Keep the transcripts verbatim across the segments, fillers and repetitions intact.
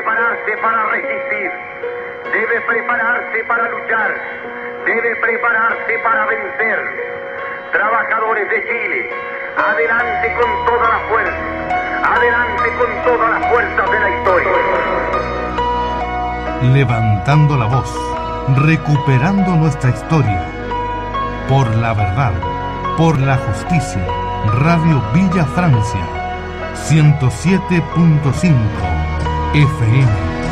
prepararse para resistir, debe prepararse para luchar, debe prepararse para vencer. Trabajadores de Chile, adelante con toda la fuerza, adelante con todas las fuerzas de la historia. Levantando la voz, recuperando nuestra historia. Por la verdad, por la justicia. Radio Villa Francia, ciento siete punto cinco F M.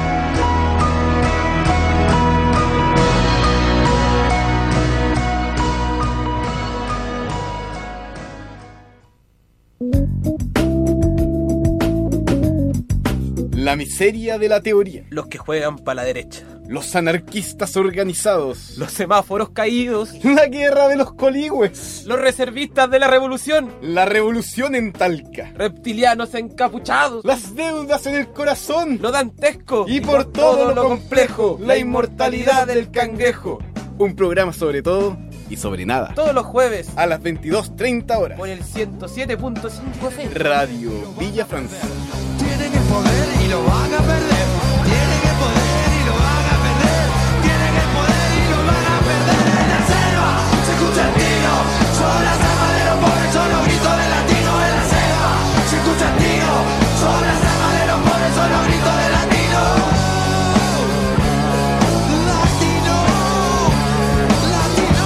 La miseria de la teoría. Los que juegan para la derecha. Los anarquistas organizados. Los semáforos caídos. La guerra de los coligües. Los reservistas de la revolución. La revolución en Talca. Reptilianos encapuchados. Las deudas en el corazón. Lo dantesco. Y, y por, por todo, todo lo complejo, la inmortalidad del cangrejo. Un programa sobre todo y sobre nada. Todos los jueves a las veintidós treinta horas. Por el ciento siete punto cinco F M. Radio Villa Francia. Tienen el poder y lo van a perder. Tienen el poder y lo van a perder. Tienen el poder y lo van a perder. En la selva se escucha el tiro. Son las armas de los pobres, son los gritos de latino. En la selva se escucha el tiro. Son las armas de los pobres, son los gritos de latino. Latino, latino.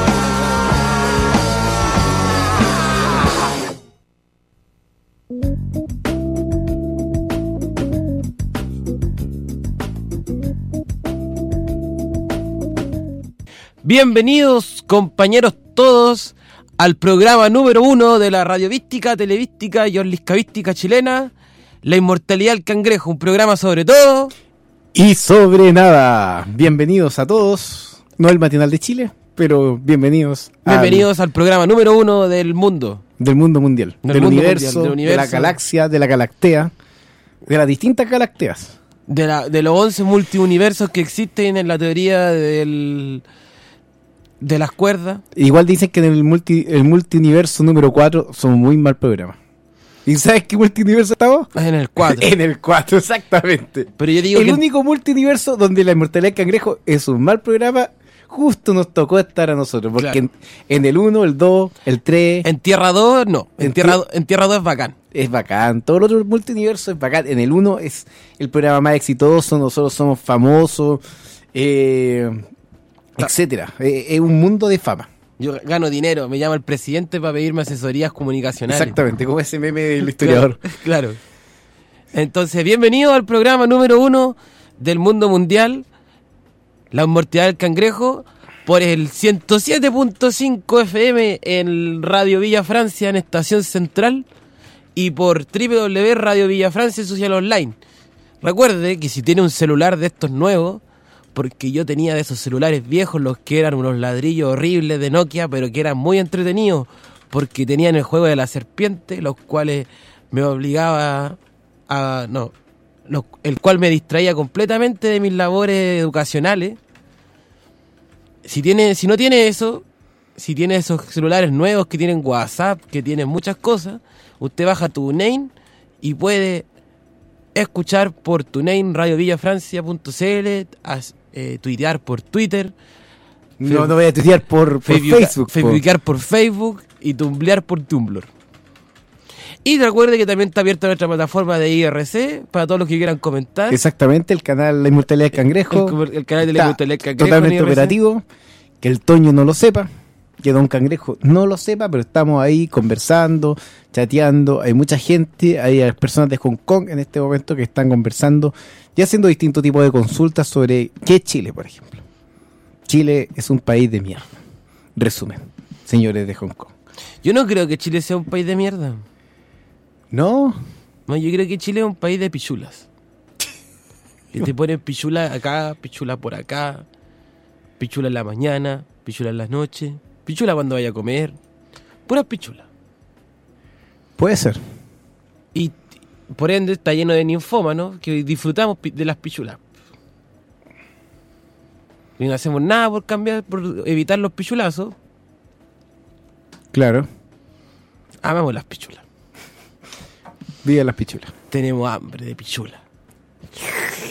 Bienvenidos, compañeros todos, al programa número uno de la radiovística, televística y orliscavística chilena, La Inmortalidad del Cangrejo, un programa sobre todo y sobre nada. Bienvenidos a todos, no el matinal de Chile, pero bienvenidos Bienvenidos al, al programa número uno del mundo. Del mundo mundial, del, del, mundo universo, mundial del universo, de la galaxia, de la galactea, de las distintas galacteas. De, la, de los once multiuniversos que existen en la teoría del... de las cuerdas. Igual dicen que en el multi el multiuniverso número cuatro somos muy mal programa. ¿Y sabes qué multiuniverso estamos? En el cuatro. En el cuatro, exactamente. Pero yo digo el que único multiuniverso donde la inmortalidad del cangrejo es un mal programa, justo nos tocó estar a nosotros. Porque claro. en, en el uno, el dos, el tres... En Tierra dos, no. En, en Tierra, en Tierra dos es bacán. Es bacán. Todo el otro multiuniverso es bacán. En el uno es el programa más exitoso, nosotros somos famosos, eh... etcétera. Es eh, un mundo de fama. Yo gano dinero, me llama el presidente para pedirme asesorías comunicacionales. Exactamente, como ese meme del historiador. Claro, claro. Entonces, bienvenido al programa número uno del mundo mundial, La Inmortalidad del Cangrejo, por el ciento siete punto cinco F M en Radio Villa Francia, en Estación Central, y por doble u doble u doble u punto radio villa francia social online. Recuerde que si tiene un celular de estos nuevos, porque yo tenía de esos celulares viejos, los que eran unos ladrillos horribles de Nokia, pero que eran muy entretenidos, porque tenían el juego de la serpiente, los cuales me obligaba a... no, los, el cual me distraía completamente de mis labores educacionales. Si tiene, si no tiene eso, si tiene esos celulares nuevos que tienen WhatsApp, que tienen muchas cosas, usted baja TuneIn y puede escuchar por TuneIn, radio villa francia punto c l, eh, tuitear por Twitter. No, no voy a tuitear por, por Facebook. Facebookear por Facebook y tumblear por Tumblr. Y recuerde que también está abierta nuestra plataforma de I R C para todos los que quieran comentar. Exactamente, el canal La Inmortalidad del Cangrejo. El, el canal de La Inmortalidad del Cangrejo. Totalmente operativo. Que el Toño no lo sepa, que Don Cangrejo no lo sepa, pero estamos ahí conversando, chateando. Hay mucha gente, hay personas de Hong Kong en este momento que están conversando y haciendo distintos tipos de consultas sobre qué es Chile, por ejemplo. Chile es un país de mierda. Resumen, señores de Hong Kong. Yo no creo que Chile sea un país de mierda. ¿No? No, yo creo que Chile es un país de pichulas. Que te ponen pichula acá, pichula por acá, pichula en la mañana, pichula en las noches, pichula cuando vaya a comer. Puras pichulas. Puede ser. Y por ende está lleno de ninfómanos que disfrutamos de las pichulas. Y no hacemos nada por cambiar, por evitar los pichulazos. Claro. Amamos las pichulas. Viva las pichulas. Tenemos hambre de pichula.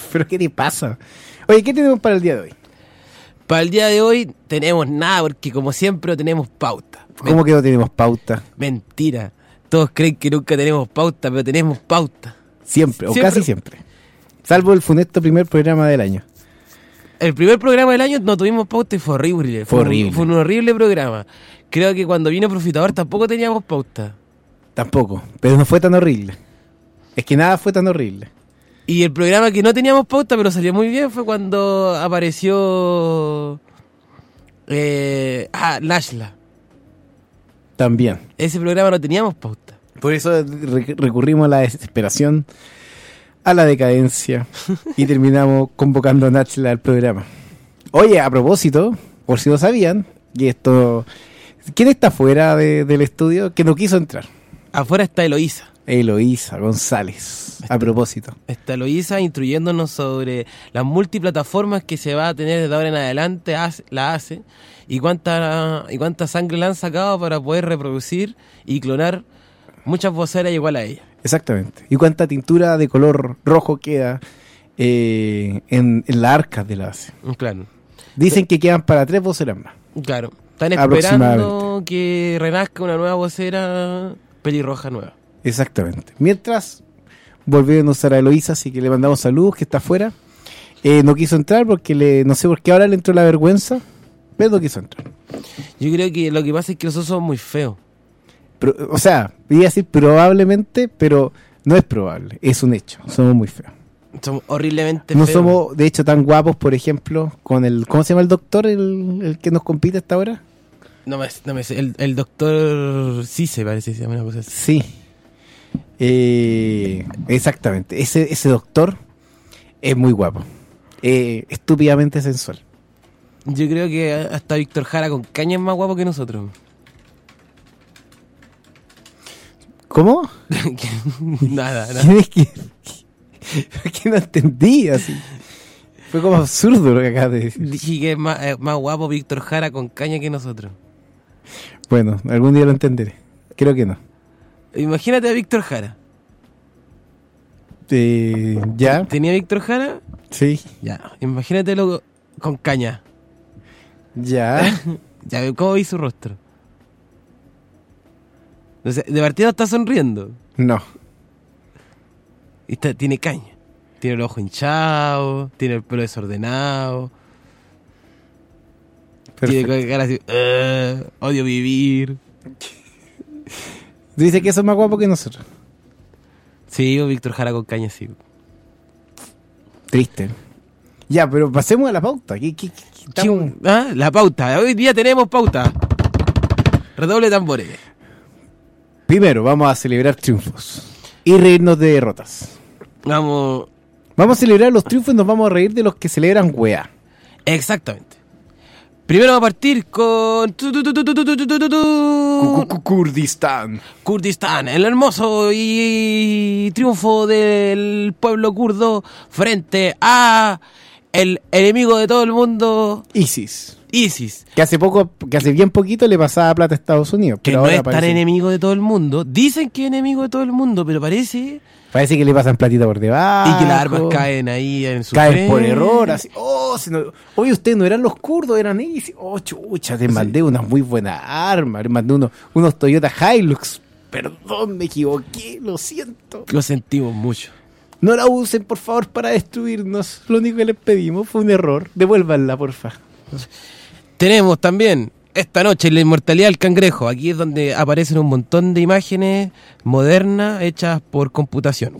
¿Pero qué te pasa? Oye, ¿qué tenemos para el día de hoy? Para el día de hoy tenemos nada, porque como siempre no tenemos pauta. ¿Cómo que no tenemos pauta? Mentira. Todos creen que nunca tenemos pauta, pero tenemos pauta. Siempre, o Siempre. casi siempre. Salvo el funesto primer programa del año. El primer programa del año no tuvimos pauta y fue horrible. Fue un- horrible. Fue un horrible programa. Creo que cuando vino Profitador tampoco teníamos pauta. Tampoco, pero no fue tan horrible. Es que nada fue tan horrible. Y el programa que no teníamos pauta, pero salió muy bien, fue cuando apareció... Eh, ah, Nashla. También. Ese programa no teníamos pauta. Por eso re- recurrimos a la desesperación, a la decadencia y terminamos convocando a Nachla al programa. Oye, a propósito, por si no sabían, y esto... ¿Quién está fuera de- del estudio que no quiso entrar? Afuera está Eloísa. Eloísa González, a propósito. Está Eloísa instruyéndonos sobre las multiplataformas que se va a tener desde ahora en adelante, hace- la hace, y cuánta, y cuánta sangre le han sacado para poder reproducir y clonar muchas voceras igual a ella. Exactamente. ¿Y cuánta tintura de color rojo queda eh, en, en las arcas de la base? Claro, Dicen que quedan para tres voceras más. claro. Están Aproximadamente. esperando que renazca una nueva vocera pelirroja nueva. Exactamente. Mientras volvieron a usar a Eloísa, así que le mandamos saludos, que está afuera. Eh, no quiso entrar porque le, no sé por qué ahora le entró la vergüenza, pero no quiso entrar. Yo creo que lo que pasa es que nosotros somos muy feos. Pero, o sea, iba a decir probablemente, pero no es probable, es un hecho. Somos muy feos. Somos horriblemente No feos. somos, de hecho, tan guapos, por ejemplo, con el, ¿cómo se llama el doctor, el, el que nos compite hasta ahora? No me, no me sé. El, el doctor Cise parece que se llama una cosa así. Sí. Eh, exactamente. Ese, ese doctor es muy guapo. Eh, estúpidamente sensual. Yo creo que hasta Víctor Jara con caña es más guapo que nosotros. ¿Cómo? nada, nada. Es que, es que no entendí así. Fue como absurdo lo que acabas de decir. Dije que es más, eh, más guapo Víctor Jara con caña que nosotros. Bueno, algún día lo entenderé. Creo que no. Imagínate a Víctor Jara. Eh, ¿Ya? ¿Tenía Víctor Jara? Sí. Ya. Imagínatelo con caña. ¿Ya? Ya, ¿cómo vi su rostro? O sea, de partida está sonriendo. No. Y está, tiene caña. Tiene el ojo hinchado, tiene el pelo desordenado, Perfecto. tiene cara así, "Ugh, odio vivir". Dice que eso es más guapo que nosotros. Sí, Víctor Jara con caña, sí. Triste. Ya, pero pasemos a la pauta. ¿Qué, qué, qué- qué estamos- Ah, la pauta. Hoy día tenemos pauta. Redoble de tambores. Primero, vamos a celebrar triunfos y reírnos de derrotas. Vamos. Vamos a celebrar los triunfos y nos vamos a reír de los que celebran weá. Exactamente. Primero vamos a partir con tu, tu, tu, tu, tu, tu, tu, tu, tu. Kurdistán. Kurdistán, el hermoso y triunfo del pueblo kurdo frente a el enemigo de todo el mundo, ISIS. ISIS, Que hace poco, que hace bien poquito le pasaba plata a Estados Unidos. que pero no ahora es tan parece, enemigo de todo el mundo. Dicen que es enemigo de todo el mundo, pero parece parece que le pasan platita por debajo. y que las armas caen ahí en su Caen por frente. error. Así. Oh, si no- oye, ustedes no eran los kurdos, eran ISIS. Oh, chucha, te mandé unas muy buenas armas. Le mandé unos, unos Toyota Hilux. Perdón, me equivoqué, lo siento. Lo sentimos mucho. No la usen, por favor, para destruirnos. Lo único que les pedimos fue un error. Devuélvanla, porfa. Tenemos también esta noche la inmortalidad del cangrejo. Aquí es donde aparecen un montón de imágenes modernas hechas por computación.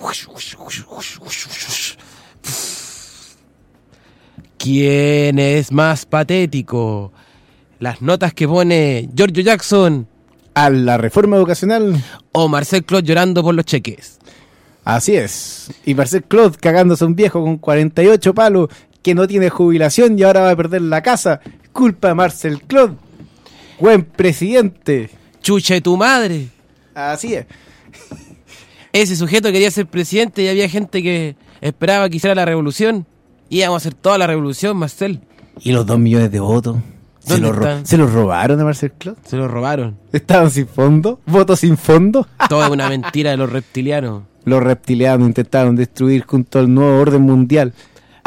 ¿Quién es más patético? Las notas que pone Giorgio Jackson A la reforma educacional, o Marcel Claude llorando por los cheques. así es. Y Marcel Claude cagándose a un viejo con cuarenta y ocho palos que no tiene jubilación y ahora va a perder la casa. Culpa de Marcel Claude. Buen presidente. Chuche tu madre. Así es. Ese sujeto quería ser presidente y había gente que esperaba que hiciera la revolución. Íbamos a hacer toda la revolución, Marcel. ¿Y los dos millones de votos? ¿Se ¿Dónde los, ro- están? ¿Se los robaron a Marcel Claude? Se lo robaron. ¿Estaban sin fondo? ¿Votos sin fondo? Toda una mentira de los reptilianos. Los reptilianos intentaron destruir junto al nuevo orden mundial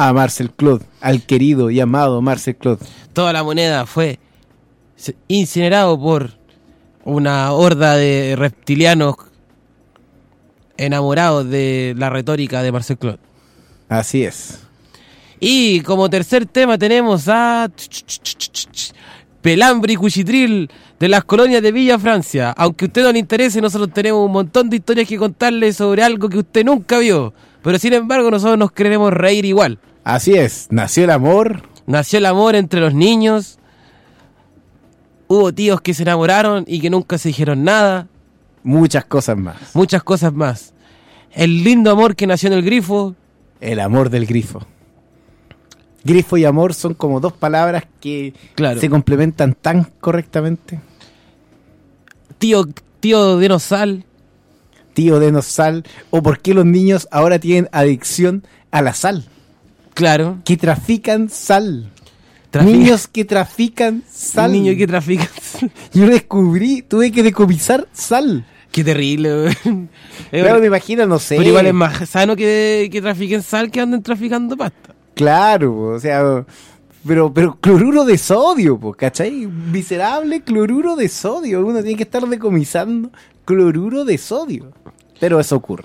a Marcel Claude, al querido y amado Marcel Claude. Toda la moneda fue incinerado por una horda de reptilianos enamorados de la retórica de Marcel Claude. Así es. Y como tercer tema tenemos a Pelambre y Cuchitril de las colonias de Villa Francia. Aunque a usted no le interese, nosotros tenemos un montón de historias que contarle sobre algo que usted nunca vio. Pero sin embargo nosotros nos queremos reír igual. Así es, nació el amor. Nació el amor entre los niños. Hubo tíos que se enamoraron y que nunca se dijeron nada. Muchas cosas más. Muchas cosas más. El lindo amor que nació en el grifo. El amor del grifo. Grifo y amor son como dos palabras que Claro. se complementan tan correctamente. Tío, tío de sal. Tío, denos sal. O por qué los niños ahora tienen adicción a la sal. Claro. Que trafican sal. Trafica- Niños que trafican sal. Niño que trafica. Yo descubrí, tuve que decomisar sal. Qué terrible, weón. Es Claro, me imagino, no sé. Pero igual es más sano que, que trafiquen sal que anden traficando pasta. Claro, o sea, pero, pero cloruro de sodio, po, ¿cachai? Miserable cloruro de sodio. Uno tiene que estar decomisando cloruro de sodio. Pero eso ocurre.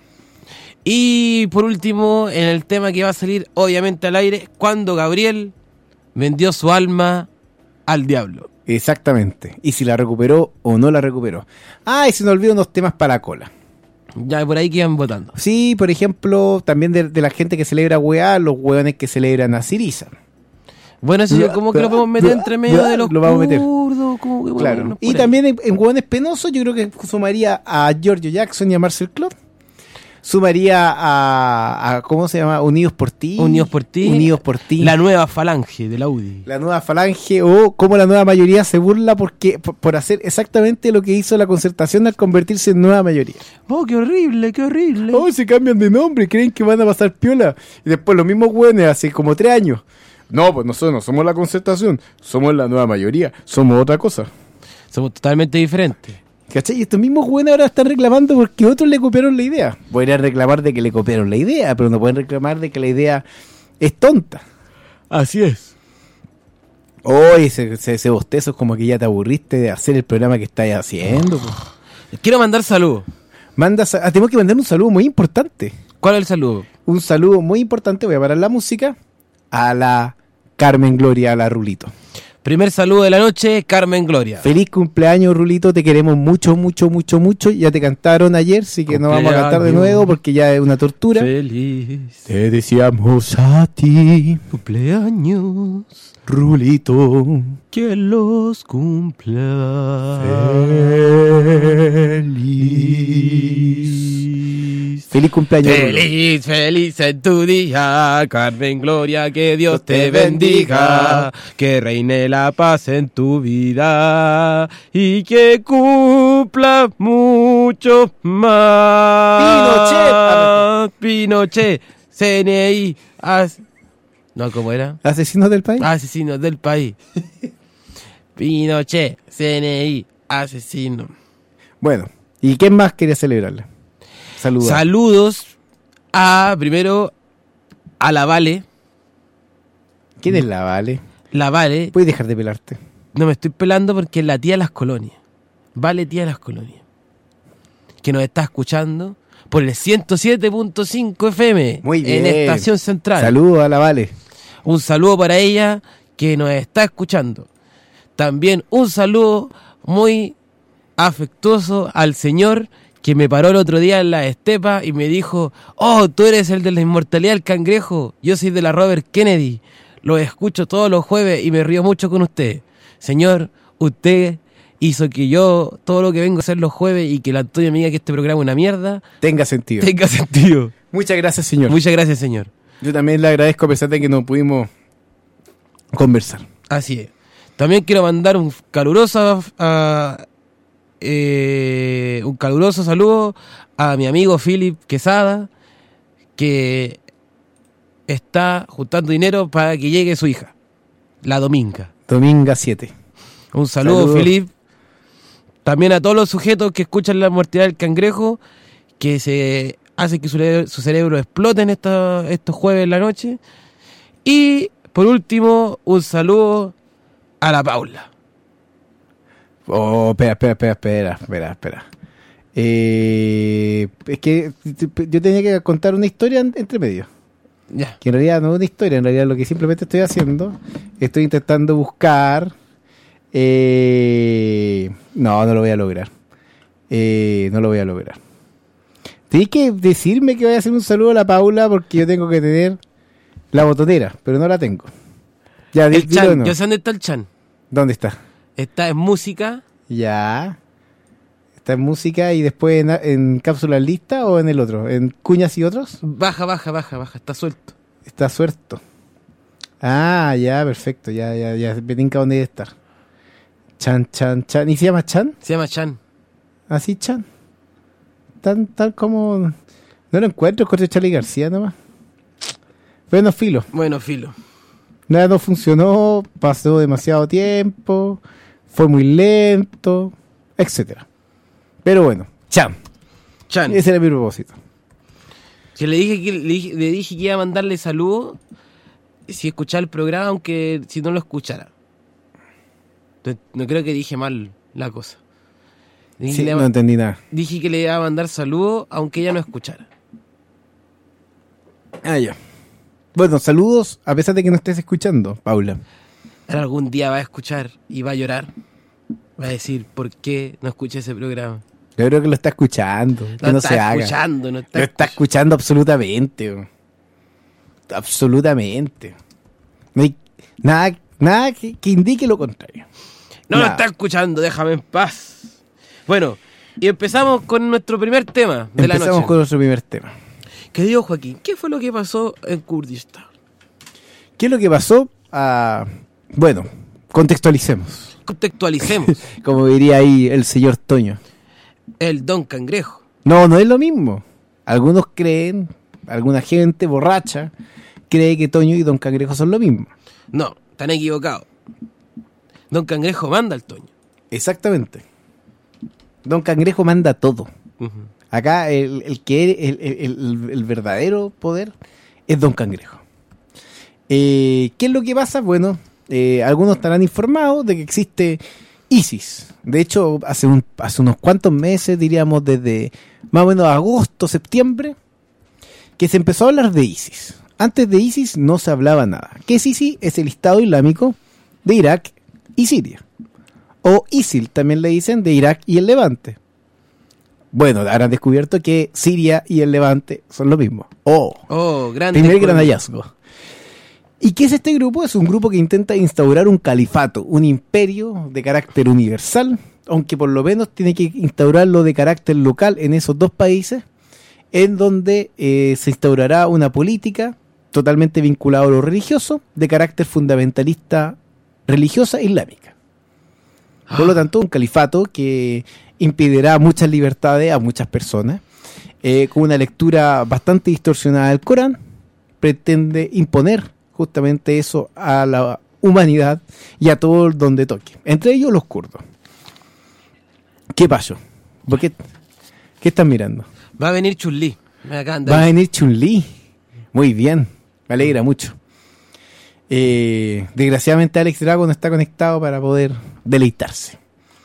Y por último, en el tema que va a salir obviamente al aire, cuando Gabriel vendió su alma al diablo. Exactamente. Y si la recuperó o no la recuperó. Ah, y se nos olvidan unos temas para la cola. Ya por ahí que iban votando. Sí, por ejemplo, también de, de la gente que celebra weá, los weones que celebran a Siriza. Bueno, eso yo como que lo podemos meter entre medio de los Lo vamos a meter. kurdos, como que Claro. bueno, Y por ahí. también en, en hueones penosos yo creo que sumaría a Giorgio Jackson y a Marcel Claude. Sumaría a, a ¿cómo se llama? Unidos por ti. Unidos por ti. Unidos por ti. La nueva falange de la U D I. La nueva falange, o cómo la nueva mayoría se burla porque por, por hacer exactamente lo que hizo la Concertación al convertirse en nueva mayoría. Oh, qué horrible, qué horrible. Oh, se cambian de nombre, creen que van a pasar piola. Y después los mismos hueones hace como tres años. No, pues nosotros no somos la Concertación, somos la nueva mayoría, somos otra cosa. Somos totalmente diferentes. ¿Cachai? Y estos mismos hueones ahora están reclamando porque otros le copiaron la idea. Podrían reclamar de que le copiaron la idea, pero no pueden reclamar de que la idea es tonta. Así es. Oye, ese, ese, ese bostezo es como que ya te aburriste de hacer el programa que estás haciendo. Po. Quiero mandar saludos. Manda, sa- ah, tenemos que mandar un saludo muy importante. ¿Cuál es el saludo? Un saludo muy importante, voy a parar la música, a la Carmen Gloria, a la Rulito. Primer saludo de la noche, Carmen Gloria. Feliz cumpleaños, Rulito, te queremos mucho, mucho, mucho, mucho. Ya te cantaron ayer, así que no vamos a cantar de Cumpleaños. nuevo porque ya es una tortura. Feliz Te deseamos a ti, cumpleaños, Rulito. que los cumpla. Feliz. Feliz cumpleaños, Rulo. Feliz, feliz en tu día, Carmen Gloria, que Dios te bendiga, que reine la paz en tu vida y que cumpla mucho más. Pinochet, C N I, as... no, ¿cómo era? ¿Asesinos del país? Asesinos del país. Pinochet, C N I, asesino. Bueno, ¿y quién más quería celebrarla? Saludos. Saludos a, primero, a la Vale. ¿Quién es la Vale? La Vale, Puedes dejar de pelarte. no me estoy pelando porque es la tía de las colonias. Vale, tía de las colonias. Que nos está escuchando por el ciento siete punto cinco F M Muy bien. en Estación Central. Saludos a la Vale. Un saludo para ella que nos está escuchando. También un saludo muy afectuoso al señor que me paró el otro día en la estepa y me dijo: oh, tú eres el de la inmortalidad del cangrejo, yo soy de la Robert Kennedy, lo escucho todos los jueves y me río mucho con usted. Señor, usted hizo que yo, todo lo que vengo a hacer los jueves y que el Antonio me diga que este programa es una mierda, Tenga sentido. tenga sentido. Muchas gracias, señor. Muchas gracias, señor. Yo también le agradezco a pesar de que no pudimos conversar. Así es. También quiero mandar un caluroso a, eh, un caluroso saludo a mi amigo Philip Quesada, que está juntando dinero para que llegue su hija, la Dominga. Dominga siete. Un saludo, Saludos. Philip. También a todos los sujetos que escuchan la mortalidad del cangrejo, que se hace que su, cere- su cerebro explote en esta- estos jueves en la noche. Y por último, un saludo a la Paula. Oh, espera, espera, espera, espera, espera, espera. Eh, es que yo tenía que contar una historia en- entre medio. Ya. Que en realidad no es una historia, en realidad lo que simplemente estoy haciendo, estoy intentando buscar. Eh, no, no lo voy a lograr. Eh, no lo voy a lograr. Tienes que decirme que voy a hacer un saludo a la Paula porque yo tengo que tener la botonera, pero no la tengo. Ya, di- El dilo de Chan, nuevo. yo sé dónde está el Chan. ¿Dónde está? Está en música. Ya. Está en música y después en, en cápsulas lista o en el otro, en cuñas y otros. Baja, baja, baja, baja. Está suelto. Está suelto. Ah, ya, perfecto. Ya, ya, ya. Me tinca dónde debe estar. Chan, Chan, Chan. ¿Y se llama Chan? Se llama Chan. Así, Chan. Tan, tal como. No lo encuentro, encuentro Charlie García nomás. Bueno, filo. Bueno, filo. Nada no funcionó, pasó demasiado tiempo, fue muy lento, etcétera. Pero bueno, Chan. Chan. Ese era mi propósito. Que le dije que le dije, le dije que iba a mandarle saludos si escuchaba el programa, aunque si no lo escuchara. No, no creo que dije mal la cosa. Dije, Sí, que le, no entendí nada. dije que le iba a mandar saludos aunque ella no escuchara. Ah, ya. Bueno, saludos, a pesar de que no estés escuchando, Paula. Él algún día va a escuchar y va a llorar. Va a decir, ¿por qué no escuché ese programa? Yo creo que lo está escuchando. Que No, no está se haga. escuchando, no está, Lo está escuch- escuchando absolutamente. bro. Absolutamente. No hay nada, nada que, que indique lo contrario. No lo Nada. está escuchando, déjame en paz. Bueno, y empezamos con nuestro primer tema de la Empezamos noche. con nuestro primer tema. Querido Joaquín, ¿qué fue lo que pasó en Kurdistán? ¿Qué es lo que pasó? Ah, bueno, contextualicemos. Contextualicemos. Como diría ahí el señor Toño. El Don Cangrejo. No, no es lo mismo. Algunos creen, alguna gente borracha cree que Toño y Don Cangrejo son lo mismo. No, están equivocados. Don Cangrejo manda al Toño. Exactamente. Don Cangrejo manda todo. Ujú. Acá el, el que el, el- el- el verdadero poder es Don Cangrejo. Eh, ¿Qué es lo que pasa? Bueno, eh, algunos estarán informados de que existe ISIS. De hecho, hace, un, hace unos cuantos meses, diríamos desde más o menos agosto, septiembre, que se empezó a hablar de ISIS. Antes de ISIS no se hablaba nada. ¿Qué es ISIS? Es el Estado Islámico de Irak y Siria. O ISIL también le dicen, de Irak y el Levante. Bueno, ahora han descubierto que Siria y el Levante son lo mismo. Oh, Oh, grande. primer gran hallazgo. ¿Y qué es este grupo? Es un grupo que intenta instaurar un califato, un imperio de carácter universal, aunque por lo menos tiene que instaurarlo de carácter local en esos dos países, en donde eh, se instaurará una política totalmente vinculada a lo religioso, de carácter fundamentalista religiosa islámica. Por lo tanto, un califato que impedirá muchas libertades a muchas personas, eh, con una lectura bastante distorsionada del Corán, pretende imponer justamente eso a la humanidad y a todo donde toque, entre ellos los kurdos. ¿Qué pasó? ¿Por qué, ¿Qué están mirando? Va a venir Chun-Li. Me acaban de Va a avisar. venir Chun-Li. Muy bien, me alegra mucho. Eh, desgraciadamente Alex Drago no está conectado para poder deleitarse.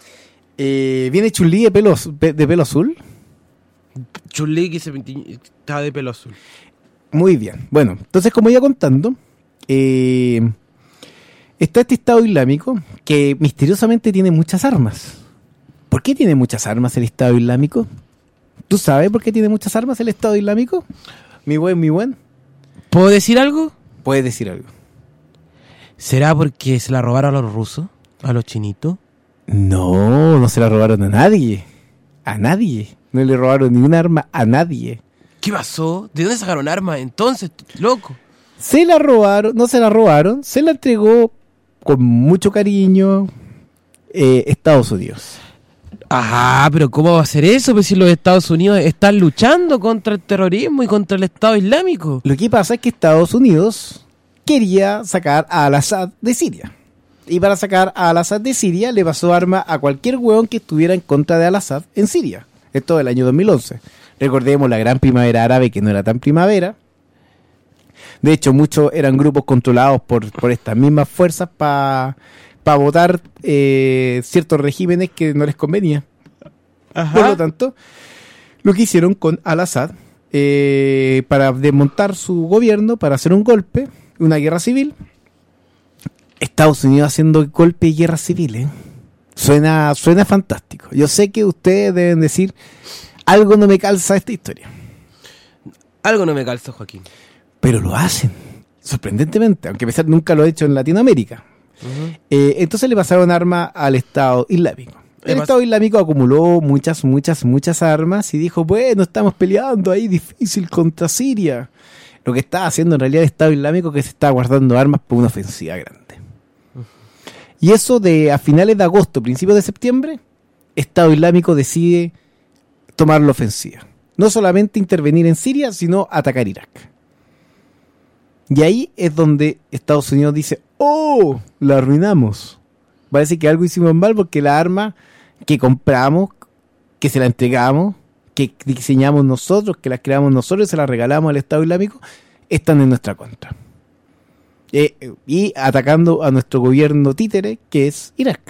Eh, viene Chun-Li de pelo, azu- de pelo azul. Chun-Li que se pinti- estaba de pelo azul. Muy bien. Bueno, entonces como iba contando, eh, está este Estado Islámico que misteriosamente tiene muchas armas. ¿Por qué tiene muchas armas el Estado Islámico? ¿Tú sabes por qué tiene muchas armas el Estado Islámico? Mi buen, mi buen. ¿Puedo decir algo? Puedes decir algo. ¿Será porque se la robaron a los rusos? ¿A los chinitos? No, no se la robaron a nadie. A nadie. No le robaron ni un arma a nadie. ¿Qué pasó? ¿De dónde sacaron armas entonces, loco? Se la robaron, no se la robaron, se la entregó con mucho cariño eh, Estados Unidos. Ajá, pero ¿cómo va a ser eso? Pues si los Estados Unidos están luchando contra el terrorismo y contra el Estado Islámico. Lo que pasa es que Estados Unidos quería sacar a Al-Assad de Siria. Y para sacar a Al-Assad de Siria le pasó arma a cualquier hueón que estuviera en contra de Al-Assad en Siria. Esto del año dos mil once. Recordemos la gran primavera árabe, que no era tan primavera. De hecho, muchos eran grupos controlados por, por estas mismas fuerzas para pa votar eh, ciertos regímenes que no les convenía. Ajá. Por lo tanto, lo que hicieron con Al-Assad eh, para desmontar su gobierno, para hacer un golpe, una guerra civil. Estados Unidos haciendo golpe y guerra civil, ¿eh? Suena, suena fantástico. Yo sé que ustedes deben decir, algo no me calza esta historia. Algo no me calza, Joaquín. Pero lo hacen, sorprendentemente, aunque a pesar nunca lo he hecho en Latinoamérica. Uh-huh. Eh, entonces le pasaron armas al Estado Islámico. El Le pas- Estado Islámico acumuló muchas, muchas, muchas armas y dijo, bueno, estamos peleando ahí difícil contra Siria. Lo que está haciendo en realidad el Estado Islámico es que se está guardando armas por una ofensiva grande. Uh-huh. Y eso de a finales de agosto, principios de septiembre, Estado Islámico decide tomar la ofensiva. No solamente intervenir en Siria, sino atacar Irak. Y ahí es donde Estados Unidos dice, ¡oh! La arruinamos. Parece que algo hicimos mal porque la arma que compramos, que se la entregamos, que diseñamos nosotros, que las creamos nosotros y se las regalamos al Estado Islámico, están en nuestra contra. Eh, y atacando a nuestro gobierno títere, que es Irak.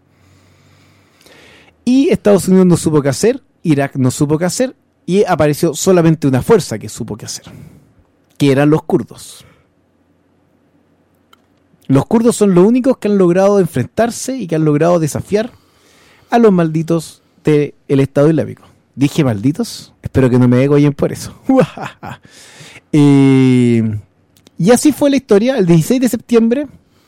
Y Estados Unidos no supo qué hacer, Irak no supo qué hacer, y apareció solamente una fuerza que supo qué hacer, que eran los kurdos. Los kurdos son los únicos que han logrado enfrentarse y que han logrado desafiar a los malditos del Estado Islámico. ¿Dije malditos? Espero que no me degollen por eso. eh, y así fue la historia. El dieciséis de septiembre,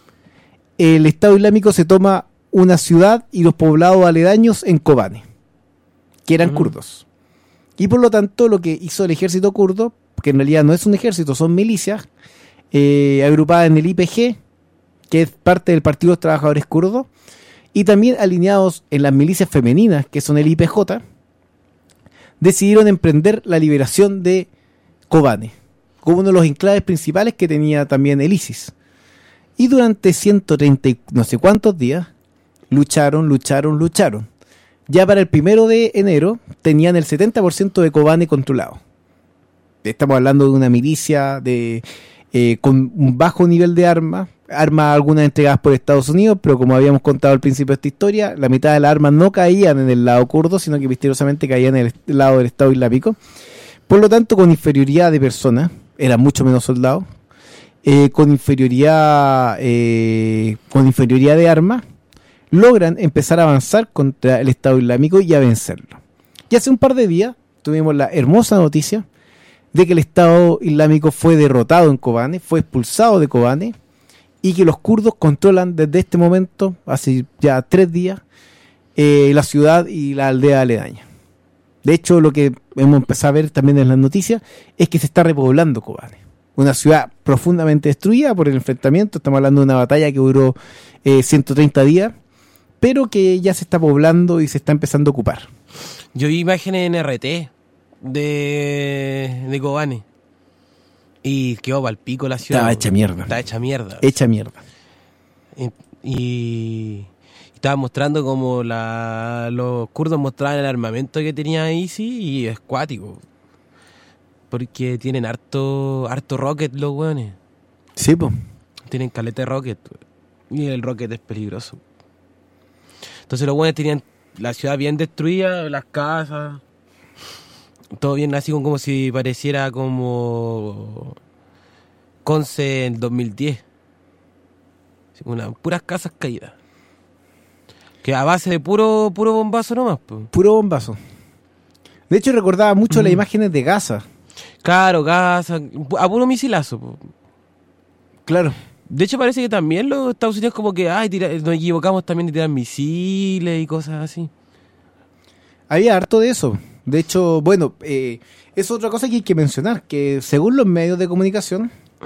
el Estado Islámico se toma una ciudad y los poblados aledaños en Kobane, que eran mm. kurdos. Y por lo tanto, lo que hizo el ejército kurdo, que en realidad no es un ejército, son milicias, eh, agrupadas en el I P G, que es parte del Partido de los Trabajadores Kurdos, y también alineados en las milicias femeninas, que son el I P J, decidieron emprender la liberación de Kobane, como uno de los enclaves principales que tenía también el ISIS. Y durante ciento treinta y no sé cuántos días, lucharon, lucharon, lucharon. Ya para el primero de enero, tenían el setenta por ciento de Kobane controlado. Estamos hablando de una milicia de, eh, con un bajo nivel de armas, armas algunas entregadas por Estados Unidos, pero como habíamos contado al principio de esta historia, la mitad de las armas no caían en el lado kurdo, sino que misteriosamente caían en el lado del Estado Islámico. Por lo tanto, con inferioridad de personas, eran mucho menos soldados, eh, con inferioridad eh, con inferioridad de armas, logran empezar a avanzar contra el Estado Islámico y a vencerlo. Y hace un par de días tuvimos la hermosa noticia de que el Estado Islámico fue derrotado en Kobane, fue expulsado de Kobane, y que los kurdos controlan desde este momento, hace ya tres días, eh, la ciudad y la aldea aledaña. De hecho, lo que hemos empezado a ver también en las noticias es que se está repoblando Kobane, una ciudad profundamente destruida por el enfrentamiento. Estamos hablando de una batalla que duró eh, ciento treinta días, pero que ya se está poblando y se está empezando a ocupar. Yo vi imágenes en R T de, de Kobane. Y quedó pal pico la ciudad. Estaba hecha mierda. Estaba hecha mierda. Hecha mierda. Y, y estaba mostrando como la, los kurdos mostraban el armamento que tenía ISIS y es cuático. Porque tienen harto harto rocket los weones. Sí, po. Tienen caleta de rocket. Y el rocket es peligroso. Entonces los weones tenían la ciudad bien destruida, las casas... Todo bien, así como si pareciera como Conce en dos mil diez. Así como una, puras casas caídas. Que a base de puro puro bombazo nomás. Po. Puro bombazo. De hecho, recordaba mucho Mm. las imágenes de Gaza. Claro, Gaza, a puro misilazo. Po. Claro. De hecho, parece que también los Estados Unidos como que ay, tira, nos equivocamos también de tirar misiles y cosas así. Había harto de eso. De hecho, bueno, eh, es otra cosa que hay que mencionar, que según los medios de comunicación,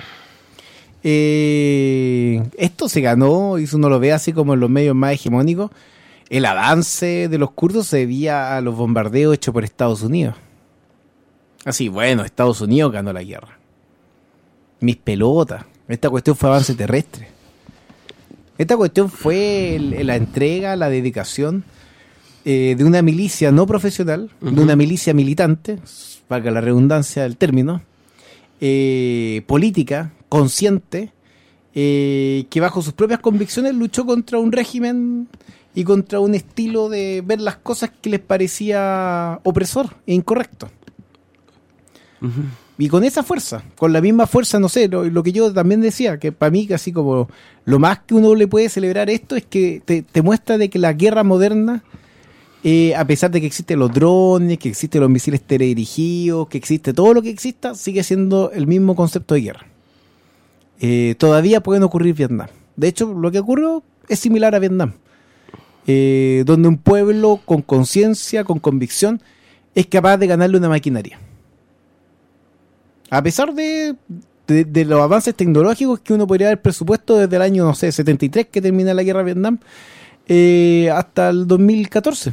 eh, esto se ganó, y si uno lo ve así como en los medios más hegemónicos, el avance de los kurdos se debía a los bombardeos hechos por Estados Unidos. Así, bueno, Estados Unidos ganó la guerra. Mis pelotas. Esta cuestión fue avance terrestre. Esta cuestión fue el, la entrega, la dedicación Eh, de una milicia no profesional, uh-huh. de una milicia militante, valga la redundancia del término, eh, política, consciente, eh, que bajo sus propias convicciones luchó contra un régimen y contra un estilo de ver las cosas que les parecía opresor e incorrecto. Ujú. Y con esa fuerza, con la misma fuerza, no sé, lo, lo que yo también decía, que para mí casi como lo más que uno le puede celebrar esto es que te, te muestra de que la guerra moderna, eh, a pesar de que existen los drones, que existen los misiles teledirigidos, que existe todo lo que exista, sigue siendo el mismo concepto de guerra. Eh, todavía pueden ocurrir Vietnam. De hecho, lo que ocurrió es similar a Vietnam, eh, donde un pueblo con conciencia, con convicción, es capaz de ganarle una maquinaria. A pesar de, de, de los avances tecnológicos que uno podría haber presupuesto desde el año, no sé, setenta y tres, que termina la guerra de Vietnam, eh, hasta el dos mil catorce.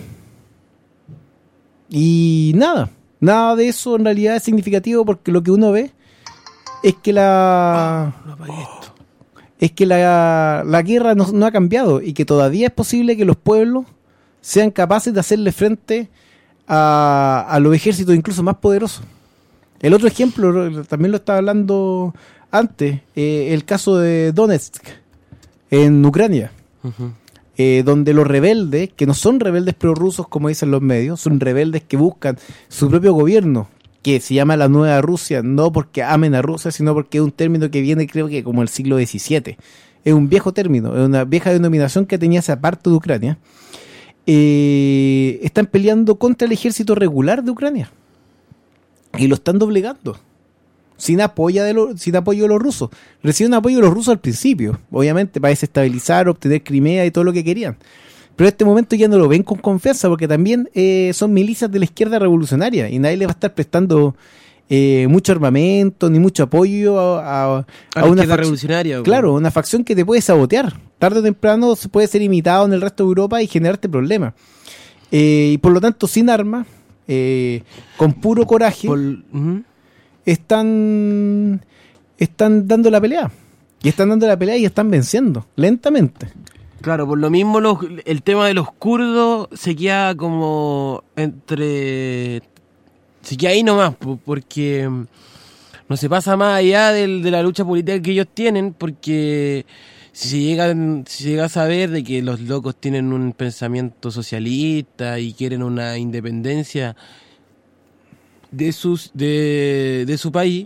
Y nada, nada de eso en realidad es significativo, porque lo que uno ve es que la... No apagué esto. es que la, la guerra no, no ha cambiado y que todavía es posible que los pueblos sean capaces de hacerle frente a, a los ejércitos incluso más poderosos. El otro ejemplo, también lo estaba hablando antes, eh, el caso de Donetsk, en Ucrania, Ujú. eh, donde los rebeldes, que no son rebeldes prorrusos como dicen los medios, son rebeldes que buscan su propio gobierno, que se llama la Nueva Rusia, no porque amen a Rusia, sino porque es un término que viene, creo que como el siglo diecisiete. Es un viejo término, es una vieja denominación que tenía esa parte de Ucrania. Eh, están peleando contra el ejército regular de Ucrania y lo están doblegando sin apoyo de los, sin apoyo de los rusos. Reciben apoyo de los rusos al principio, obviamente, para desestabilizar, obtener Crimea y todo lo que querían. Pero en este momento ya no lo ven con confianza, porque también eh, son milicias de la izquierda revolucionaria y nadie le va a estar prestando eh, mucho armamento ni mucho apoyo a, a, A a la una izquierda fac- revolucionaria. Claro, una facción que te puede sabotear. Tarde o temprano se puede ser imitado en el resto de Europa y generarte problemas. Eh, y por lo tanto, sin armas, eh, con puro coraje, Por- ujú. están, están dando la pelea. Y están dando la pelea y están venciendo, lentamente. Claro, por lo mismo los, el tema de los kurdos se queda como entre... Se queda ahí nomás, po- porque mm, no se pasa más allá del- de la lucha política que ellos tienen, porque si se, llegan, si se llega a saber de que los locos tienen un pensamiento socialista y quieren una independencia de, sus, de, de su país,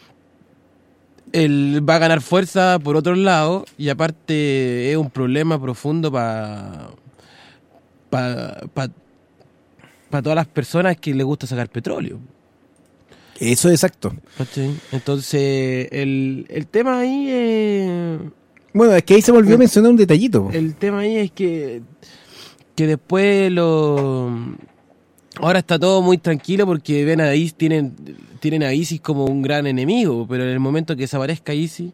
él va a ganar fuerza por otro lado y aparte es un problema profundo para para pa, pa todas las personas que les gusta sacar petróleo. Eso es exacto. ¿Cachai? Entonces el, el tema ahí es, Bueno, es que ahí se me olvidó mencionar un detallito. po. el tema ahí es que que después lo ahora está todo muy tranquilo porque ven a ISIS, tienen, tienen a ISIS como un gran enemigo, pero en el momento que desaparezca ISIS,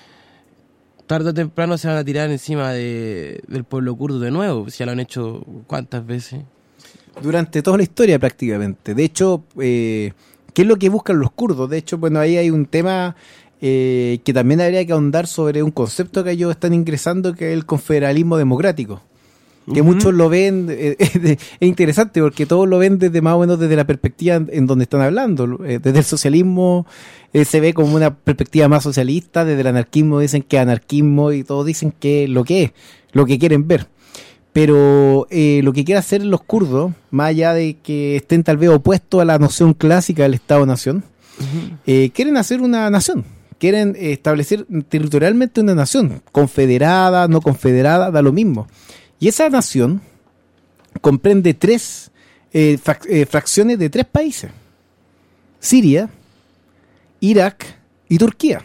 tarde o temprano se van a tirar encima de, del pueblo kurdo de nuevo, ya lo han hecho cuántas veces. Durante toda la historia prácticamente. De hecho, eh, ¿qué es lo que buscan los kurdos? De hecho, bueno, ahí hay un tema eh, que también habría que ahondar sobre un concepto que ellos están ingresando, que es el confederalismo democrático. Que Ujú. muchos lo ven, eh, es interesante porque todos lo ven desde más o menos desde la perspectiva en, en donde están hablando. Eh, desde el socialismo eh, se ve como una perspectiva más socialista, desde el anarquismo dicen que anarquismo y todos dicen que lo que es, lo que quieren ver. Pero eh, lo que quieren hacer los kurdos, más allá de que estén tal vez opuestos a la noción clásica del Estado-nación, Ujú. eh, quieren hacer una nación. Quieren eh, establecer territorialmente una nación, confederada, no confederada, da lo mismo. Y esa nación comprende tres eh, fac- eh, fracciones de tres países: Siria, Irak y Turquía.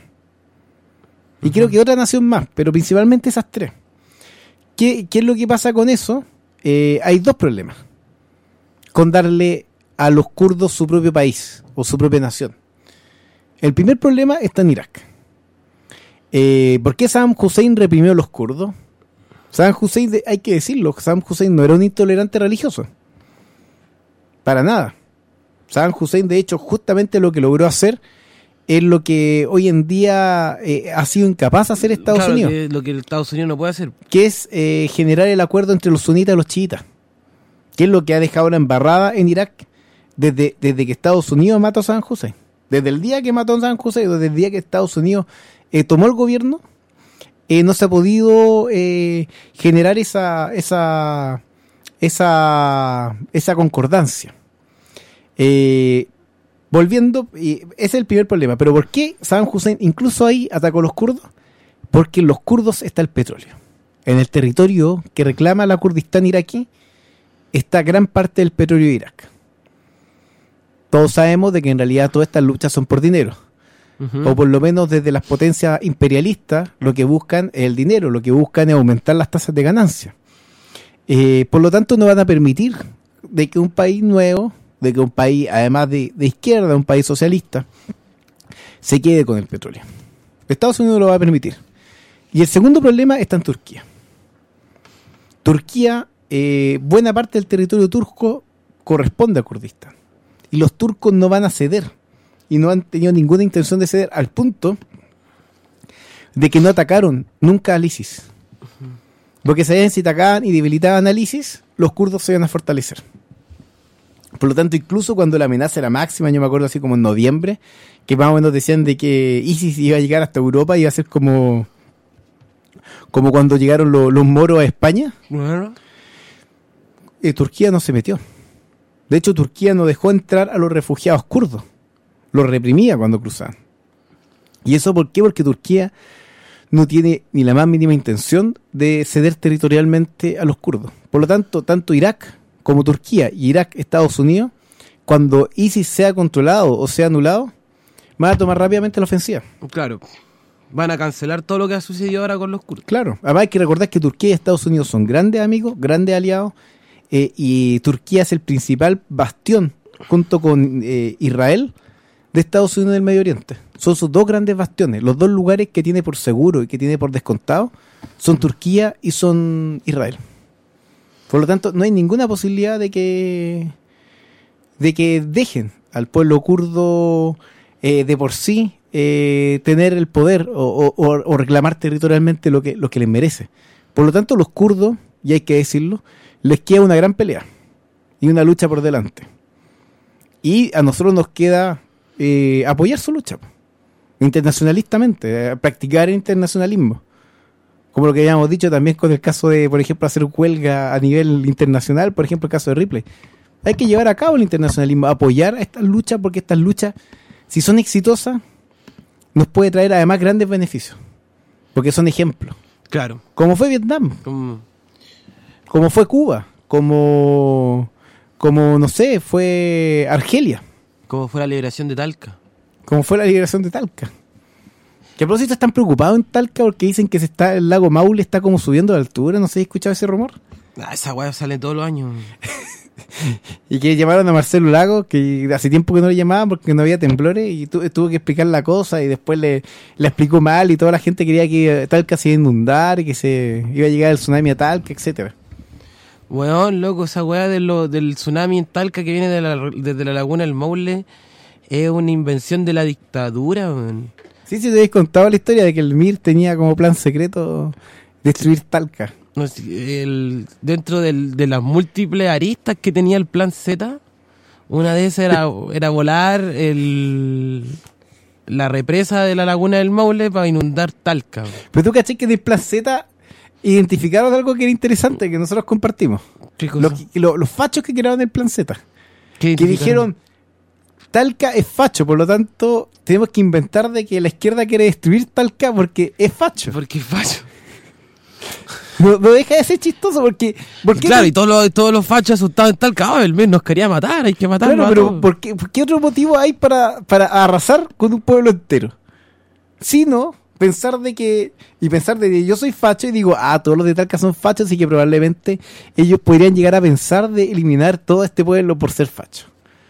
Y creo que otra nación más, pero principalmente esas tres. ¿Qué, qué es lo que pasa con eso? Eh, hay dos problemas con darle a los kurdos su propio país o su propia nación. El primer problema está en Irak. Eh, ¿Por qué Saddam Hussein reprimió a los kurdos? Saddam Hussein, de- hay que decirlo, Saddam Hussein no era un intolerante religioso. Para nada. Saddam Hussein, de hecho, justamente lo que logró hacer es lo que hoy en día eh, ha sido incapaz de hacer Estados Claro, Unidos, que- lo que Estados Unidos no puede hacer. que es eh, generar el acuerdo entre los sunitas y los chiitas, que es lo que ha dejado la embarrada en Irak desde, desde que Estados Unidos mató a Saddam Hussein. Desde el día que mató a Saddam Hussein, desde el día que Estados Unidos eh, tomó el gobierno, eh, no se ha podido eh, generar esa, esa, esa, esa concordancia. Eh, volviendo, eh, ese es el primer problema. Pero ¿por qué Saddam Hussein incluso ahí atacó a los kurdos? Porque en los kurdos está el petróleo. En el territorio que reclama la Kurdistán iraquí está gran parte del petróleo de Irak. Todos sabemos de que en realidad todas estas luchas son por dinero. Uh-huh. O por lo menos desde las potencias imperialistas lo que buscan es el dinero, lo que buscan es aumentar las tasas de ganancia. Eh, por lo tanto no van a permitir de que un país nuevo, de que un país además de, de izquierda, un país socialista, se quede con el petróleo. Estados Unidos lo va a permitir. Y el segundo problema está en Turquía. Turquía, eh, buena parte del territorio turco corresponde a Kurdistán. Y los turcos no van a ceder. Y no han tenido ninguna intención de ceder, al punto de que no atacaron nunca al ISIS. Porque sabían si atacaban y debilitaban al ISIS, los kurdos se iban a fortalecer. Por lo tanto, incluso cuando la amenaza era máxima, yo me acuerdo así como en noviembre, que más o menos decían de que ISIS iba a llegar hasta Europa y iba a ser como, como cuando llegaron lo, los moros a España. Bueno. Eh, Turquía no se metió. De hecho, Turquía no dejó entrar a los refugiados kurdos. Los reprimía cuando cruzaban. ¿Y eso por qué? Porque Turquía no tiene ni la más mínima intención de ceder territorialmente a los kurdos. Por lo tanto, tanto Irak como Turquía y Irak, Estados Unidos, cuando ISIS sea controlado o sea anulado, van a tomar rápidamente la ofensiva. Claro. Van a cancelar todo lo que ha sucedido ahora con los kurdos. Claro. Además hay que recordar que Turquía y Estados Unidos son grandes amigos, grandes aliados, eh, y Turquía es el principal bastión, junto con eh, Israel, de Estados Unidos del Medio Oriente. Son sus dos grandes bastiones. Los dos lugares que tiene por seguro y que tiene por descontado son Turquía y son Israel. Por lo tanto, no hay ninguna posibilidad de que de que dejen al pueblo kurdo eh, de por sí eh, tener el poder o, o, o reclamar territorialmente lo que, lo que les merece. Por lo tanto, los kurdos, y hay que decirlo, les queda una gran pelea y una lucha por delante. Y a nosotros nos queda eh, apoyar su lucha internacionalistamente, eh, practicar el internacionalismo. Como lo que habíamos dicho también con el caso de, por ejemplo, hacer huelga a nivel internacional, por ejemplo, el caso de Ripley. Hay que llevar a cabo el internacionalismo, apoyar a estas luchas, porque estas luchas, si son exitosas, nos puede traer además grandes beneficios. Porque son ejemplos. Claro. Como fue Vietnam. Como, como fue Cuba. Como, como, no sé, fue Argelia. Como fue la liberación de Talca. Como fue la liberación de Talca. Que a propósito están preocupados en Talca porque dicen que se está el lago Maule está como subiendo de altura. ¿No se ha escuchado ese rumor? Ah, esa weá sale todos los años. Y que llamaron a Marcelo Lago, que hace tiempo que no le llamaban porque no había temblores, y tu, tuvo que explicar la cosa y después le, le explicó mal y toda la gente quería que Talca se iba a inundar y que se iba a llegar el tsunami a Talca, etcétera. Weón, loco, esa weá de lo, del tsunami en Talca que viene de la, desde la laguna del Maule es una invención de la dictadura, weón. Sí, sí, te habéis contado la historia de que el M I R tenía como plan secreto destruir Talca. No, el, dentro del, de las múltiples aristas que tenía el plan Z, una de esas era, era volar el, la represa de la laguna del Maule para inundar Talca. Pero tú caché que del plan Z identificaron algo que era interesante, que nosotros compartimos. Los, lo, los fachos que crearon el plan Z. Que dijeron, Talca es facho, por lo tanto tenemos que inventar de que la izquierda quiere destruir Talca porque es facho. Porque es facho. No, no deja de ser chistoso porque... porque claro, no... y todos los, todos los fachos asustados en Talca, oh, el mes nos quería matar, hay que matarlo. Claro, pero ¿por qué, ¿por qué otro motivo hay para, para arrasar con un pueblo entero? Sino pensar de que... Y pensar de que yo soy facho y digo, ah, todos los de Talca son fachos y que probablemente ellos podrían llegar a pensar de eliminar todo este pueblo por ser facho.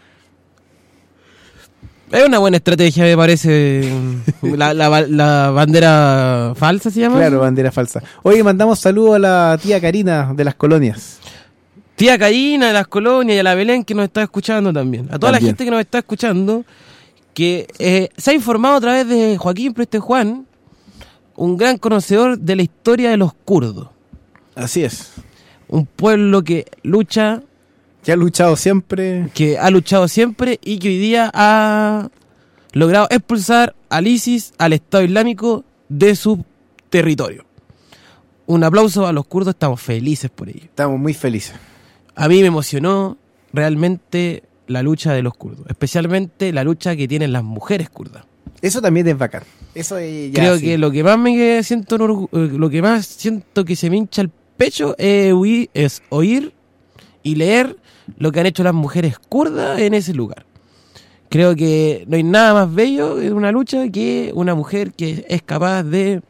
Es una buena estrategia, me parece. La, la, la bandera falsa se llama. Claro, bandera falsa. Oye, mandamos saludos a la tía Karina de las colonias. Tía Karina de las colonias y a la Belén que nos está escuchando también. A toda también. La gente que nos está escuchando, que eh, se ha informado a través de Joaquín Preste Juan, un gran conocedor de la historia de los kurdos. Así es. Un pueblo que lucha... Que ha luchado siempre. Que ha luchado siempre y que hoy día ha logrado expulsar al ISIS, al Estado Islámico, de su territorio. Un aplauso a los kurdos, estamos felices por ello. Estamos muy felices. A mí me emocionó realmente la lucha de los kurdos, especialmente la lucha que tienen las mujeres kurdas. Eso también es bacán. Eso es ya Creo sí. que lo que más me siento orgu- eh, lo que más siento que se me hincha el pecho es oír, es oír y leer lo que han hecho las mujeres kurdas en ese lugar. Creo que no hay nada más bello en una lucha que una mujer que es capaz de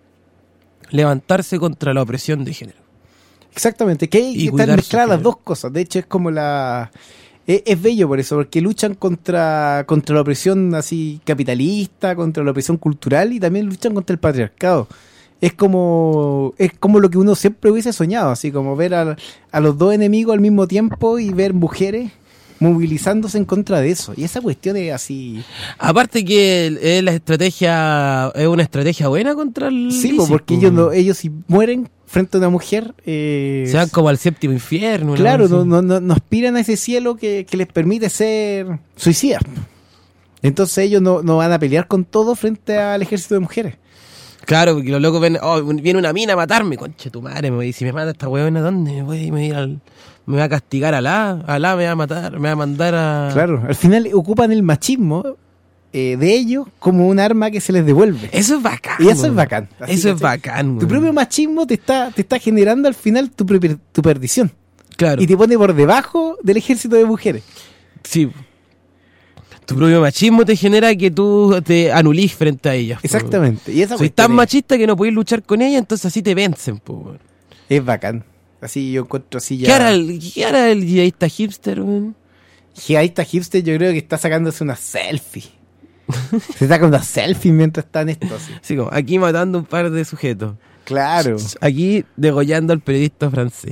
levantarse contra la opresión de género. Exactamente, que hay Y que cuidar están su mezcladas las género. dos cosas. De hecho, es como la... Es, es bello por eso, porque luchan contra, contra la opresión así capitalista, contra la opresión cultural y también luchan contra el patriarcado. Es como es como lo que uno siempre hubiese soñado, así como ver a, a los dos enemigos al mismo tiempo y ver mujeres movilizándose en contra de eso. Y esa cuestión es así... Aparte que es la estrategia, es una estrategia buena contra el Sí, ISIS, po, porque po. ellos, no, ellos si mueren frente a una mujer... Eh, se van como al séptimo infierno. una Claro, cosa no, así. no, no, no aspiran a ese cielo que, que les permite ser suicidas. Entonces ellos no, no van a pelear con todo frente al ejército de mujeres. Claro, porque los locos ven, oh, viene una mina a matarme, conche tu madre, me voy, si me mata esta huevona, ¿dónde me voy? Me, voy a ir al- me va a castigar a Alá, Alá me va a matar, me va a mandar a... Claro, al final ocupan el machismo eh, de ellos como un arma que se les devuelve. Eso es bacán. Y eso es weón. bacán. Así, Eso es ¿cachai? bacán, Tu weón. propio machismo te está, te está generando al final tu, per- tu perdición. Claro, Y te pone por debajo del ejército de mujeres. sí. Tu propio machismo te genera que tú te anulís frente a ellas. po. Exactamente. Y esa Soy cuestión tan es- machista que no podéis luchar con ellas, entonces así te vencen, po, weón. es bacán. Así yo encuentro así ya... ¿Qué hará el, qué hará el yihadista hipster, weón? Gigaísta hipster yo creo que está sacándose una selfie. Se saca una selfie mientras está en esto. Así. Así como, aquí matando un par de sujetos. Claro. Aquí degollando al periodista francés.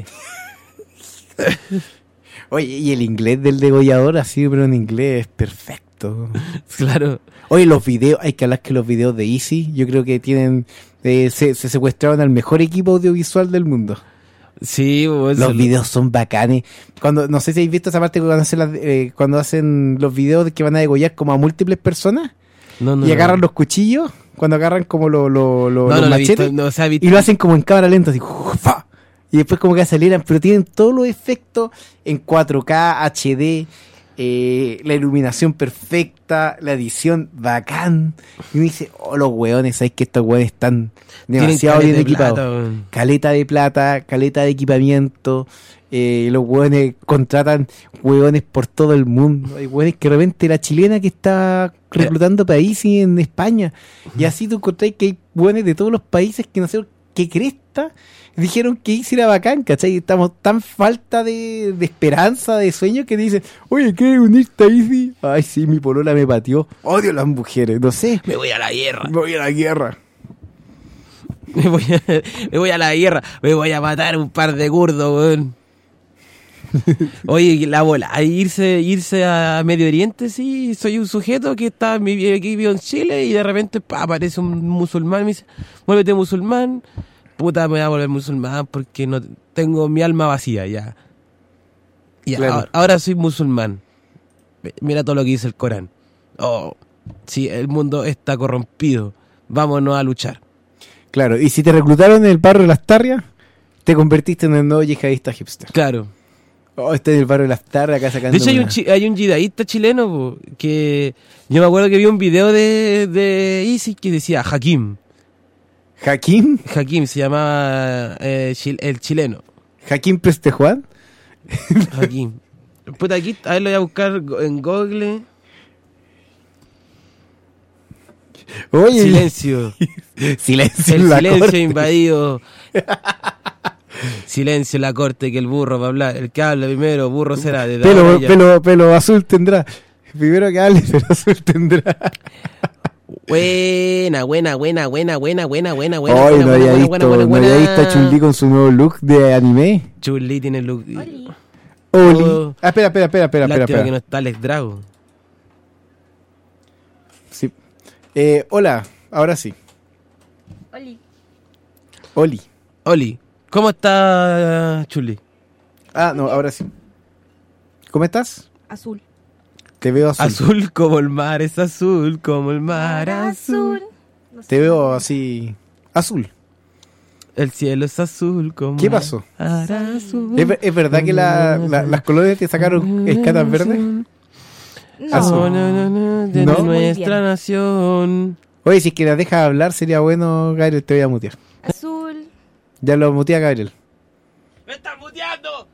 Oye, y el inglés del degollador así, pero en inglés es perfecto. Claro. Oye, los videos, hay que hablar que los videos de Easy, yo creo que tienen, eh, se, se secuestraron al mejor equipo audiovisual del mundo. Sí, weón, Los se lo- videos son bacanes. Cuando, no sé si habéis visto esa parte cuando hacen, las, eh, cuando hacen los videos de que van a degollar como a múltiples personas No, no, y no. agarran los cuchillos, cuando agarran como lo, lo, lo- No, los no lo he visto, machetes. no, o sea, he visto- Y lo hacen como en cámara lenta, así, ¡fa! Y después como que aceleran, pero tienen todos los efectos en cuatro K, H D, eh, la iluminación perfecta, la edición bacán. Y uno dice, oh, los weones, ¿sabes que estos weones están Tienen demasiado caleta bien de equipados? plata, weón. Caleta de plata, caleta de equipamiento. Eh, los weones contratan weones por todo el mundo. Hay weones que de repente la chilena que está reclutando países en España. Y así tú encontrás que hay weones de todos los países que no sé qué cresta dijeron que Easy era bacán, ¿cachai? Estamos tan falta de, de esperanza, de sueño, que dicen, oye, ¿quieres unirte a Easy? Ay, sí, mi polola me pateó. Odio a las mujeres, no sé. Me voy a la guerra. Me voy a la guerra. Me voy a, me voy a la guerra. Me voy a matar un par de kurdos, weón. Oye, la bola, irse, irse a Medio Oriente, sí, soy un sujeto que está mi- aquí vivo en Chile y de repente pa, aparece un musulmán y me dice, vuélvete musulmán, puta, me voy a volver musulmán porque no tengo mi alma vacía ya. Ya, Claro. ahora, ahora soy musulmán. Mira todo lo que dice el Corán. Oh, sí, el mundo está corrompido. Vámonos a luchar. Claro, y si te reclutaron en el barrio de Las Tarrias, te convertiste en el nuevo yihadista hipster. Claro. Oh, este es el barrio de Las Tarrias acá sacando De hecho, hay un, una- chi- hay un yihadista chileno po, que yo me acuerdo que vi un video de, de ISIS que decía Hakim. Hakim, Hakim se llamaba eh, chil- el chileno. Hakim Prestejuan. Hakim. Puta, aquí, a ver, lo voy a buscar go- en Google. Oye, Silencio. silencio, El en la silencio corte. invadido. Silencio en la corte que el burro va a hablar. El que habla primero, burro será. De Pelo, pelo, pelo azul tendrá. Primero que hable, pero azul tendrá. Buena, buena, buena, buena, buena, buena, buena, buena. Hoy buena, no había buena, visto, buena, buena, no había buena. visto a Chun-Li con su nuevo look de anime. Chun-Li tiene el look. Oli. Oh. Ah, espera, espera, espera, espera, espera. Lástima que espera. no está Alex Drago. Sí. Eh, hola, ahora sí. Oli. Oli. Oli, ¿cómo está Chun-Li? Ah, no, ahora sí. ¿Cómo estás? Azul. Te veo azul. Azul como el mar, es azul como el mar azul. No sé. Te veo así azul. El cielo es azul como ¿Qué pasó? el mar azul. ¿Es, ver- es verdad que la- la- las colonias te sacaron escatas verdes? No. Azul. No, no, no, de ¿No? Muy nuestra bien. nación. Oye, si es que las dejas hablar, sería bueno, Gabriel, te voy a mutear. Azul. Ya lo mutea Gabriel. ¡Me estás muteando!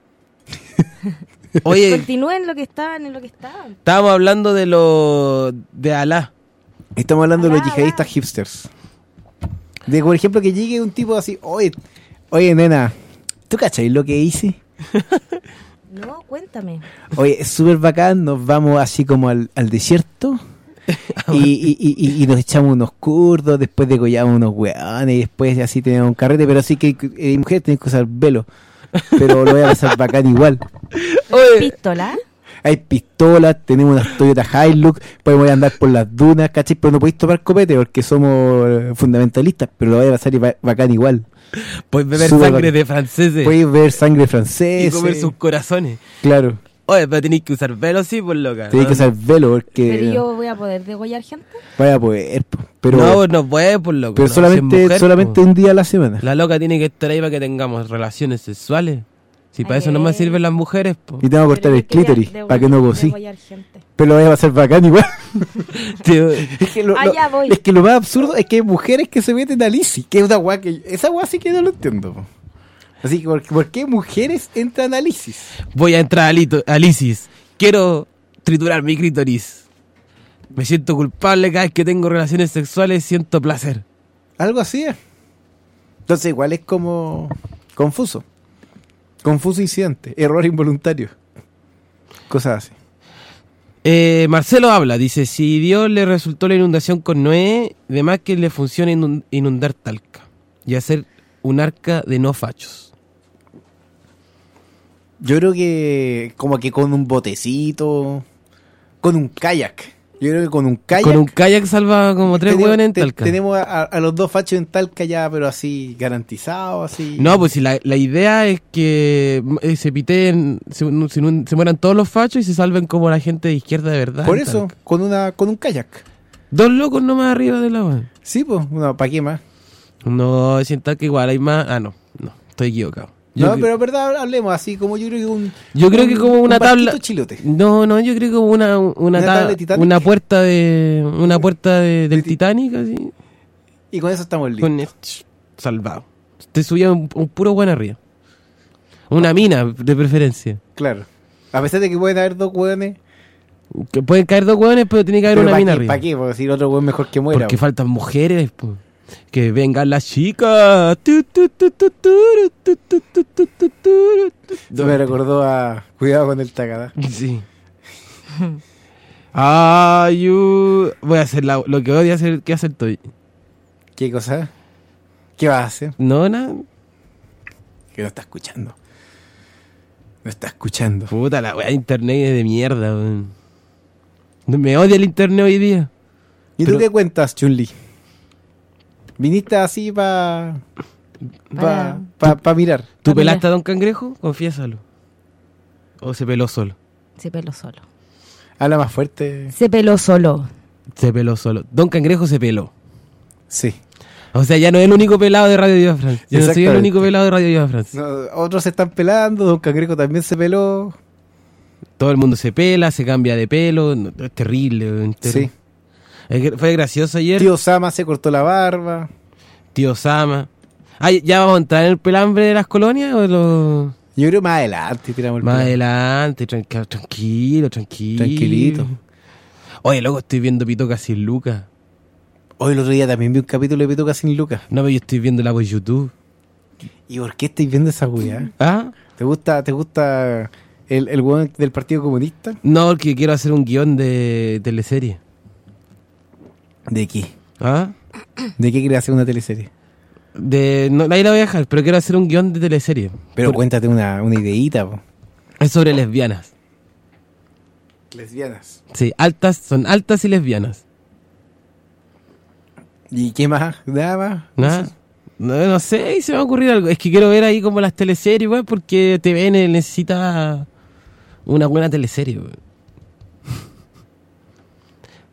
Oye, Continúen lo que estaban, en lo que estaban. estábamos hablando de lo de Alá. Estamos hablando de los Alá, yihadistas alá. hipsters. De, por ejemplo, que llegue un tipo así, oye, oye, nena, ¿tú cachai lo que hice? No, cuéntame. Oye, es súper bacán, nos vamos así como al, al desierto y, y, y, y- y nos echamos unos kurdos, después degollamos unos weones y después así tenemos un carrete, pero sí que eh, mujeres tienen que usar velo, pero lo voy a pasar bacán igual. Oye, ¿Pistola? Hay pistolas, tenemos unas Toyota Hilux, podemos ir a andar por las dunas, ¿cachai? Pero no podéis tomar copete porque somos eh, fundamentalistas, pero lo voy a pasar ba- bacán igual. puedes beber Súper sangre bacán. de franceses Podéis ver sangre y francesa. comer sus corazones. Claro, Oye, pero tenéis que usar velo, sí, por loca. tenéis que usar velo porque ¿Pero yo voy a poder degollar gente? vaya a poder, po. pero, no, no puede, por loco. pero no, solamente, si es mujer, solamente po. un día a la semana. La loca tiene que estar ahí para que tengamos relaciones sexuales. Si para Ay, eso no me eh. sirven las mujeres, po. Y te vamos a cortar Pero el yo quería clítoris degollar- para que no gocí. degollar gente. Pero lo voy a pasar bacán igual. Tío, Es que, lo, lo- Allá voy. es que lo más absurdo es que hay mujeres que se meten a Lizzy, que es una weá que... Esa weá sí que no lo entiendo. Po. Así que, ¿por, por qué mujeres entran a Lizzy? voy a entrar a, Lito, a Lisis. Quiero triturar mi clítoris. Me siento culpable cada vez que tengo relaciones sexuales, siento placer. Algo así es. Entonces igual es como... Confuso. Confuso incidente. Error involuntario. Cosas así. Eh, Marcelo habla, dice, si Dios le resultó la inundación con Noé, de más que le funciona inun- inundar Talca y hacer un arca de no fachos. Yo creo que como que con un botecito, con un kayak. Yo creo que con un kayak. Con un kayak salva como tres tenemos- hueones en te- Talca. Tenemos a, a los dos fachos en Talca ya, pero así garantizados, así. No, pues si la, la idea es que eh, se piteen, se, se, se mueran todos los fachos y se salven como la gente de izquierda de verdad. Por en eso, Talca. con una con un kayak. Dos locos nomás arriba del agua. Sí, pues, no, ¿para qué más? No, si en Talca igual hay más. Ah, no, no, estoy equivocado. Yo, no, cre- pero verdad, hablemos así, como yo creo que un... yo creo que un- como una un barquito tabla. chilote. No, no, yo creo que como una, una, ¿Una ta- tabla de Titanic? una puerta de. Una puerta de, del De ti- Titanic, así. Y con eso estamos listos. Con ch- salvado. Te subía un, un puro buen arriba. Una mina, de preferencia. Claro. A pesar de que pueden haber dos hueones. Que pueden caer dos hueones, pero tiene que haber una ¿para mina qué? arriba. ¿Para qué? Porque si el otro hueón mejor que muera. Porque po. faltan mujeres, po. Que vengan las chicas. Tu, tu, tu, tu, tu, tu, tu, tu, tu, tu, tu. Eso me recordó a... Cuidado con el tacada. Sí. Ay, you- voy a hacer la- lo que odio hacer, ¿qué hacer estoy? ¿Qué cosa? ¿Qué vas a hacer? No, nada. Que no está escuchando. No está escuchando. Puta, la weá de internet es de mierda, weón. Me odia el internet hoy día. ¿Y Pero- tú qué cuentas, Chun-Li? ¿Viniste así para... Para- para pa, pa mirar? ¿Tú Ah, pelaste mira. a Don Cangrejo? Confiésalo. ¿O se peló solo? Se peló solo. Habla más fuerte. Se peló solo. Se peló solo. Don Cangrejo se peló. Sí. O sea, ya no es el único pelado de Radio Viva France. Yo no soy el Exactamente. único pelado de Radio Viva France. No, otros se están pelando, Don Cangrejo también se peló. Todo el mundo se pela, se cambia de pelo. no, es terrible. weón, terrible. Sí. Es que fue gracioso ayer. Tío Sama se cortó la barba. Tío Sama. Ah, ¿ya vamos a entrar en el pelambre de las colonias o lo... Yo creo más adelante tiramos el Más plan. adelante, tranquilo, tranquilo, tranquilo. Tranquilito. Oye, luego estoy viendo Pitoca sin Lucas. Hoy el otro día también vi un capítulo de Pituca sin Lucas. No, pero yo estoy viéndola por YouTube. ¿Y por qué estáis viendo esa weá? ¿Ah? ¿Te gusta, te gusta el, el weón del Partido Comunista? No, porque quiero hacer un guión de teleserie. ¿De qué? ¿Ah? ¿De qué quieres hacer una teleserie? De, no, ahí la voy a dejar, pero quiero hacer un guión de teleserie. Pero Por- cuéntate una, una ideíta, po. Es sobre lesbianas. Lesbianas. Sí, altas, son altas y lesbianas. ¿Y qué más? Nada más. ¿Nada? No, no sé, y se me va a ocurrir algo. Es que quiero ver ahí como las teleseries, güey, porque T V N necesita una buena teleserie, güey.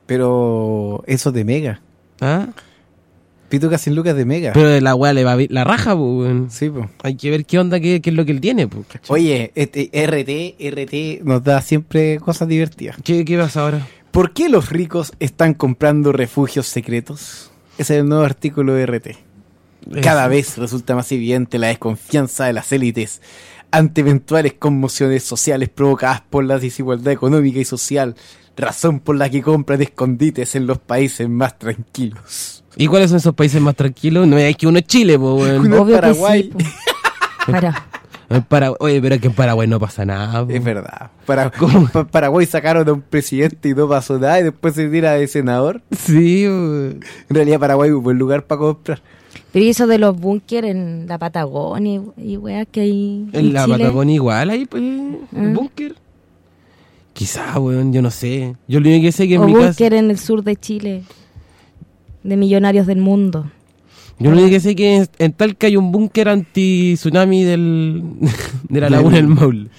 Pero eso de Mega. ¿Ah? Pituca sin lucas de Mega. Pero de la weá le va a vi- la raja, pues, weón. Sí, pues. Hay que ver qué onda, qué, qué es lo que él tiene, pues. ¿cachai? Oye, este R T, R T nos da siempre cosas divertidas. ¿Qué, qué pasa ahora? ¿Por qué los ricos están comprando refugios secretos? Ese es el nuevo artículo de R T. Cada Es- vez resulta más evidente la desconfianza de las élites ante eventuales conmociones sociales provocadas por la desigualdad económica y social, razón por la que compran escondites en los países más tranquilos. ¿Y cuáles son esos países más tranquilos? No es que uno es Chile, pues, weón. Uno es Obvio Paraguay. que sí, po. Para. En Para- Oye, pero es que en Paraguay no pasa nada, po. Es verdad. Para, ¿Cómo? pa- Paraguay sacaron a un presidente y no pasó nada y después se tira de senador. Sí, weón. En realidad Paraguay es un buen lugar para comprar. Pero ¿y eso de los búnkeres en la Patagonia y, y weas que hay En la Chile? Patagonia igual ahí, pues, el ¿Ah? búnker. Quizá, weón, yo no sé. Yo lo único que sé es que en O mi casa... búnker en el sur de Chile, de millonarios del mundo. Yo lo único que sé es que en, en Talca hay un búnker anti-tsunami del, de la laguna del Maule.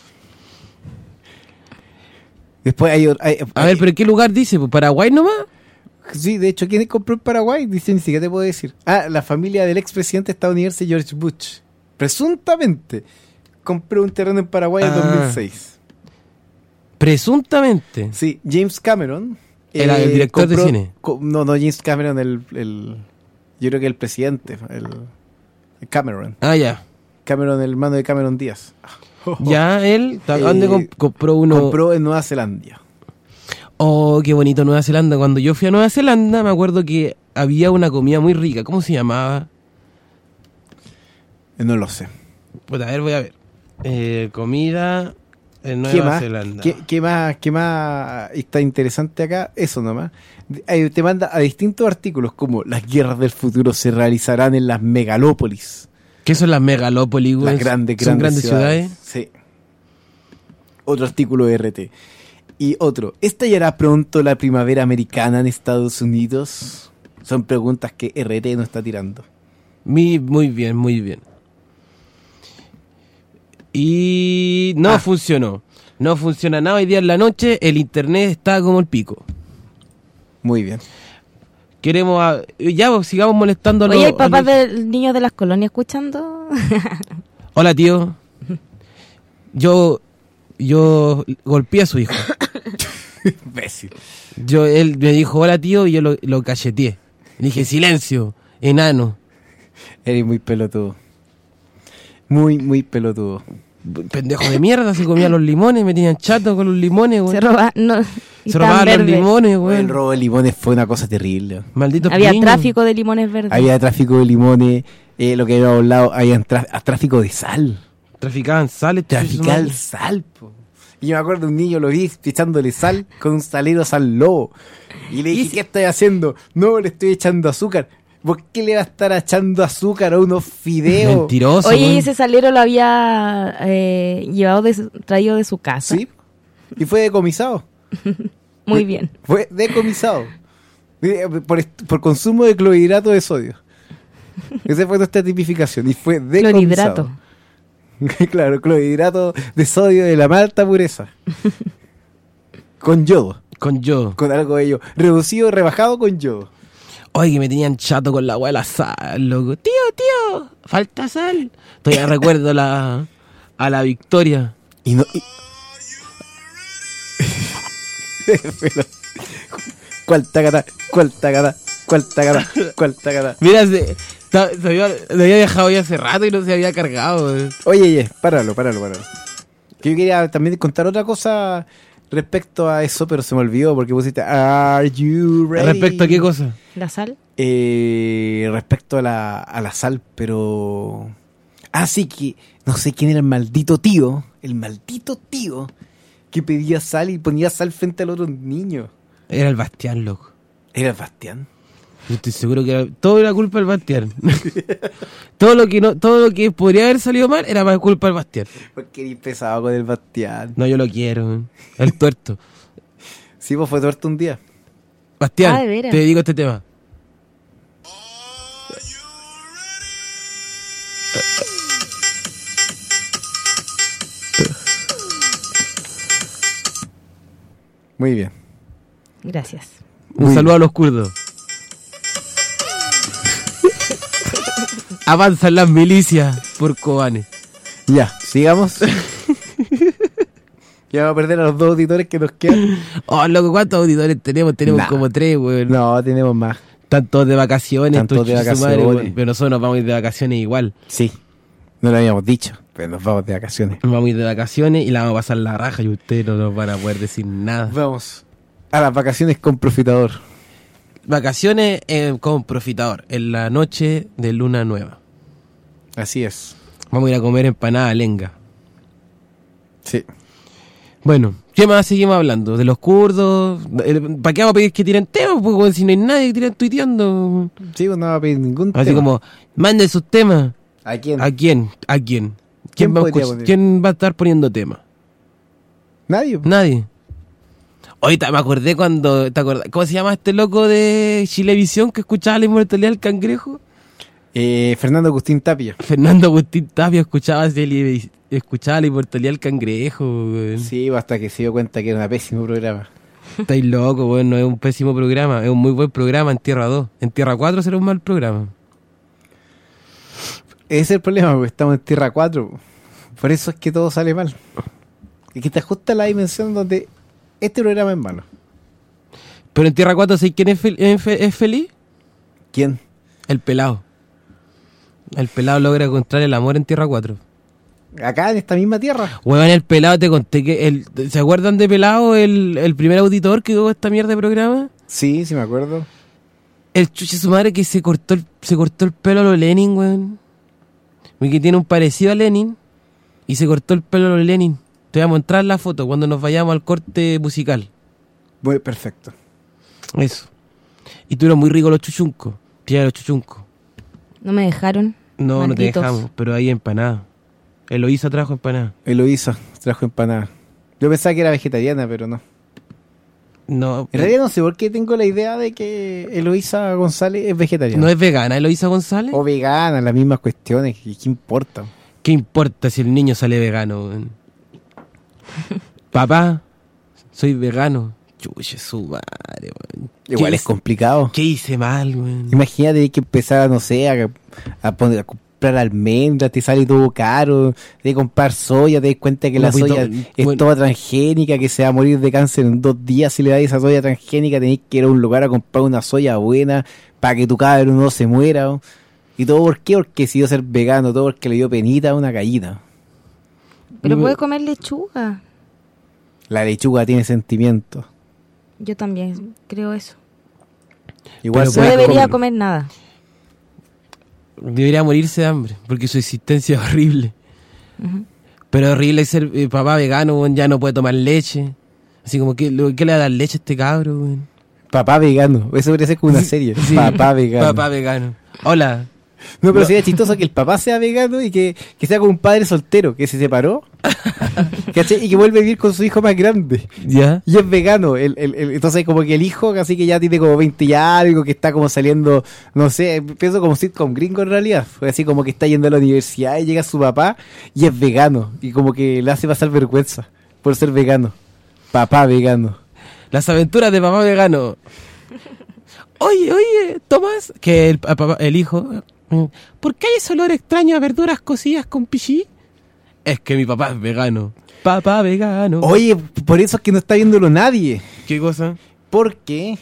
Después hay, otro- hay- A ver, pero ¿en qué lugar dice? ¿Pues Paraguay nomás? Sí, de hecho, ¿quién compró en Paraguay? Dice, ni siquiera te puedo decir. Ah, la familia del expresidente estadounidense George Bush. Presuntamente compró un terreno en Paraguay en Ah. dos mil seis. Presuntamente. Sí, James Cameron. Era el director de cine. co- no, no, James Cameron, el, el- yo creo que el presidente, el, el Cameron. Ah, ya. Cameron, el hermano de Cameron Díaz. Ya, él, ¿a ¿dónde Eh, comp- compró uno? Compró en Nueva Zelanda. Oh, qué bonito Nueva Zelanda. Cuando yo fui a Nueva Zelanda, me acuerdo que había una comida muy rica. ¿Cómo se llamaba? Eh, No lo sé. Pues a ver, voy a ver. Eh, comida en ¿Qué Nueva más? Zelanda. ¿Qué, qué más? ¿Qué más está interesante acá? Eso nomás. De- eh, Te manda a distintos artículos como las guerras del futuro se realizarán en las megalópolis. ¿Qué son las megalópolis, güey? Las grandes, ¿Son grandes, grandes ciudades? Sí. Otro artículo de R T. Y otro. ¿Estallará pronto la primavera americana en Estados Unidos? Son preguntas que R T no está tirando. Mi- muy bien, muy bien. Y no Ah. funcionó. No funciona nada hoy día en la noche. El internet está como el pico. Muy bien. Queremos... a- Ya, pues, sigamos molestando a los... Oye, ¿hay a papás los- de niños de las colonias escuchando? Hola, tío. Yo... Yo golpeé a su hijo. Imbécil. Yo, él me dijo, hola, tío, y yo lo, lo cacheteé. Le dije, silencio, enano. Eres muy pelotudo. Muy, muy pelotudo. Pendejo de mierda, se comía los limones, me tenían chato con los limones, güey. Se roba, no, y Se estaban robaban los verdes. limones, güey. El robo de limones fue una cosa terrible. Malditos Había niños. tráfico de limones verdes. Había tráfico de limones, eh, lo que habíamos hablado, había tra- a tráfico de sal. Traficaban sales. Traficar sal, po. Y yo me acuerdo un niño lo vi echándole sal con un salero sal lobo. Y le dije, ¿qué estás haciendo? No, le estoy echando azúcar. ¿Por qué le va a estar echando azúcar a unos fideos? Mentiroso, Oye, güey. ¿y ese salero lo había eh, llevado de su- traído de su casa? Sí. Y fue decomisado. Muy bien. Fue decomisado. Eh, Por, est- por consumo de clorhidrato de sodio. Esa fue nuestra tipificación. Y fue decomisado. Clorhidrato. Claro, clorhidrato de sodio de la más alta pureza. Con yodo. Con yo. Con algo de ello. Reducido, rebajado con yodo. Oye, que me tenían chato con la weá de la sal, loco. Tío, tío, falta sal. Todavía recuerdo la, a la Victoria. Y no. y- Pero- ¿Cuál tacata? ¿Cuál tacata? ¿Cuál tacata? ¿Cuál tacata? Mira, se, ta- se había, se había dejado ya hace rato y no se había cargado. güey. Oye, oye, páralo, páralo, páralo. Que yo quería también contar otra cosa respecto a eso, pero se me olvidó porque pusiste Are you ready? ¿Respecto a qué cosa? ¿La sal? Eh, respecto a la, a la sal, pero... Ah, sí, que no sé quién era el maldito tío, el maldito tío que pedía sal y ponía sal frente al otro niño. Era el Bastián, loco. ¿Era Bastián? Yo estoy seguro que era- todo era culpa del Bastián. todo lo que no, todo lo que podría haber salido mal era más culpa del Bastián. Porque eres pesado con el Bastián. No, yo lo quiero, güey. El tuerto. Sí, pues fue tuerto un día. Bastián, Ah, ¿de veras? te dedico este tema. Muy bien. Gracias. Un Uy. saludo a los kurdos. Avanzan las milicias por Kobane. Ya, sigamos. Ya vamos a perder a los dos auditores que nos quedan. Oh, loco, ¿cuántos auditores tenemos? Tenemos Nah. como tres, weón. No, tenemos más. Están todos de vacaciones. Están todos de estos chuchos su madre, vacaciones. weón. Pero nosotros nos vamos a ir de vacaciones igual. Sí, no lo habíamos dicho, pero nos vamos de vacaciones. Nos vamos a ir de vacaciones y la vamos a pasar la raja y ustedes no nos van a poder decir nada. Vamos a las vacaciones con Profitador. Vacaciones eh, con Profitador, en la noche de luna nueva. Así es. Vamos a ir a comer empanada lenga. Sí. Bueno, ¿qué más seguimos hablando? ¿De los kurdos? El- ¿Para qué vamos a pedir que tiren temas? Pues, weón, si no hay nadie que tiren tuiteando. Sí, pues no va a pedir ningún Así tema. como, manden sus temas. ¿A quién? ¿A quién? ¿A quién? ¿Quién, ¿Quién va, a podría escuch- poner? ¿Quién va a estar poniendo temas? Nadie. Nadie. Ahorita me acordé cuando, ¿te acordás? ¿Cómo se llama este loco de Chilevisión que escuchaba la inmortalidad del cangrejo? Eh, Fernando Agustín Tapia. Fernando Agustín Tapia escuchaba, Chile- escuchaba la inmortalidad del cangrejo, weón. Sí, hasta que se dio cuenta que era un pésimo programa. Estáis loco, weón, no es un pésimo programa, es un muy buen programa en Tierra dos. En Tierra cuatro será un mal programa. Ese es el problema, porque estamos en Tierra cuatro. Por eso es que todo sale mal. Y que te ajusta la dimensión donde este programa es malo. Pero en Tierra cuatro, ¿sabes quién es, fel- es fe- es feliz? ¿Quién? El pelado. El pelado logra encontrar el amor en Tierra cuatro. Acá en esta misma tierra. Weón, el pelado te conté que... El, ¿se acuerdan de pelado, el, el primer auditor que tuvo esta mierda de programa? Sí, sí me acuerdo. El chuche su madre que se cortó el, se cortó el pelo a lo Lenin, weón. Y que tiene un parecido a Lenin. Y se cortó el pelo a lo Lenin. Te voy a mostrar la foto cuando nos vayamos al corte musical. Muy perfecto. Eso. Y tuvieron muy ricos los chuchuncos. Pilla los chuchuncos. No me dejaron. No, no te Malditos. dejamos, pero hay empanada. Eloísa trajo empanada. Eloísa trajo empanada. Yo pensaba que era vegetariana, pero no. No, En realidad no sé por qué tengo la idea de que Eloísa González es vegetariana. no es vegana, Eloísa González. O vegana, las mismas cuestiones. ¿Qué, qué importa? ¿Qué importa si el niño sale vegano? weón? Papá, soy vegano. Chuche su madre, weón. Igual ¿Qué es hice- complicado. ¿Qué hice mal, weón? Imagínate hay que empezar, no sé, a, a, poner, a comprar almendras, te sale todo caro, de comprar soya, te das cuenta que No, la pues, soya no, es bueno. toda transgénica, que se va a morir de cáncer en dos días si le das esa soya transgénica, tenés que ir a un lugar a comprar una soya buena para que tu cabro no se muera. ¿o? ¿Y todo por qué? Porque decidió ser vegano, todo porque le dio penita a una gallina. Pero No, puede comer lechuga. La lechuga tiene sentimientos. Yo también creo eso. Igual Pero se No va a debería comer. comer nada. Debería morirse de hambre, porque su existencia es horrible. Ujú. Pero es horrible ser eh, papá vegano, weón, ya no puede tomar leche. Así como, ¿qué, lo- ¿qué le va a dar leche a este cabro, weón? Papá vegano, eso debería ser como una serie. Sí. Papá vegano. Papá vegano. Hola. No, pero sería chistoso que el papá sea vegano y que, que sea como un padre soltero que se separó ¿cachai? Y que vuelve a vivir con su hijo más grande. ¿Ya? Y es vegano. El, el, el- entonces, como que el hijo, así que ya tiene como veinte y algo, que está como saliendo, no sé, pienso como sitcom gringo en realidad. Fue así como que está yendo a la universidad y llega su papá y es vegano. Y como que le hace pasar vergüenza por ser vegano. Papá vegano. Las aventuras de papá vegano. Oye, oye, Tomás, que el, a papá- el hijo, eh, ¿por qué hay ese olor extraño a verduras cocidas con pichí? Es que mi papá es vegano. Papá vegano. Oye, por eso es que no está viéndolo nadie. ¿Qué cosa? Porque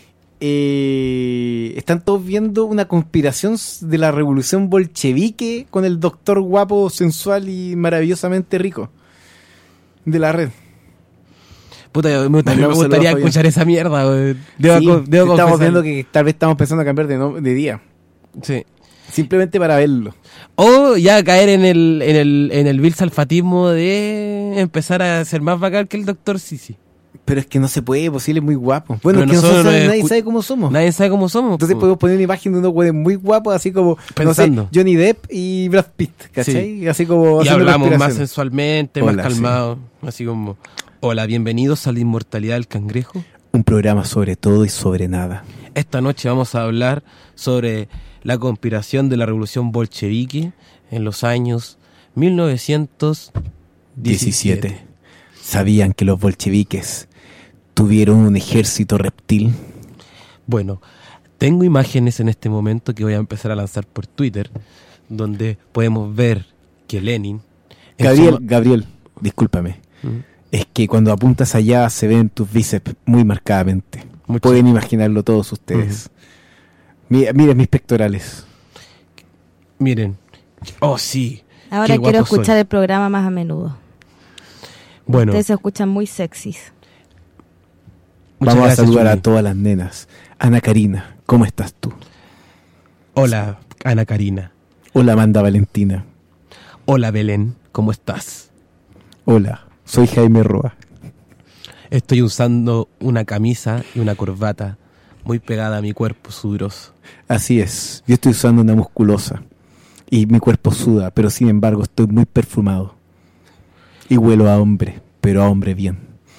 eh, están todos viendo una conspiración de la revolución bolchevique con el doctor guapo, sensual y maravillosamente rico de la red. Puta, me, me Mandamos gustaría saludos, escuchar esa mierda, weón. Debo, Sí, co- debo estamos confesar. viendo que tal vez estamos pensando en cambiar de, no- de día. Sí. Simplemente para verlo. O ya caer en el, en el, en el vil salfatismo de empezar a ser más bacán que el doctor Sisi. Pero es que no se puede, pues sí, él es muy guapo. Bueno, Pero es que nosotros nosotros no nadie escu- sabe cómo somos. Nadie sabe cómo somos. Entonces po. podemos poner una imagen de unos güeyes muy guapos, así como, Pensando. no sé, Johnny Depp y Brad Pitt, ¿cachai? Así como Y haciendo hablamos más conspiraciones. sensualmente, Hola, más calmados. Así como, hola, bienvenidos a la inmortalidad del cangrejo. Un programa sobre todo y sobre nada. Esta noche vamos a hablar sobre la conspiración de la revolución bolchevique en los años mil novecientos diecisiete. diecisiete. Sabían que los bolcheviques tuvieron un ejército reptil. Bueno, tengo imágenes en este momento que voy a empezar a lanzar por Twitter, donde podemos ver que Lenin... en Gabriel, su ma- Gabriel, discúlpame. Mm. Es que cuando apuntas allá se ven tus bíceps muy marcadamente. Mucho. Pueden imaginarlo todos ustedes. Mi- miren mis pectorales. Miren. Oh, sí. Ahora Qué quiero guapo soy. escuchar el programa más a menudo. Bueno, Ustedes se escuchan muy sexys. muchas Vamos a gracias, saludar a Juli. todas las nenas. Ana Karina, ¿cómo estás tú? Hola, Ana Karina. Hola, Amanda Valentina. Hola, Belén. ¿Cómo estás? Hola, soy Jaime Roa. Estoy usando una camisa y una corbata muy pegada a mi cuerpo sudoroso. Así es, yo estoy usando una musculosa y mi cuerpo suda, pero sin embargo estoy muy perfumado. Y huelo a hombre, pero a hombre bien.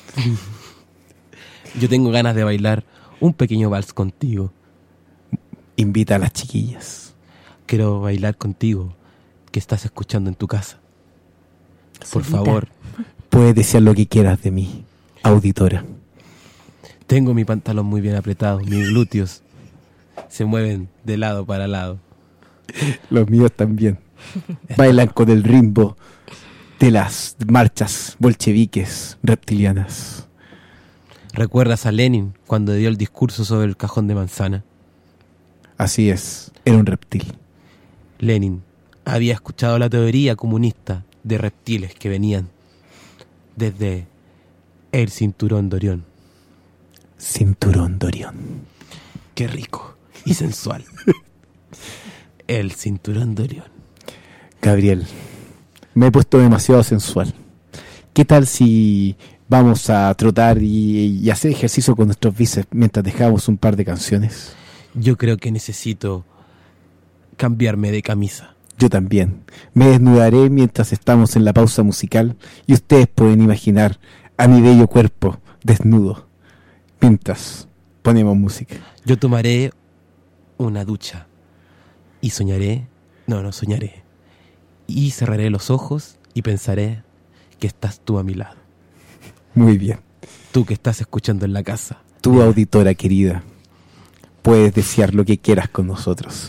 Yo tengo ganas de bailar un pequeño vals contigo. Invita a las chiquillas. Quiero bailar contigo, que estás escuchando en tu casa. Por Solita. favor, Puedes desear lo que quieras de mí, auditora. tengo mi pantalón muy bien apretado, mis glúteos se mueven de lado para lado. Los míos también. Bailan con el ritmo de las marchas bolcheviques reptilianas. ¿Recuerdas a Lenin cuando dio el discurso sobre el cajón de manzana? Así es, era un reptil. Lenin había escuchado la teoría comunista de reptiles que venían desde el cinturón de Orión. Cinturón de Orión. Qué rico y sensual. El cinturón de Orión. Gabriel, me he puesto demasiado sensual. ¿Qué tal si vamos a trotar y, y hacer ejercicio con nuestros bíceps mientras dejamos un par de canciones? Yo creo que necesito cambiarme de camisa. Yo también. Me desnudaré mientras estamos en la pausa musical y ustedes pueden imaginar a mi bello cuerpo desnudo mientras ponemos música. Yo tomaré una ducha y soñaré, no, no soñaré, y cerraré los ojos y pensaré que estás tú a mi lado. Muy bien. Tú que estás escuchando en la casa. Tu auditora querida, puedes desear lo que quieras con nosotros.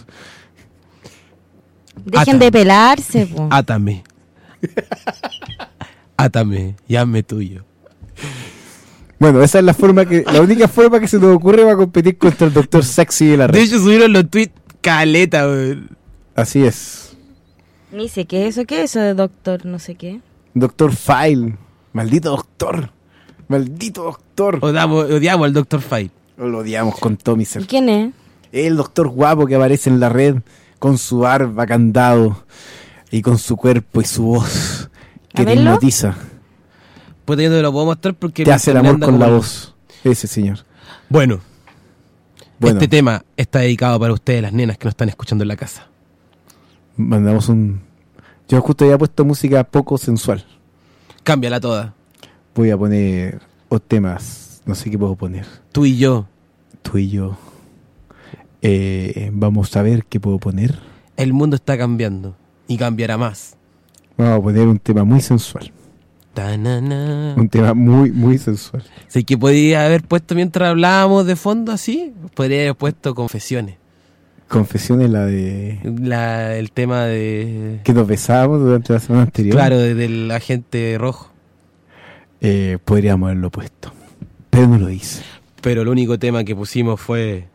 Dejen Átame. de pelarse, po. Átame. Átame y hazme tuyo. Bueno, esa es la forma que, la única forma que se nos ocurre para competir contra el doctor Sexy de la De red. hecho, subieron los tweets caleta, weón. Así es. Ni sé qué es eso, qué es eso de doctor, no sé qué. Doctor File. Maldito doctor. Maldito doctor. Odiamos, odiamos al doctor Fight. Lo odiamos con todo mi ¿Y ser. quién es? El doctor guapo que aparece en la red con su barba candado y con su cuerpo y su voz que ¿A te verlo? hipnotiza. Pues yo no te lo puedo mostrar porque... Te mi hace el internet amor anda con como la el- voz. Ese señor. Bueno, Bueno, este tema está dedicado para ustedes, las nenas que nos están escuchando en la casa. mandamos un... Yo justo había puesto música poco sensual. Cámbiala toda. Voy a poner o temas, no sé qué puedo poner. Tú y yo. Tú y yo. Eh, vamos a ver qué puedo poner. El mundo está cambiando y cambiará más. Vamos a poner un tema muy sensual. Ta-na-na. Un tema muy, muy sensual. Así que podría haber puesto mientras hablábamos de fondo así, podría haber puesto confesiones. Confesiones, la de... La, el tema de... que nos besábamos durante la semana anterior. Claro, de- del agente rojo. Eh, podríamos haberlo puesto. Pero no lo hice. Pero el único tema que pusimos fue...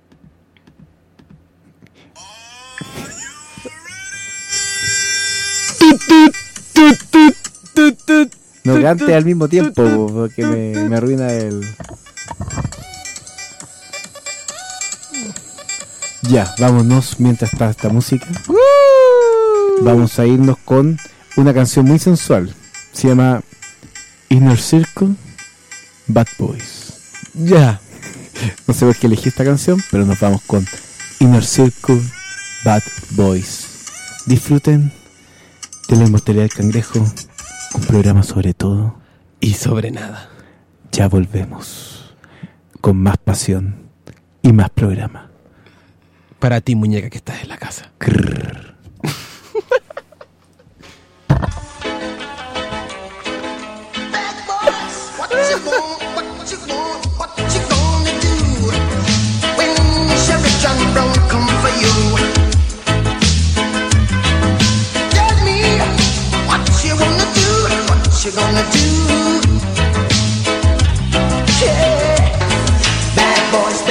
No cante al mismo tiempo, po, porque me, me arruina el... Ya, vámonos mientras está esta música. Vamos a irnos con una canción muy sensual. Se llama Inner Circle, Bad Boys. Ya. No sé por qué elegí esta canción, pero nos vamos con Inner Circle, Bad Boys. Disfruten de la inmortalidad del cangrejo, un programa sobre todo. Y sobre nada. Ya volvemos con más pasión y más programa. Para ti, muñeca, que estás en la casa. Crrr. Bad boys, what you want, what you want, what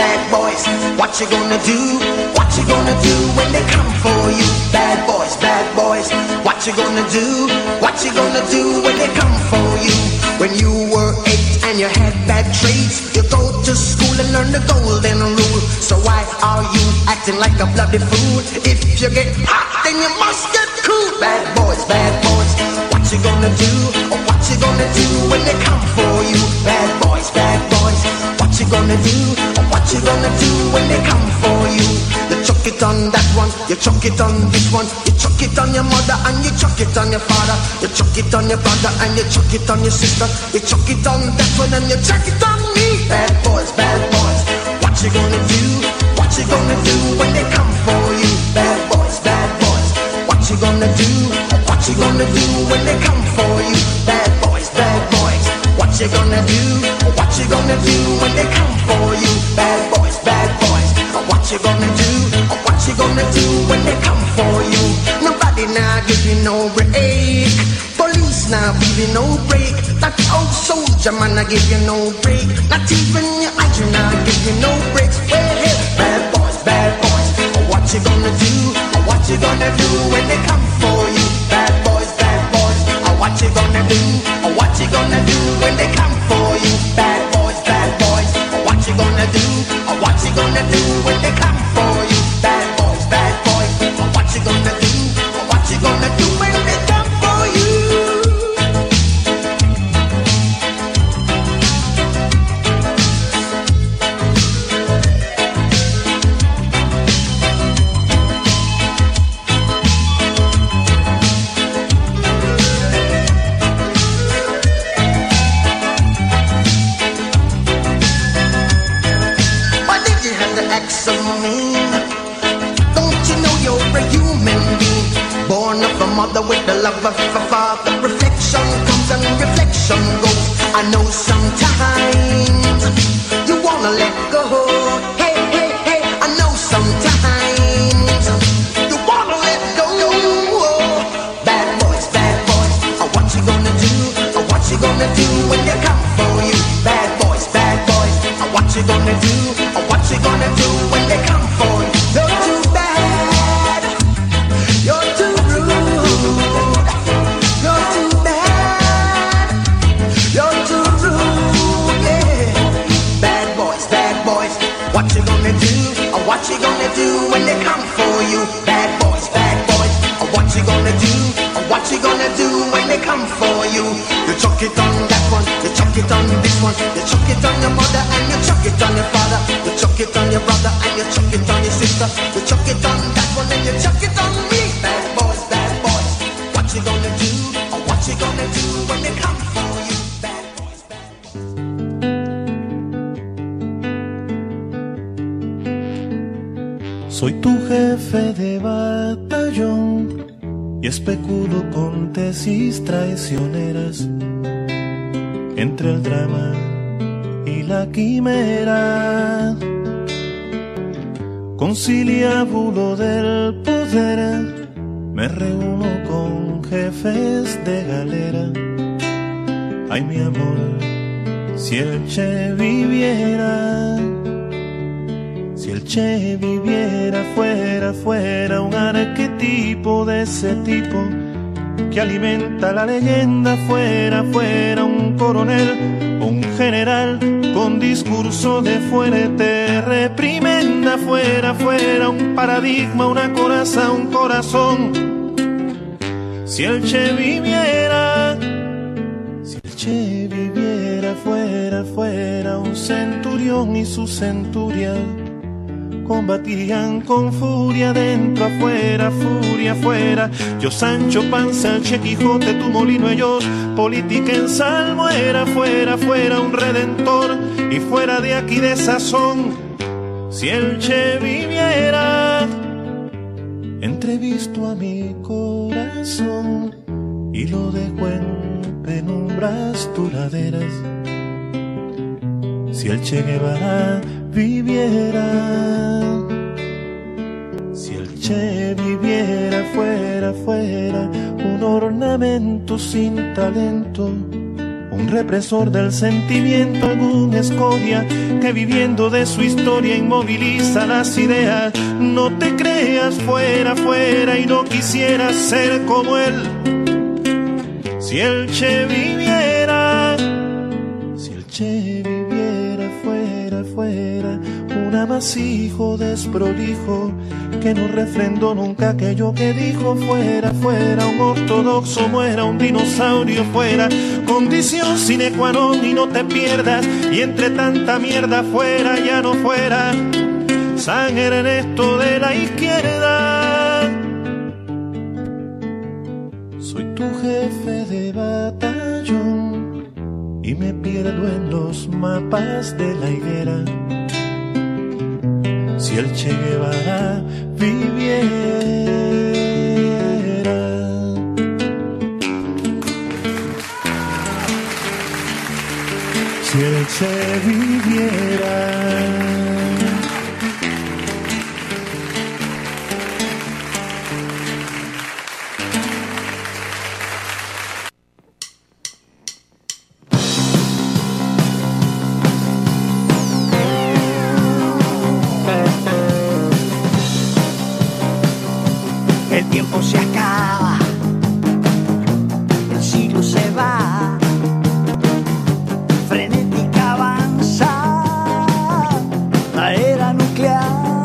bad boys. What you gonna do? What you gonna do when they come for you? Bad boys, bad boys. What you gonna do? What you gonna do when they come for you? When you were eight and you had bad traits, you go to school and learn the golden rule. So why are you acting like a bloody fool? If you get hot, then you must get cool. Bad boys, bad boys. What you gonna do? Or what you gonna do when they come for you? Bad boys, bad boys. What you gonna do? Or what you gonna do when they come for you? You chuck it on that one, you chuck it on this one, you chuck it on your mother and you chuck it on your father, you chuck it on your brother and you chuck it on your sister, you chuck it on that one and you chuck it on me. Bad boys, bad boys. What you gonna do? What you gonna do when they come for you? Bad boys, bad boys. What you gonna do? What you gonna do when they come for you? Bad boys, bad boys. What you gonna do? What you gonna do when they come for you? Bad boys, bad boys. What you gonna do? What you gonna do when they come for you? Nobody now give you no break. Police now give you no break. That old soldier man I give you no break. Not even your eyes now give you no breaks. Well, hey, bad boys, bad boys. What you gonna do? What you gonna do when they come for you? Bad boys, bad boys. What you gonna do? What you gonna do when they come for you? Bad boys, bad boys. What you gonna do? What you gonna do when they come for you? Bad boys, bad boys. What you gonna do? What you gonna do when they come for you? Mother with the love of a father. Reflection comes and reflection goes. I know sometimes you wanna let go. Hey, hey, hey, I know sometimes you wanna let go. Bad boys, bad boys. What you gonna do? What you gonna do when they come for you? Bad boys, bad boys. What you gonna do? What you gonna do when they come for you? You're too bad. You're too What you gonna do? What you gonna do when they come for you? Bad boys, bad boys. What you gonna do? What you gonna do when they come for you? You chuck it on that one, you chuck it on this one, you chuck it on your mother and you chuck it on your father, you chuck it on your brother and you chuck it on your sister, you chuck it on that one and you chuck it on me. Bad boys, bad boys. What you gonna do? What you gonna do when they come for you? Bad boys, bad boys. Soy tu jefe de batallón y especulo con tesis traicioneras entre el drama y la quimera. Conciliábulo del poder, me reúno con jefes de galera. Ay, mi amor, si el Che viviera, si el Che viviera, fuera, fuera un arquetipo de ese tipo que alimenta la leyenda, fuera, fuera un coronel o un general con discurso de fuerte reprimenda, fuera, fuera un paradigma, una coraza, un corazón. Si el Che viviera, si el Che viviera, fuera, fuera un centurión y su centuria combatían con furia, dentro, afuera, furia, afuera. Yo, Sancho Panza, el Che Quijote, tu Molino, ellos, política en salmo, era fuera, fuera un redentor y fuera de aquí de sazón. Si el Che viviera, entrevisto a mi corazón y lo dejo en penumbras duraderas. Si el Che Guevara viviera, si el Che viviera, fuera, fuera un ornamento sin talento, un un represor del sentimiento, algún escoria que viviendo de su historia inmoviliza las ideas. No te creas fuera, fuera y no quisieras ser como él. Si el Che viviera, si el Che viviera fuera, fuera un amasijo desprolijo que no refrendó nunca aquello que dijo. Fuera, fuera un ortodoxo, muera un dinosaurio, fuera condición sine qua non y no te pierdas. Y entre tanta mierda fuera, ya no fuera San Ernesto de la izquierda. Soy tu jefe de batallón y me pierdo en los mapas de la higuera. Si el Che Guevara viviera, si el Che viviera. El tiempo se acaba, el siglo se va, frenética avanza la era nuclear.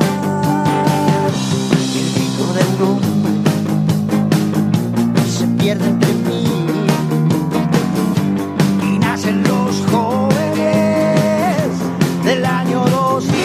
El grito del hombre se pierde entre mí y nacen los jóvenes del año dos mil.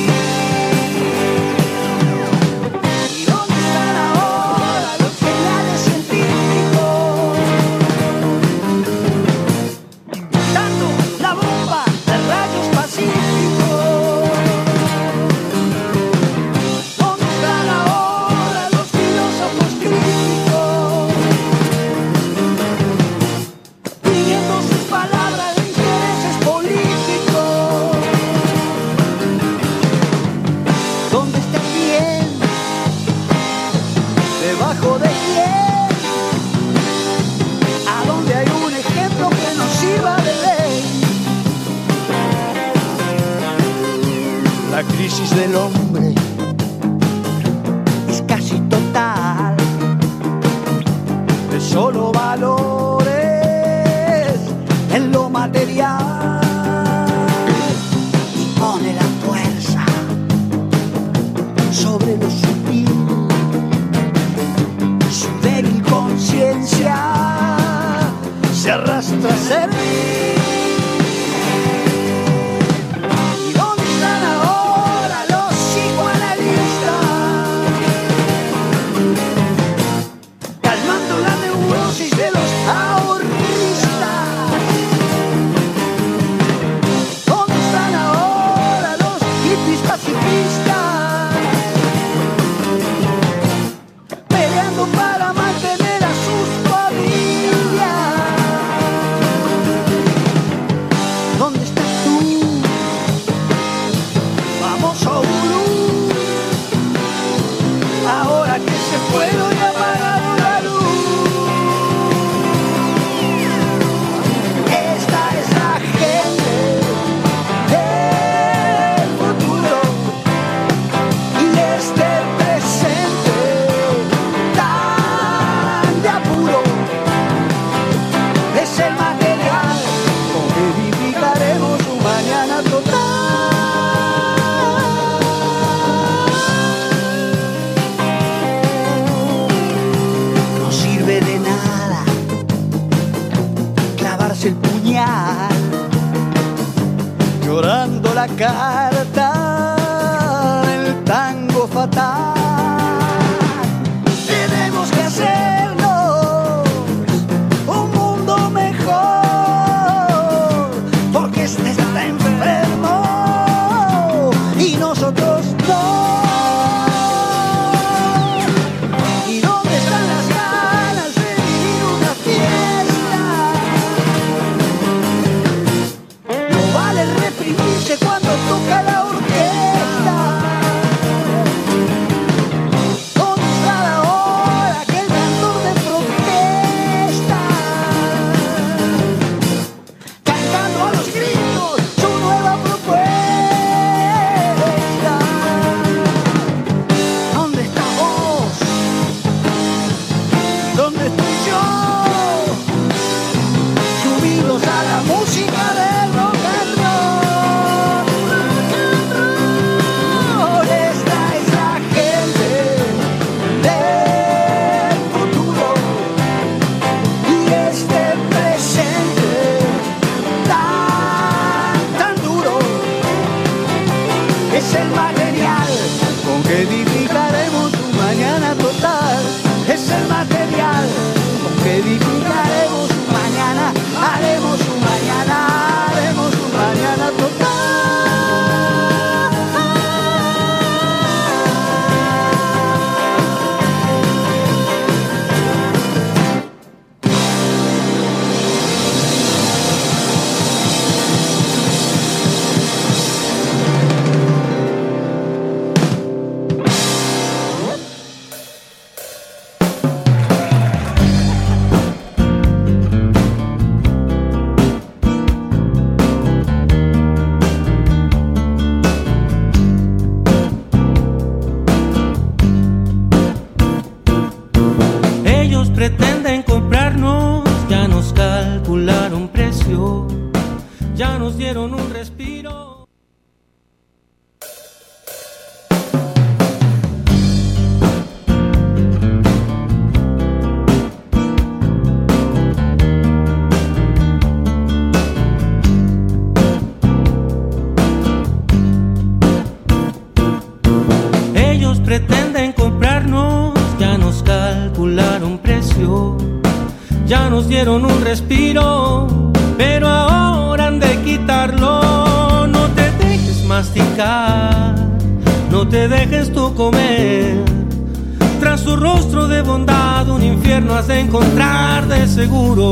La crisis del hombre es casi total, de solo valores en lo material, y pone la fuerza sobre lo sutil, su débil conciencia se arrastra a servir. Para mantener a sus familias. la carta del tango fatal. Tenemos que hacernos un mundo mejor, porque este está enfermo y nosotros no. ¿Y dónde están las ganas de vivir una fiesta? No vale reprimirse cuando toca la orquesta. pretenden comprarnos, ya nos calcularon precio, ya nos dieron un respiro, pero ahora han de quitarlo. No te dejes masticar, no te dejes tú comer. Tras su rostro de bondad un infierno has de encontrar de seguro.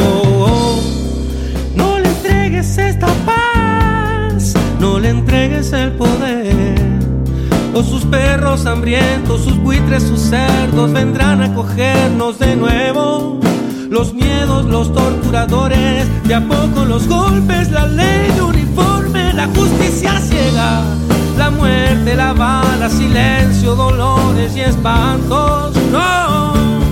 No le entregues esta paz, no le entregues el poder, o sus perros hambrientos, sus buitres, sus cerdos vendrán a cogernos de nuevo. Los miedos, los torturadores, de a poco los golpes, la ley de uniforme, la justicia ciega, la muerte, la bala, silencio, dolores y espantos. No,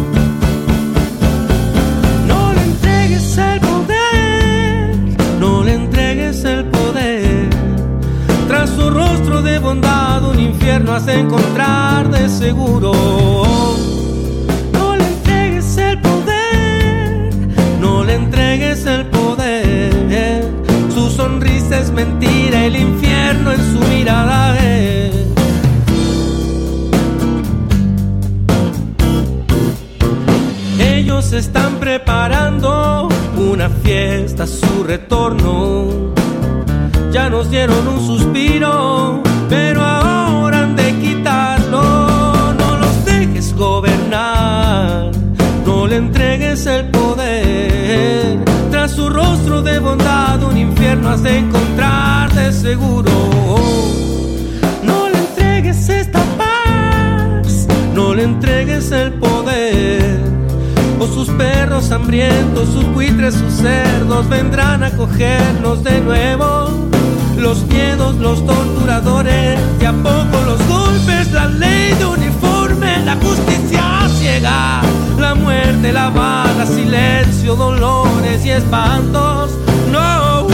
no le entregues el poder, no le entregues el poder. Tras su rostro de bondad un infierno has de encontrar de seguro. No le entregues el poder, no le entregues el poder. Su sonrisa es mentira, el infierno en su mirada es. Ellos están preparando una fiesta a su retorno. Ya nos dieron un suspiro, pero ahora han de quitarlo. No los dejes gobernar, no le entregues el poder. Tras su rostro de bondad un infierno has de encontrar de seguro. No le entregues esta paz, no le entregues el poder, o sus perros hambrientos, sus buitres, sus cerdos vendrán a cogernos de nuevo. Los miedos, los torturadores, de a poco los golpes, la ley de uniforme, la justicia ciega, la muerte, la bala, silencio, dolores y espantos. No,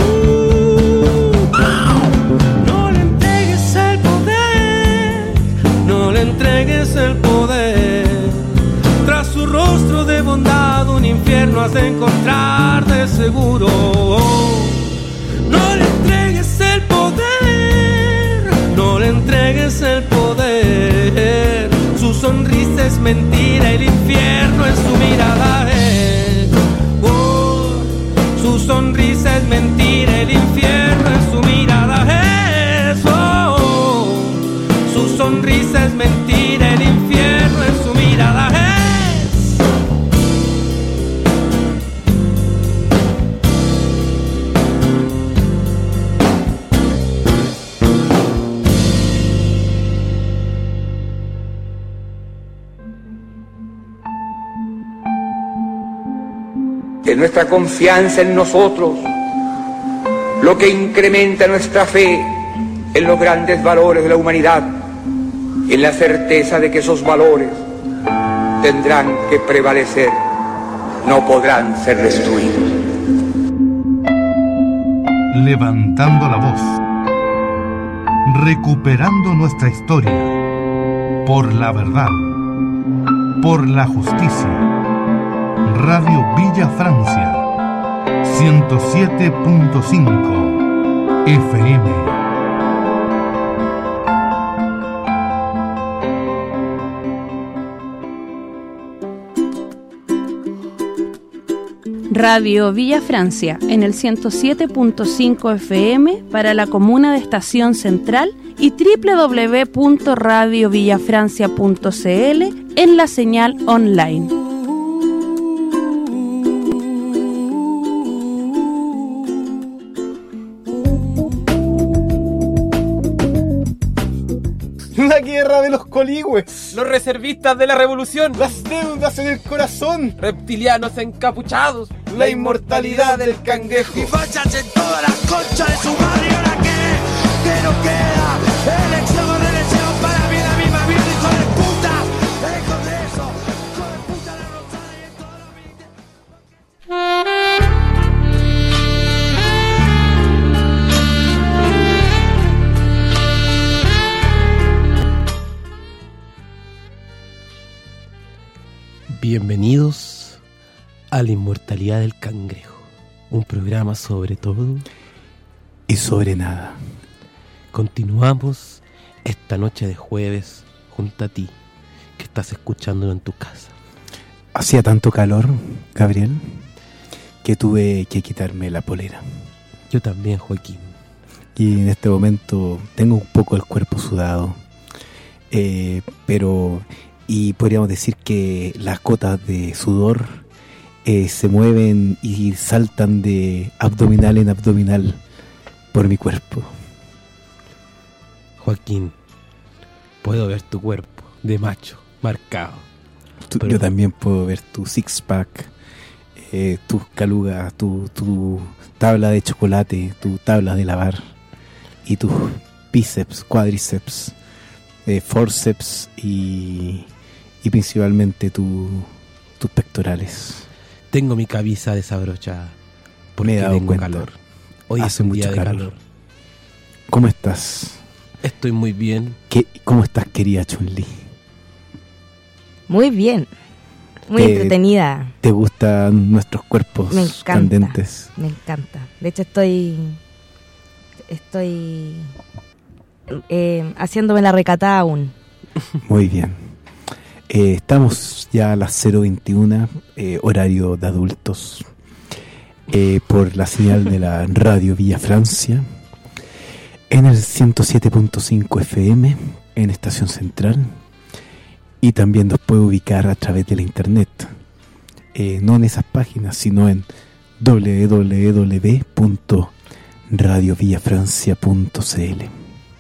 no le entregues el poder, no le entregues el poder. Tras su rostro de bondad un infierno has de encontrar de seguro. No le entregues el poder, no le entregues el poder. Su sonrisa es mentira, el infierno en su mirada es. Oh, su sonrisa es mentira, el infierno en su mirada es. Oh, su sonrisa es mentira, el infierno en su mirada es. Es nuestra confianza en nosotros lo que incrementa nuestra fe en los grandes valores de la humanidad, en la certeza de que esos valores tendrán que prevalecer, no podrán ser destruidos. Levantando la voz, recuperando nuestra historia, por la verdad, por la justicia. Radio Villa Francia, ciento siete punto cinco F M. Radio Villa Francia en el ciento siete punto cinco F M para la comuna de Estación Central y doble u doble u doble u punto radio villafrancia punto c l en la señal online. La guerra de los coligües, Los reservistas de la revolución, las deudas en el corazón, reptilianos encapuchados, la inmortalidad del cangrejo. Y fachas en todas las conchas de su madre. ¿Y ahora qué? ¿Qué nos queda? Elección o reelección para vida misma, vida, hijo de puta. El Congreso, hijo de puta, la rosada y en todos los ministerios. Bienvenidos a la inmortalidad del cangrejo, un programa sobre todo y sobre nada. Continuamos esta noche de jueves junto a ti, que estás escuchando en tu casa. Hacía tanto calor, Gabriel, que tuve que quitarme la polera. Yo también, Joaquín. Y en este momento tengo un poco el cuerpo sudado, eh, pero y podríamos decir que las gotas de sudor eh, se mueven y saltan de abdominal en abdominal por mi cuerpo. Joaquín, puedo ver tu cuerpo de macho marcado. Tú, Pero... Yo también puedo ver tu six pack, eh, tus calugas, tu, tu tabla de chocolate, tu tabla de lavar y tus bíceps, cuádriceps, eh, forceps y, y principalmente tu, tus pectorales. Tengo mi camisa desabrochada porque Me he dado tengo cuenta. calor. Hoy Hace es un día mucho de calor. calor. ¿Cómo estás? Estoy muy bien. ¿Qué, ¿Cómo estás, querida Chun-Li? Muy bien. Muy Te- entretenida. ¿Te gustan nuestros cuerpos Me encanta. candentes? Me encanta. De hecho, estoy. Estoy. eh, haciéndome la recatada aún. Muy bien. Eh, estamos ya a las cero veintiuno, eh, horario de adultos, eh, por la señal de la Radio Villa Francia, en el ciento siete punto cinco F M, en Estación Central, y también nos puede ubicar a través de la internet, eh, no en esas páginas, sino en doble u doble u doble u punto radio villa francia punto c l.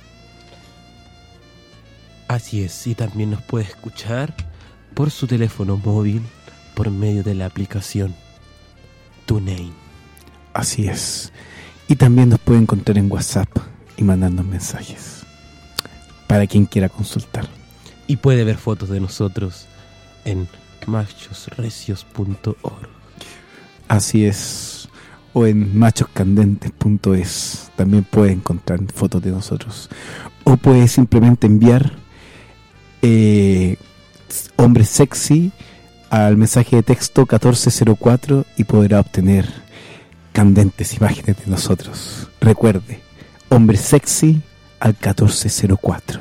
Así es, y también nos puede escuchar por su teléfono móvil por medio de la aplicación TuneIn. Así es. Y también nos puede encontrar en WhatsApp y mandarnos mensajes para quien quiera consultar. Y puede ver fotos de nosotros en machos recios punto org. Así es. O en machos candentes punto es también puede encontrar fotos de nosotros. O puede simplemente enviar eh, hombre sexy al mensaje de texto catorce cero cuatro y podrá obtener candentes imágenes de nosotros. Recuerde, hombre sexy al catorce cero cuatro.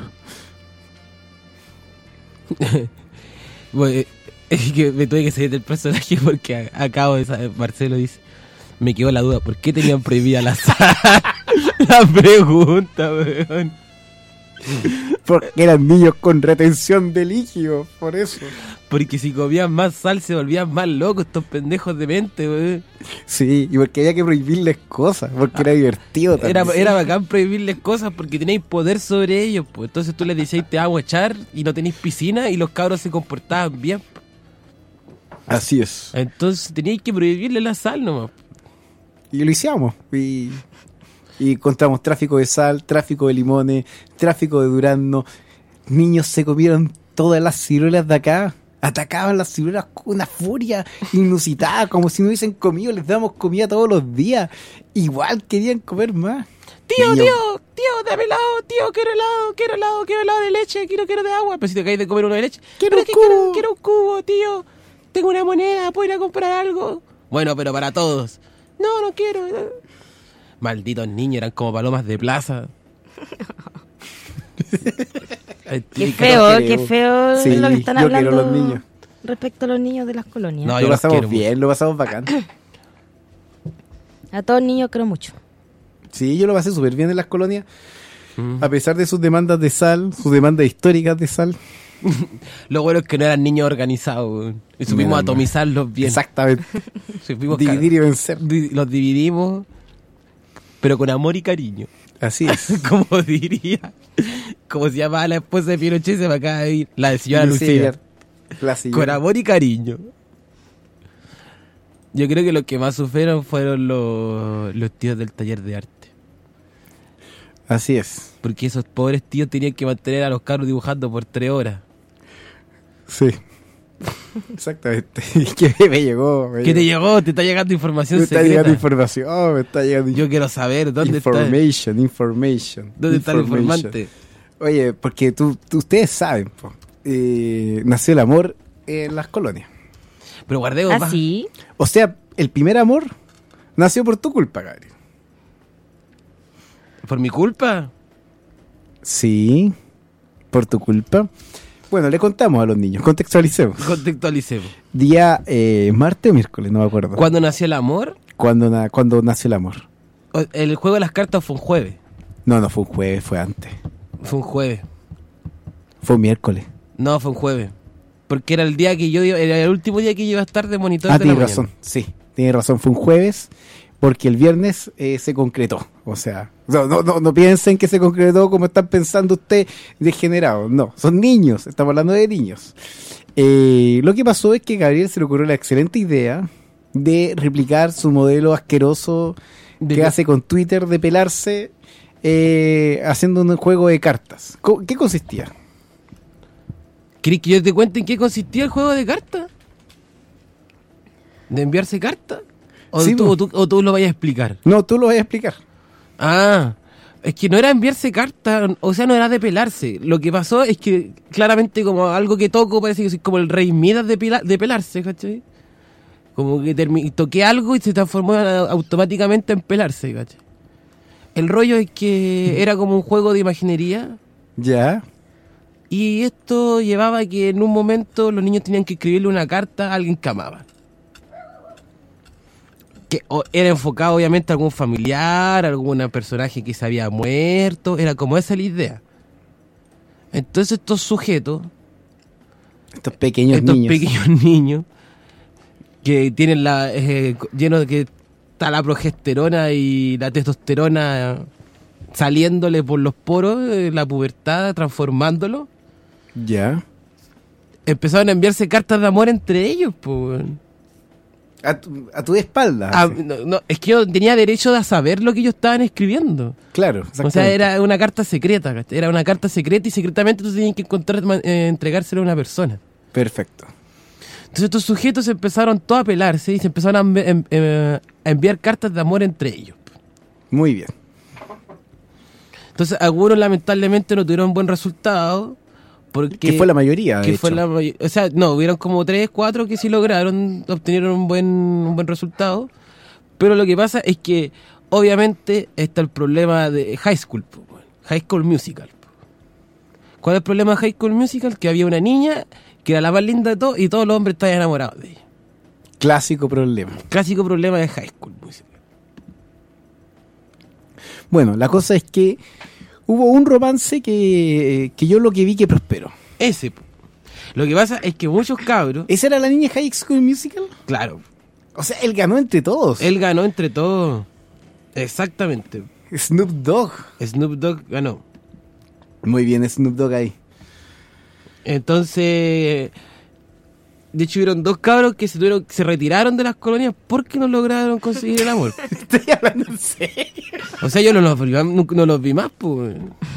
Bueno, es que me tuve que salir del personaje porque a- acabo de saber, Marcelo dice, me quedó la duda, ¿por qué tenían prohibida la sal? La pregunta, weón. Porque eran niños con retención de líquido, por eso. Porque si comían más sal se volvían más locos estos pendejos de mente, weón. Sí, y porque había que prohibirles cosas, porque era divertido también. Era, era bacán prohibirles cosas porque tenéis poder sobre ellos, pues. Entonces tú les decías te hago echar y no tenéis piscina y los cabros se comportaban bien. Así es. Entonces teníais que prohibirle la sal nomás. Y lo hicimos. Y, y encontramos tráfico de sal, tráfico de limones, tráfico de durazno. Niños se comieron todas las ciruelas de acá. Atacaban las ciruelas con una furia inusitada, como si no hubiesen comido. Les damos comida todos los días. Igual querían comer más. Tío, Niños- tío, tío, dame helado, tío, quiero helado, quiero helado, quiero helado de leche, quiero, quiero de agua. Pero si te caes de comer uno de leche, Quiero pero un es que cubo. quiero, quiero un cubo, tío. Tengo una moneda, ¿puedo ir a comprar algo? Bueno, pero para todos. No, no quiero. Malditos niños, eran como palomas de plaza. Ay, Qué típica- feo, creo. qué feo Sí, lo que están yo quiero hablando los niños. respecto a los niños de las colonias. No, lo yo los pasamos quiero bien, lo pasamos bacán. A todos niños quiero mucho. Sí, yo lo pasé súper bien en las colonias. Mm. A pesar de sus demandas de sal, sus demandas históricas de sal. Lo bueno es que no eran niños organizados, weón. Y supimos Menos mal. atomizarlos bien. Exactamente. Supimos ca- Dividir y vencer. di- los dividimos, pero con amor y cariño. Así es. Como diría, como se llamaba la esposa de Pinochet, se me acaba de ir, la de señora Sí, Lucía. La señora. Con amor y cariño. Yo creo que los que más sufrieron fueron los, los tíos del taller de arte. Así es. Porque esos pobres tíos tenían que mantener a los carros dibujando por tres horas. Sí. Exactamente. ¿Qué me llegó? Me ¿Qué te llegó? Te está llegando información Me está secreta. llegando información. Me está llegando Yo quiero saber dónde está. information, information. ¿Dónde está el information. informante? Oye, porque tú, tú- ustedes saben, po, eh, nació el amor en las colonias. Pero guardemos ¿Ah, más. sí? O sea, el primer amor nació por tu culpa, Gabriel. ¿Por mi culpa? Sí, por tu culpa. Bueno, le contamos a los niños, contextualicemos. Contextualicemos. Día eh, martes o miércoles, no me acuerdo. ¿Cuándo nació el amor? Cuando, na- cuando nació el amor. O- El juego de las cartas fue un jueves. No, no fue un jueves, fue antes. Fue un jueves. Fue un miércoles. No, fue un jueves. Porque era el día que yo iba- era el último día que yo iba a estar de monitor Ah, de la tiene mañana. razón, sí, tiene razón, fue un jueves, porque el viernes eh, se concretó. O sea, no, no, no, no piensen que se concretó como están pensando ustedes, degenerados. No, son niños, estamos hablando de niños. Eh, lo que pasó es que a Gabriel se le ocurrió la excelente idea de replicar su modelo asqueroso ¿De que qué? hace con Twitter de pelarse eh, haciendo un juego de cartas. Co- ¿Qué consistía? ¿Querés que yo te cuente en qué consistía el juego de cartas? ¿De enviarse cartas? ¿O, Sí, tú, po. o, tú, o tú lo vayas a explicar? No, tú lo vas a explicar. Ah, es que no era enviarse cartas, o sea, no era de pelarse. Lo que pasó es que claramente como algo que toco parece que soy como el rey Midas de, pela- de pelarse, ¿cachai? Como que termi- toqué algo y se transformó a- automáticamente en pelarse, ¿cachai? El rollo es que era como un juego de imaginería Ya. y esto llevaba a que en un momento los niños tenían que escribirle una carta a alguien que amaban. Que o- era enfocado obviamente a algún familiar, a algún personaje que se había muerto, era como esa la idea. Entonces estos sujetos, Estos pequeños estos niños. pequeños niños, que tienen la eh, lleno de que está la progesterona y la testosterona saliéndole por los poros, eh, la pubertad transformándolo, Ya. empezaron a enviarse cartas de amor entre ellos, pues. A tu, a tu espalda. Ah, sí. no, no, es que yo tenía derecho a saber lo que ellos estaban escribiendo. Claro, O sea, exactamente. era una carta secreta, ¿cachai? Era una carta secreta y secretamente tú tenías que encontrar, ma- eh, entregárselo a una persona. Perfecto. Entonces estos sujetos empezaron todos a pelarse y se empezaron a, envi- em- eh, a enviar cartas de amor entre ellos. Muy bien. Entonces algunos lamentablemente no tuvieron buen resultado. Porque, Que fue la mayoría, de que fue hecho. la may- o sea, no, hubieron como tres, cuatro que sí lograron, obtenieron un buen, un buen resultado. Pero lo que pasa es que obviamente está el problema de High School, po, weón. High School Musical. Po. ¿Cuál es el problema de High School Musical? Que había una niña que era la más linda de todos y todos los hombres estaban enamorados de ella. Clásico problema. Clásico problema de High School Musical. Bueno, la cosa es que hubo un romance que, que yo lo que vi que prosperó. Ese. Po. Lo que pasa es que muchos cabros, ¿Esa era la niña de High School Musical? claro, O sea, él ganó entre todos. él ganó entre todos. Exactamente. Snoop Dogg. Snoop Dogg ganó. Muy bien, Snoop Dogg ahí. Entonces, de hecho, hubieron dos cabros que se, tuvieron, se retiraron de las colonias porque no lograron conseguir el amor. Estoy hablando en serio. O sea, yo no los vi, no, no los vi más, pues.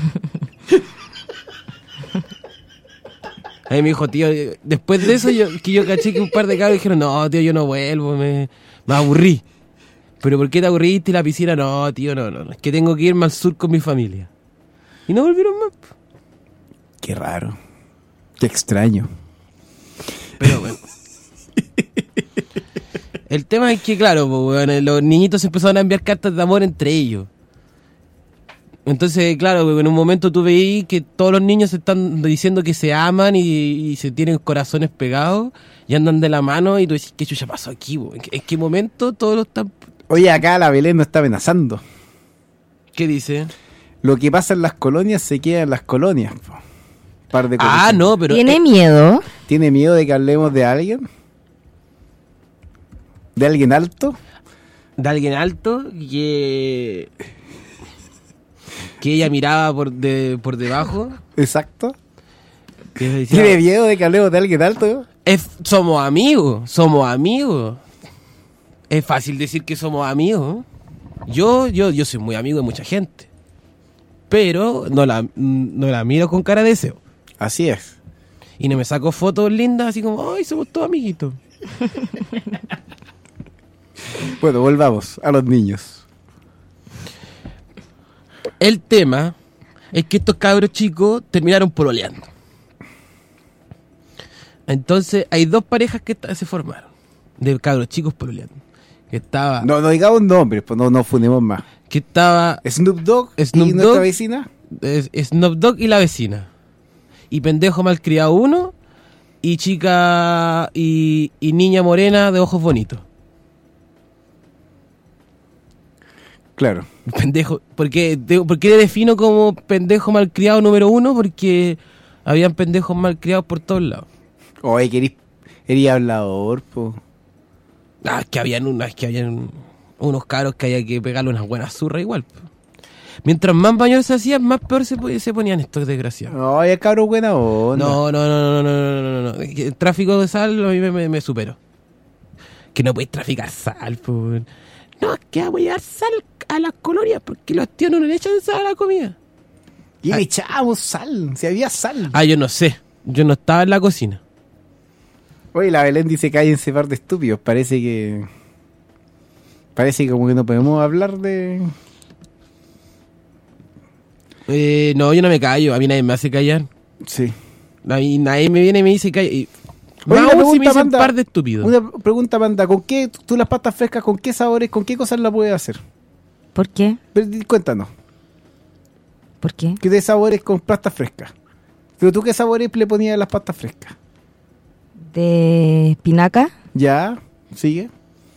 Ahí me dijo, tío, después de eso, yo, que yo caché que un par de cabros dijeron, no, tío, yo no vuelvo, me, me aburrí. ¿Pero por qué te aburriste y la piscina? No, tío, no, no, es que tengo que irme al sur con mi familia. Y no volvieron más. Po. Qué raro. Qué extraño. Pero bueno. El tema es que, claro, pues, bueno, los niñitos empezaron a enviar cartas de amor entre ellos. Entonces, claro, pues, en un momento tú veí que todos los niños se están diciendo que se aman y, y se tienen corazones pegados y andan de la mano y tú dices, ¿qué chucha pasó aquí? Po? ¿En qué, en qué momento todos los están...? Oye, acá la Belén nos está amenazando. ¿Qué dice? Lo que pasa en las colonias se queda en las colonias. Po. Par de Ah, cosas. no, pero... ¿Tiene eh, miedo? ¿Tiene miedo de que hablemos de alguien? ¿De alguien alto? de alguien alto que... que ella miraba por, de, por debajo. Exacto. Que decía, ¿Tiene miedo de que hablemos de alguien alto? Es, somos amigos, somos amigos. Es fácil decir que somos amigos. Yo, yo, yo soy muy amigo de mucha gente. Pero no la, no la miro con cara de deseo. Así es. Y no me saco fotos lindas así como, ay, somos todos amiguitos. Bueno, volvamos a los niños. El tema es que estos cabros chicos terminaron pololeando. Entonces hay dos parejas que ta- se formaron. De cabros chicos pololeando. Que estaba... No, no digamos nombres, pues no nos fundemos más. Que estaba... Snoop Dogg Snoop y nuestra Dogg. vecina. es- Snoop Dogg y la vecina. y pendejo malcriado uno, y chica y, y niña morena de ojos bonitos. Claro. Pendejo, ¿por qué, te- por qué le defino como pendejo malcriado número uno? Porque habían pendejos malcriados por todos lados. Oye, que eres, eres hablador, po. Ah, es que habían unas, es que habían unos caros que había que pegarle unas buenas zurras igual. po. Mientras más baños se hacían, más peor se, po- se ponían estos desgraciados. Oye, cabrón, buena onda. No, no, no, no, no, no, no, no, no. El tráfico de sal a mí me, me, me superó. Que no podéis traficar sal, po. No, es que vamos a llevar sal a las colonias porque los tíos no le echan sal a la comida. Y le echábamos sal, si había sal. Ah, yo no sé. Yo no estaba en la cocina. Oye, la Belén dice cállense par de estúpidos. Parece que... Parece que como que no podemos hablar de... Eh, no, yo no me callo. A mí nadie me hace callar. Sí. A mí nadie me viene y me dice calla. Y... Oye, Más una aún si me pregunta, dicen Amanda. par de estúpidos. Una pregunta, Panda. ¿Con qué tú las pastas frescas, con qué sabores, con qué cosas las puedes hacer? ¿Por qué? Pero, di- Cuéntanos. ¿Por qué? ¿Qué de sabores con pastas frescas? Pero tú, ¿qué sabores le ponías a las pastas frescas? De espinaca, Ya, sigue.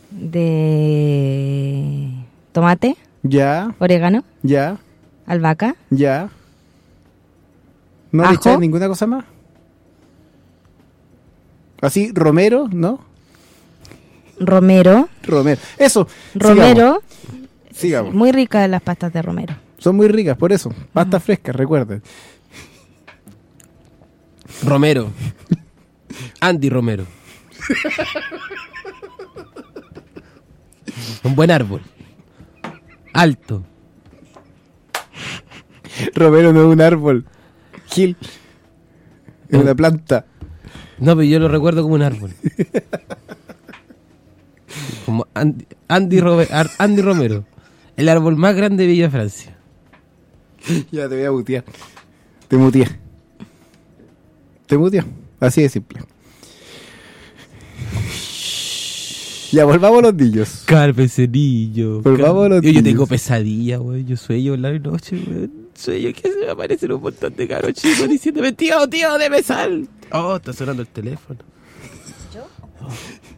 de tomate, Ya, orégano, ya, albahaca, ya. ¿No le Ajo. echas ninguna cosa más? Así, romero, ¿no? romero. Romero. Eso. Romero, Sigamos. Sigamos. muy ricas las pastas de romero. Son muy ricas, por eso. Pastas frescas, recuerden. Romero. Andy Romero. Un buen árbol. Alto. Romero no es un árbol. Gil. Es una planta. No, pero yo lo recuerdo como un árbol. Como Andy, Andy, Robe- Ar- Andy Romero. El árbol más grande de Villa Francia. Ya te voy a mutear. Te muteé. Te muteé. Así de simple. Ya, volvamos a los niños. Carpecenillo. Volvamos a los Yo, yo niños. tengo pesadilla, güey. Yo sueño en la noche, güey. Sueño que se me aparecen un montón de caros chicos diciéndome, tío, tío, deme sal. Oh, está sonando el teléfono. Oh.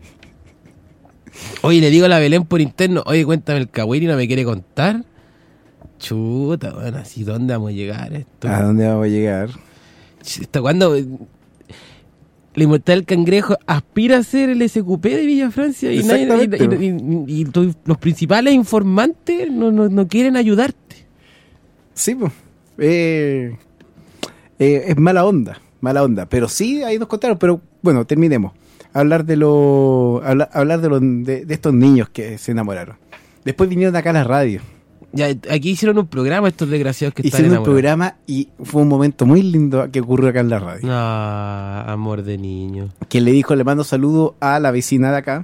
Oye, le digo a la Belén por interno, oye, cuéntame el cagüín y no me quiere contar. Chuta, bueno, así, ¿dónde vamos a llegar esto? ¿A dónde vamos a llegar? ¿Hasta cuándo? La Inmortal del Cangrejo aspira a ser el S Q P de Villa Francia y, nadie, Exactamente. y, y- y- y tu- los principales informantes no, no, no quieren ayudarte. Sí, pues. Eh, eh, es mala onda. Mala onda. Pero sí, ahí nos contaron. Pero bueno, terminemos. Hablar de lo, habla- hablar de, los de, de estos niños que se enamoraron. Después vinieron acá a la radio. Ya, aquí hicieron un programa estos desgraciados que están Hicieron un enamorados. programa y fue un momento muy lindo que ocurrió acá en la radio. Ah, amor de niño. Que le dijo, le mando saludo a la vecina de acá.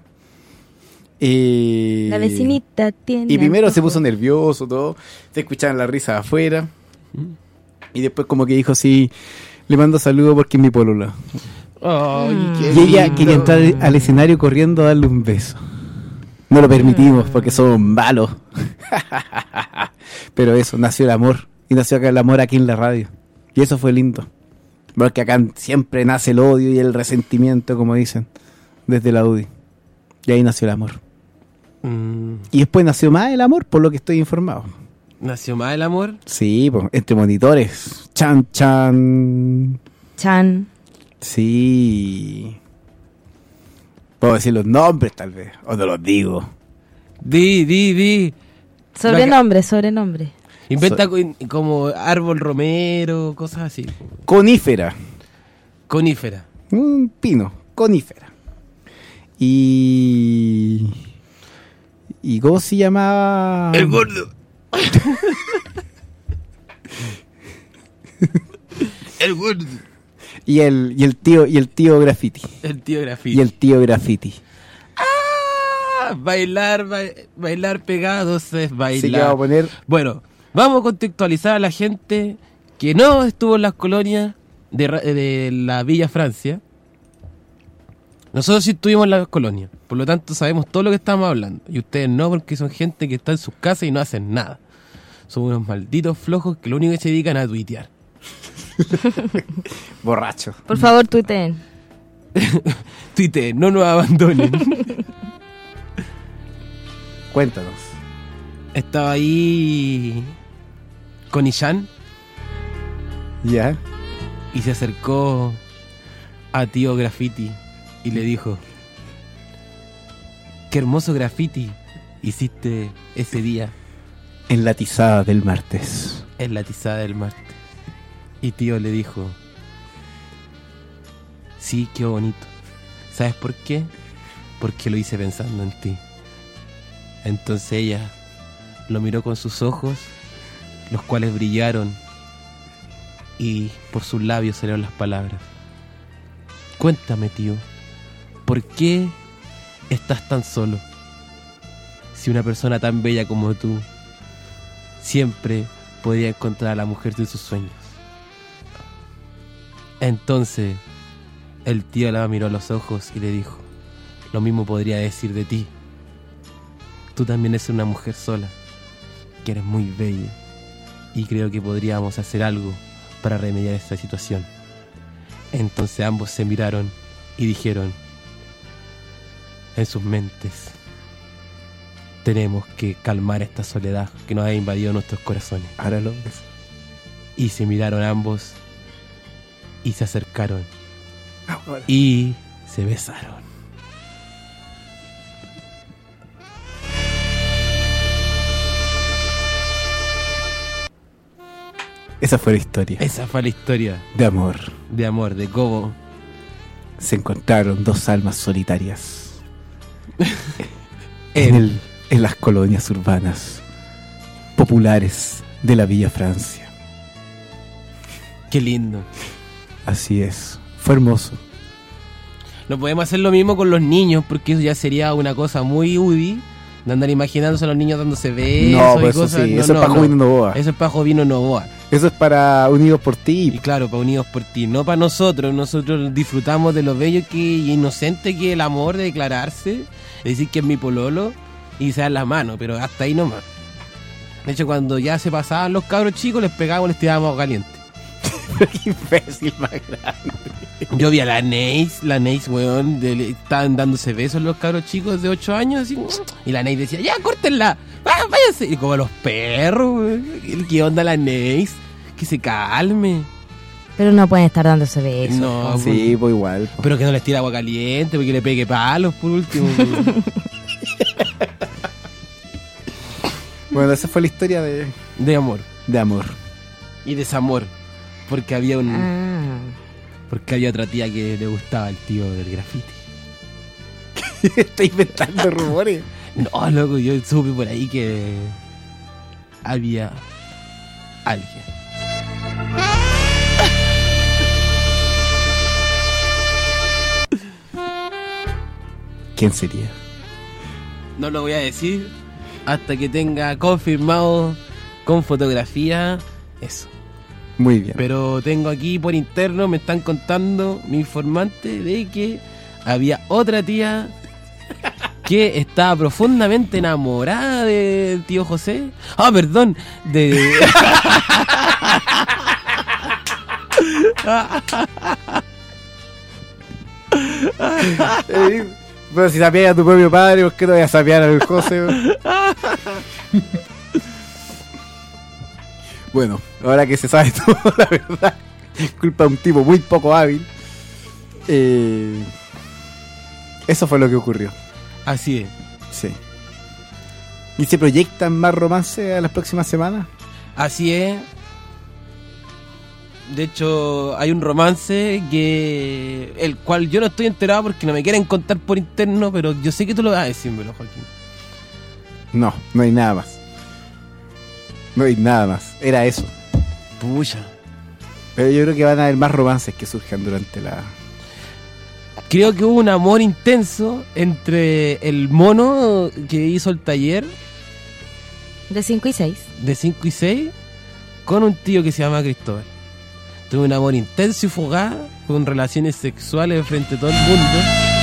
Eh, La vecinita tiene... Y primero se antojo. puso nervioso, todo. Se escuchaban la risa afuera. Y después como que dijo, sí, le mando saludo porque es mi polola. Ay, Mm. qué Y ella lindo. quería entrar al escenario corriendo a darle un beso. No lo permitimos porque somos malos. Pero eso, nació el amor. Y nació acá el amor aquí en la radio. Y eso fue lindo. Porque acá siempre nace el odio y el resentimiento, como dicen, desde la U D I. Y ahí nació el amor. Mm, Y después nació más el amor, por lo que estoy informado. ¿Nació más el amor? Sí, pues, entre monitores. Chan, chan. Chan. Sí. Puedo decir los nombres, tal vez. O no los digo. Di, di, di. Sobrenombre, sobrenombre. Inventa So- co- como árbol romero, cosas así. Conífera. Conífera. Un pino. Conífera. Y... ¿Y cómo se llamaba? El gordo. El gordo. Y el, y el tío, y el tío graffiti. El tío Grafiti. Y el tío graffiti. Ah, bailar, ba- bailar pegados es bailar. Así que vamos a poner... Bueno, vamos a contextualizar a la gente que no estuvo en las colonias de, Ra- de la Villa Francia. Nosotros sí estuvimos en las colonias, por lo tanto sabemos todo lo que estamos hablando. Y ustedes no, porque son gente que está en sus casas y no hacen nada. Son unos malditos flojos que lo único que se dedican a tuitear. Borracho. Por favor, tuiteen. Tuite, no nos abandonen. Cuéntanos. Estaba ahí con Ishan ¿Ya? y se acercó a tío Graffiti y le dijo: qué hermoso graffiti hiciste ese día En la tizada del martes. en la tizada del martes. Y tío le dijo: sí, qué bonito. ¿Sabes por qué? Porque lo hice pensando en ti. Entonces ella lo miró con sus ojos, los cuales brillaron, y por sus labios salieron las palabras: cuéntame, tío, ¿por qué estás tan solo? Si una persona tan bella como tú siempre podría encontrar a la mujer de sus sueños. Entonces el tío la miró a los ojos y le dijo: lo mismo podría decir de ti. Tú también eres una mujer sola, que eres muy bella, y creo que podríamos hacer algo para remediar esta situación. Entonces ambos se miraron y dijeron en sus mentes: tenemos que calmar esta soledad que nos ha invadido nuestros corazones. Ahora lo ves. Y se miraron ambos y se acercaron Ahora. y se besaron. Esa fue la historia. Esa fue la historia De amor. de amor de Cobo. Se encontraron dos almas solitarias en, En- el, en las colonias urbanas populares de la Villa Francia. Qué lindo. Así es. Fue hermoso. No podemos hacer lo mismo con los niños, porque eso ya sería una cosa muy UDI, de andar imaginándose a los niños dándose besos No, y pues eso cosas. sí, No, eso no, es para no. Jovino Novoa. Eso es para Jovino Novoa. Eso es para Unidos por Y Ti. claro, para Unidos por Ti, no para nosotros. Nosotros disfrutamos de lo bello que, y inocente que es el amor de declararse, de decir que es mi pololo y se dan las manos, pero hasta ahí nomás. De hecho, cuando ya se pasaban los cabros chicos, les pegábamos, les tirábamos agua caliente. Qué imbécil más grande. Yo vi a la Neis, la Neis, weón, de- le- estaban dándose besos los cabros chicos de ocho años, así, y la Neis decía: ya, córtenla, ah, váyanse. Y como los perros, weón. ¿Qué onda la Neis? Que se calme. Pero no pueden estar dándose besos. No, Sí, pues igual. po. pero que no les tire agua caliente, porque le pegue palos por último. weón. Bueno, esa fue la historia de, De amor de amor. y desamor, porque había un, Ah. porque había otra tía que le gustaba el tío del graffiti. Está inventando rumores. No, loco, yo supe por ahí que había alguien. ¿Quién sería? No lo voy a decir hasta que tenga confirmado con fotografía eso. Muy bien. Pero tengo aquí por interno, me están contando mi informante de que había otra tía que estaba profundamente enamorada del tío José. Ah, perdón, de... Eh, Pero si sabías a tu propio padre, ¿por qué no voy a sapear al José? weón? Bueno, ahora que se sabe todo, la verdad, culpa de un tipo muy poco hábil. Eh, eso fue lo que ocurrió. Así es, Sí. ¿Y se proyectan más romances a las próximas semanas? así es. De hecho, hay un romance que el cual yo no estoy enterado porque no me quieren contar por interno, pero yo sé que tú lo vas a decírmelo, Joaquín. No, no hay nada más. No hay nada más. Era eso. Pucha. Pero yo creo que van a haber más romances que surjan durante la... Creo que hubo un amor intenso entre el mono que hizo el taller De cinco y seis. de cinco y seis con un tío que se llama Cristóbal. Tuve un amor intenso y fugaz con relaciones sexuales frente a todo el mundo.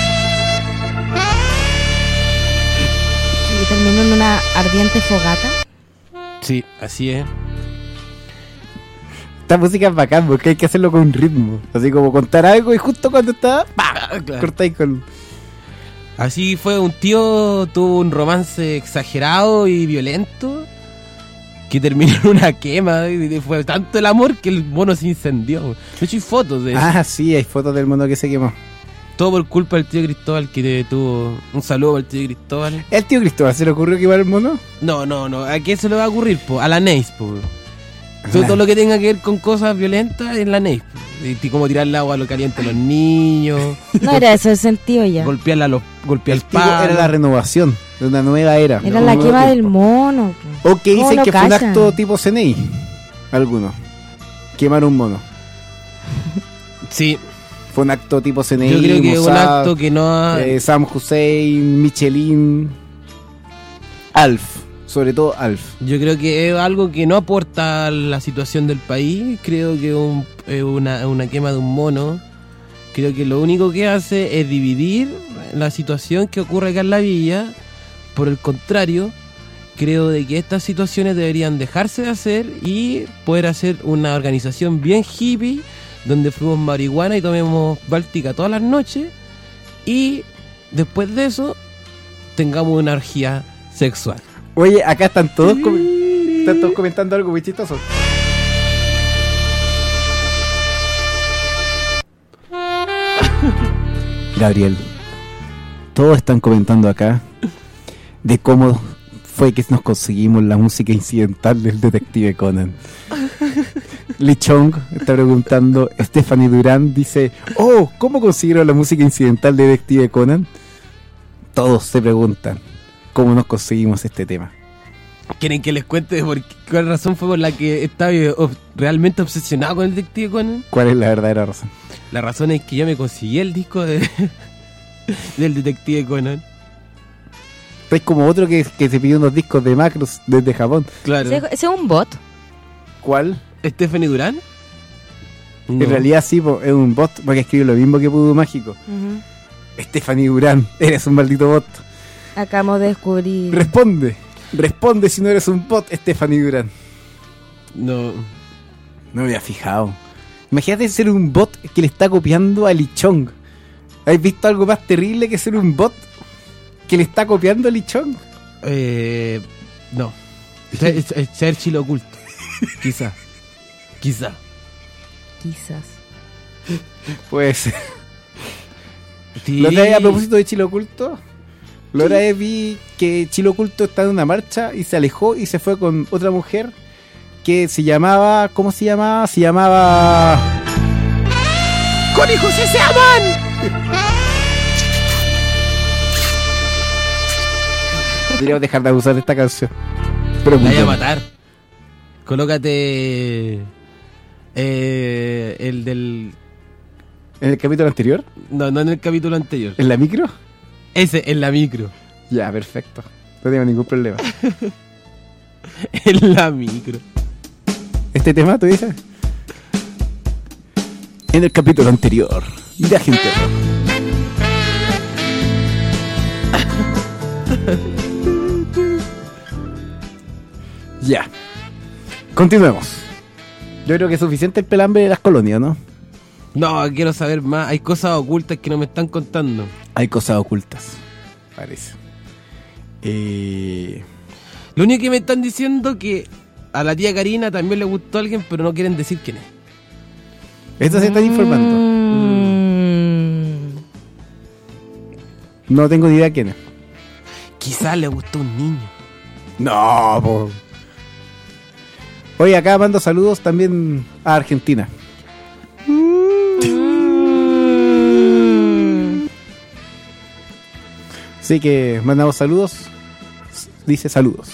Y terminó en una ardiente fogata. Sí, así es. esta música es bacán porque hay que hacerlo con un ritmo. Así como contar algo y justo cuando está, ¡pah! Claro. Cortáis con... Así fue, un tío tuvo un romance exagerado y violento que terminó en una quema. Y fue tanto el amor que el mono se incendió. De hecho hay fotos de eso. Ah, sí, hay fotos del mono que se quemó. Todo por culpa del tío Cristóbal que tuvo... Un saludo al tío Cristóbal. ¿El tío Cristóbal se le ocurrió quemar el mono? No, no, no. ¿A quién se le va a ocurrir? Po? A la Neis, po. Todo, todo lo que tenga que ver con cosas violentas en la Neis. Y, y como tirar el agua a lo caliente a los niños. No era eso el sentido ya. Golpearla a los, golpear El el tipo palo. era la renovación de una nueva era. Era Un la nuevo quema tiempo. del mono. O que ¿Cómo dicen lo que fue un callan? acto tipo C N I. Algunos. Quemar un mono. Sí. Fue un acto tipo C N I. Yo creo que es un Mossad, acto que no ha... eh, Sam Hussein, Michelin, Alf. Sobre todo Alf. Yo creo que es algo que no aporta a la situación del país. Creo que es un- es una, una quema de un mono. Creo que lo único que hace es dividir la situación que ocurre acá en la villa. Por el contrario, creo de que estas situaciones deberían dejarse de hacer y poder hacer una organización bien hippie donde fuimos marihuana y tomemos báltica todas las noches y después de eso tengamos una orgía sexual. Oye, acá están todos, com- están todos comentando algo muy chistoso. Gabriel, todos están comentando acá de cómo fue que nos conseguimos la música incidental del Detective Conan. Lee Chong está preguntando, Stephanie Durán dice, oh, ¿cómo consiguieron la música incidental de Detective Conan? Todos se preguntan cómo nos conseguimos este tema. ¿Quieren que les cuente por qué, cuál razón fue por la que estaba eh, ob- realmente obsesionado con el Detective Conan? ¿Cuál es la verdadera razón? La razón es que yo me conseguí el disco de del Detective Conan. Es como otro que, que se pidió unos discos de macros desde Japón. Claro. ¿Ese ese es un bot? ¿Cuál? ¿Stephanie Durán? No. En realidad sí, po, es un bot porque escribió lo mismo que Pudo Mágico. Ujú. Stephanie Durán, eres un maldito bot. Acabamos de descubrir. Responde, responde si no eres un bot, Stephanie Durán. No. No me había fijado. Imagínate ser un bot que le está copiando a Lee Chong. ¿Has visto algo más terrible que ser un bot que le está copiando a Lee Chong? Eh, no. Ser, es- ser chilo oculto. Quizá. Quizá. Quizás. Puede ser. Sí. La otra vez, a propósito de Chile Oculto, la otra vez vi que Chile Oculto estaba en una marcha y se alejó y se fue con otra mujer que se llamaba... ¿Cómo se llamaba? Se llamaba... ¡Con hijos y se aman! Deberíamos dejar de abusar de esta canción. Pero La muy voy a buena. matar. Colócate eh, el del... ¿En el capítulo anterior? No, no en el capítulo anterior. ¿En la micro? Ese, en la micro. Ya, perfecto. No tengo ningún problema. En la micro. ¿Este tema tú dices? En el capítulo anterior de Agente Rock. Ya. Continuemos. Yo creo que es suficiente el pelambre de las colonias, ¿no? No, quiero saber más. Hay cosas ocultas que no me están contando. Hay cosas ocultas, parece. Eh... Lo único que me están diciendo que a la tía Karina también le gustó a alguien, pero no quieren decir quién es. Esto se están informando. Mm. No tengo ni idea quién es. Quizás le gustó un niño. No, po. Oye, acá mando saludos también a Argentina. Así que mandamos saludos. Dice saludos.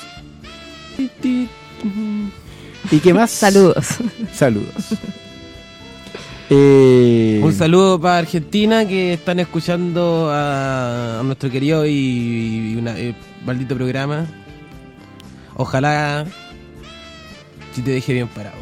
¿Y qué más? Saludos. Saludos. Eh, Un saludo para Argentina que están escuchando a, a nuestro querido y, y una, eh, maldito programa. Ojalá si te deje bien parado.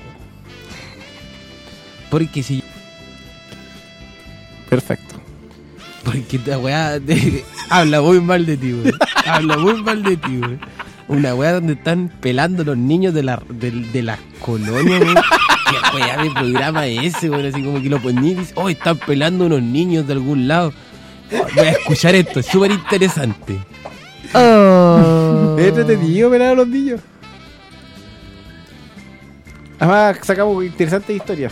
Porque si... Perfecto. Porque esta weá de- habla muy mal de ti, weón. Habla muy mal de ti, weón. Una weá donde están pelando los niños de la de, de las colonias, weón. qué weá de programa es ese, weón, así como que lo poní y dice, oh, están pelando unos niños de algún lado. Oh, voy a escuchar esto, es súper interesante. Oh. Es entretenido pelar a los niños. Además sacamos interesantes historias.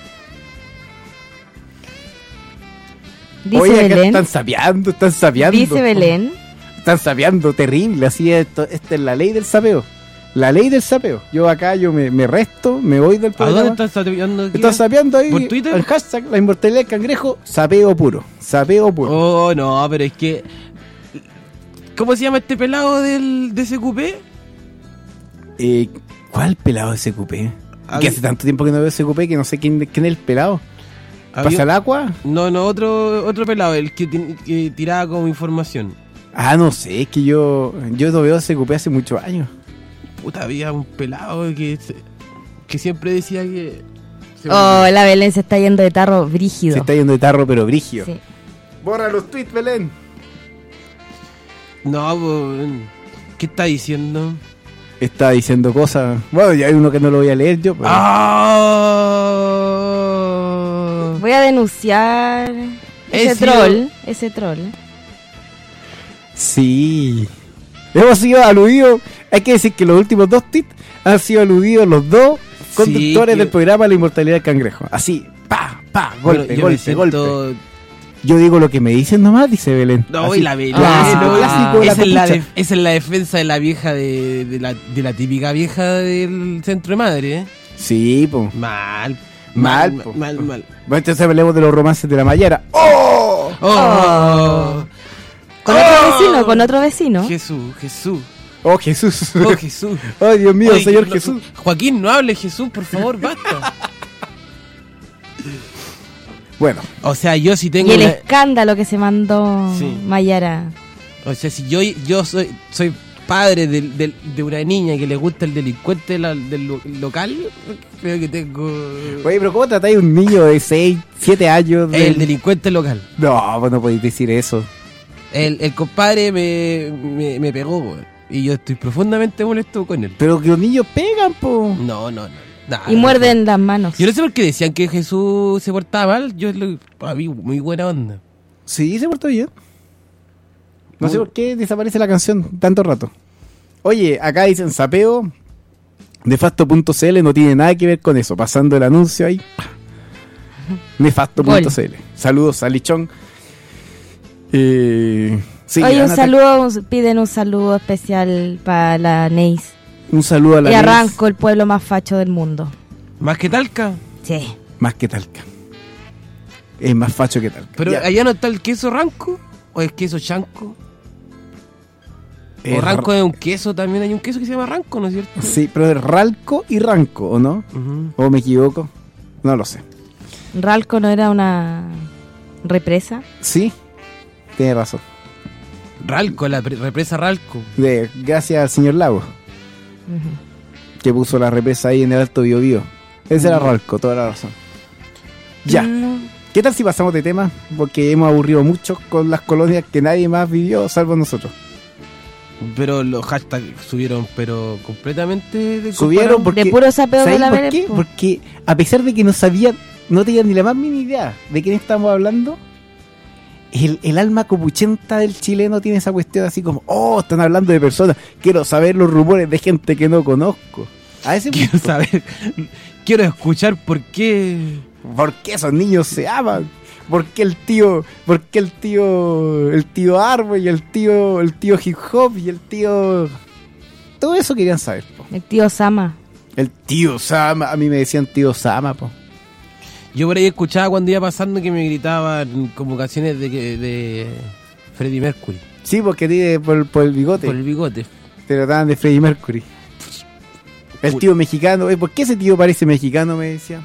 Dice Oye, acá Belén. están sapeando, están sapeando. Dice Belén. Están sapeando terrible, así es, esto, esta es la ley del sapeo. La ley del sapeo. Yo acá yo me, me resto, me voy del ¿A programa. dónde estás sapeando aquí? Están sapeando ahí ¿Por Twitter? el hashtag la inmortalidad del cangrejo, sapeo puro. Sapeo puro. Oh, no, pero es que... ¿Cómo se llama este pelado del de S Q P? Eh, ¿Cuál pelado de S Q P? Había- Que hace tanto tiempo que no veo S Q P que no sé quién, quién es el pelado. Había- ¿Pasa el agua? No, no, otro otro pelado, el que, ti- que tiraba como información. Ah, no sé, es que yo yo no veo S Q P hace muchos años. Puta, había un pelado que, se- que siempre decía que... se- Oh, la Belén se está yendo de tarro brígido. Se está yendo de tarro, pero brigio. Sí. Borra los tweets, Belén. No, pues, ¿qué está diciendo? Está diciendo cosas. Bueno, ya hay uno que no lo voy a leer yo. Pero... ¡Ah! Voy a denunciar ese He sido- troll. Ese troll. Sí. Hemos sido aludidos. Hay que decir que los últimos dos tweets han sido aludidos los dos conductores que- del programa La Inmortalidad del Cangrejo. Así, pa, pa, Bueno, golpe, yo me golpe, siento- golpe. Yo digo lo que me dicen nomás, dice Belén. No, Así, y la Belén. clásico, no, clásico, la esa, es la copucha. de- esa es la defensa de la vieja de, de, la, de la típica vieja del centro de madre, ¿eh? Sí, po. Mal. Mal, Mal, po. mal, mal. Bueno, entonces hablemos de los romances de la Mayara. ¡Oh! Oh, Con otro vecino, con otro vecino. Jesús, Jesús. ¡Oh, Jesús! Oh, Jesús. ¡Oh, Dios mío, Oye, Señor no- Jesús! Joaquín, no hable Jesús, por favor, basta. Bueno, O sea, yo si tengo Y el una- escándalo que se mandó Sí. Mayara. O sea, si yo, yo soy soy padre del- del- de una niña que le gusta el delincuente de la- del lo- local, creo que tengo... oye, pero ¿cómo tratáis a un niño de seis, siete años? El del- delincuente local. No, pues no podéis decir eso. El, el compadre me, me, me pegó, weón. Y yo estoy profundamente molesto con él. Pero que los niños pegan, po. No, no, no. Nah, Y no, muerden las manos. Yo no sé por qué decían que Jesús se portaba mal. Yo lo, a mí, muy buena onda. Sí, se portó bien. No sé Muy- por qué desaparece la canción tanto rato. Oye, acá dicen sapeo. Nefasto punto c l no tiene nada que ver con eso. Pasando el anuncio ahí. Nefasto punto c l. Saludos a Lichón. Eh, sí, Oye, un Ana, saludo, un- piden un saludo especial para la Neis. Un saludo a la Y Neis. Arranco, el pueblo más facho del mundo. Más que Talca. Sí. Más que Talca. Es más facho que Talca. Pero Ya. allá no está el queso ranco. ¿O es queso chanco? Eh, o ranco es un queso, también hay un queso que se llama ranco, ¿no es cierto? Sí, pero es Ralco y Ranco, ¿o no? Ujú. ¿O me equivoco? No lo sé. Ralco no era una represa. Sí, tiene razón. Ralco, la pre- represa Ralco. De, gracias al señor Lago, Ujú. que puso la represa ahí en el Alto Biobío. Ese era Ralco, toda la razón. Ya. Mm, ¿Qué tal si pasamos de tema? Porque hemos aburrido mucho con las colonias que nadie más vivió, salvo nosotros. Pero los hashtags subieron, pero completamente de Subieron porque... De puro sapeo de ¿sabéis la por Belén, qué? po. Porque a pesar de que no sabían, no tenían ni la más mínima idea de quién estamos hablando, el, el alma copuchenta del chileno tiene esa cuestión así como, oh, están hablando de personas, quiero saber los rumores de gente que no conozco. A ese Quiero punto. saber, quiero escuchar por qué... ¿Por qué esos niños se aman? ¿Por qué el tío, por qué el tío, el tío Árbol y el tío, el tío Hip Hop y el tío... Todo eso querían saber, po. El tío Sama. El tío Sama, a mí me decían tío Sama, po. Yo por ahí escuchaba cuando iba pasando que me gritaban como canciones de, que- de Freddie Mercury. Sí, porque tiene por, por el bigote. Por el bigote. Te trataban de Freddie Mercury. El tío mexicano, eh, ¿por qué ese tío parece mexicano? Me decía.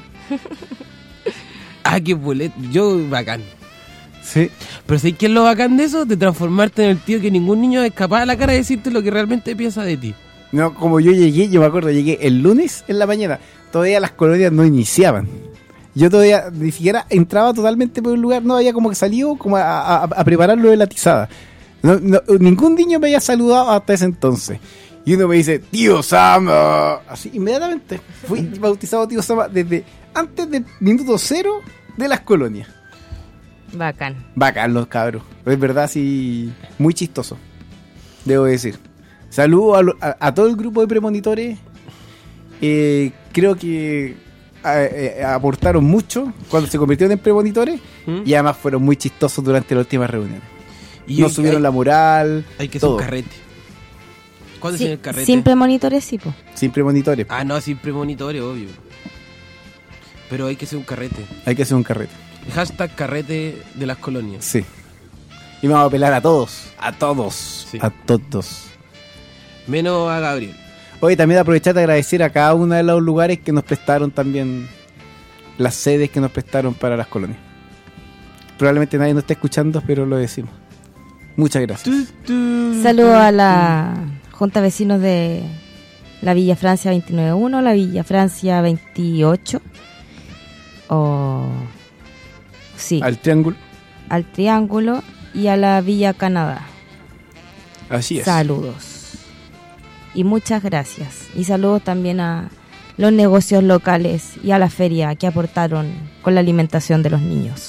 Ah, qué boleto. Yo, bacán. Sí. Pero ¿sabes qué es lo bacán de eso? De transformarte en el tío que ningún niño es capaz a la cara de decirte lo que realmente piensa de ti. No, como yo llegué, yo me acuerdo, llegué el lunes en la mañana. Todavía las colonias no iniciaban. Yo todavía ni siquiera entraba totalmente por un lugar, no había como que salido como a, a, a preparar lo de la tizada. No, no, ningún niño me había saludado hasta ese entonces. Y uno me dice, tío Sama. Así, inmediatamente. Fui bautizado tío Sama desde antes del minuto cero de las colonias. Bacán. Bacán los cabros. Es verdad, sí, muy chistoso. Debo decir. Saludos a, lo- a, a todo el grupo de premonitores. Eh, creo que a- eh, aportaron mucho cuando se convirtieron en premonitores. ¿Mm? Y además fueron muy chistosos durante las últimas reuniones. Y Nos hay- subieron hay- la moral. Hay que hacer todo. un carrete. ¿Cuándo Sí, es el carrete? sin premonitores, sí, po. Sin premonitores. Ah, no, sin premonitores, obvio. Pero hay que hacer un carrete. Hay que hacer un carrete. Hashtag carrete de las colonias. Sí. Y vamos a apelar a todos. A todos. Sí. A todos. Menos a Gabriel. Oye, también aprovechar de agradecer a cada uno de los lugares que nos prestaron también, las sedes que nos prestaron para las colonias. Probablemente nadie nos esté escuchando, pero lo decimos. Muchas gracias. Saludos a la Junta de Vecinos de la Villa Francia veintinueve uno, la Villa Francia veintiocho, o sí, al, Al triángulo. Triángulo y a la Villa Canadá. Así es. Saludos. Y muchas gracias. Y saludos también a los negocios locales y a la feria que aportaron con la alimentación de los niños.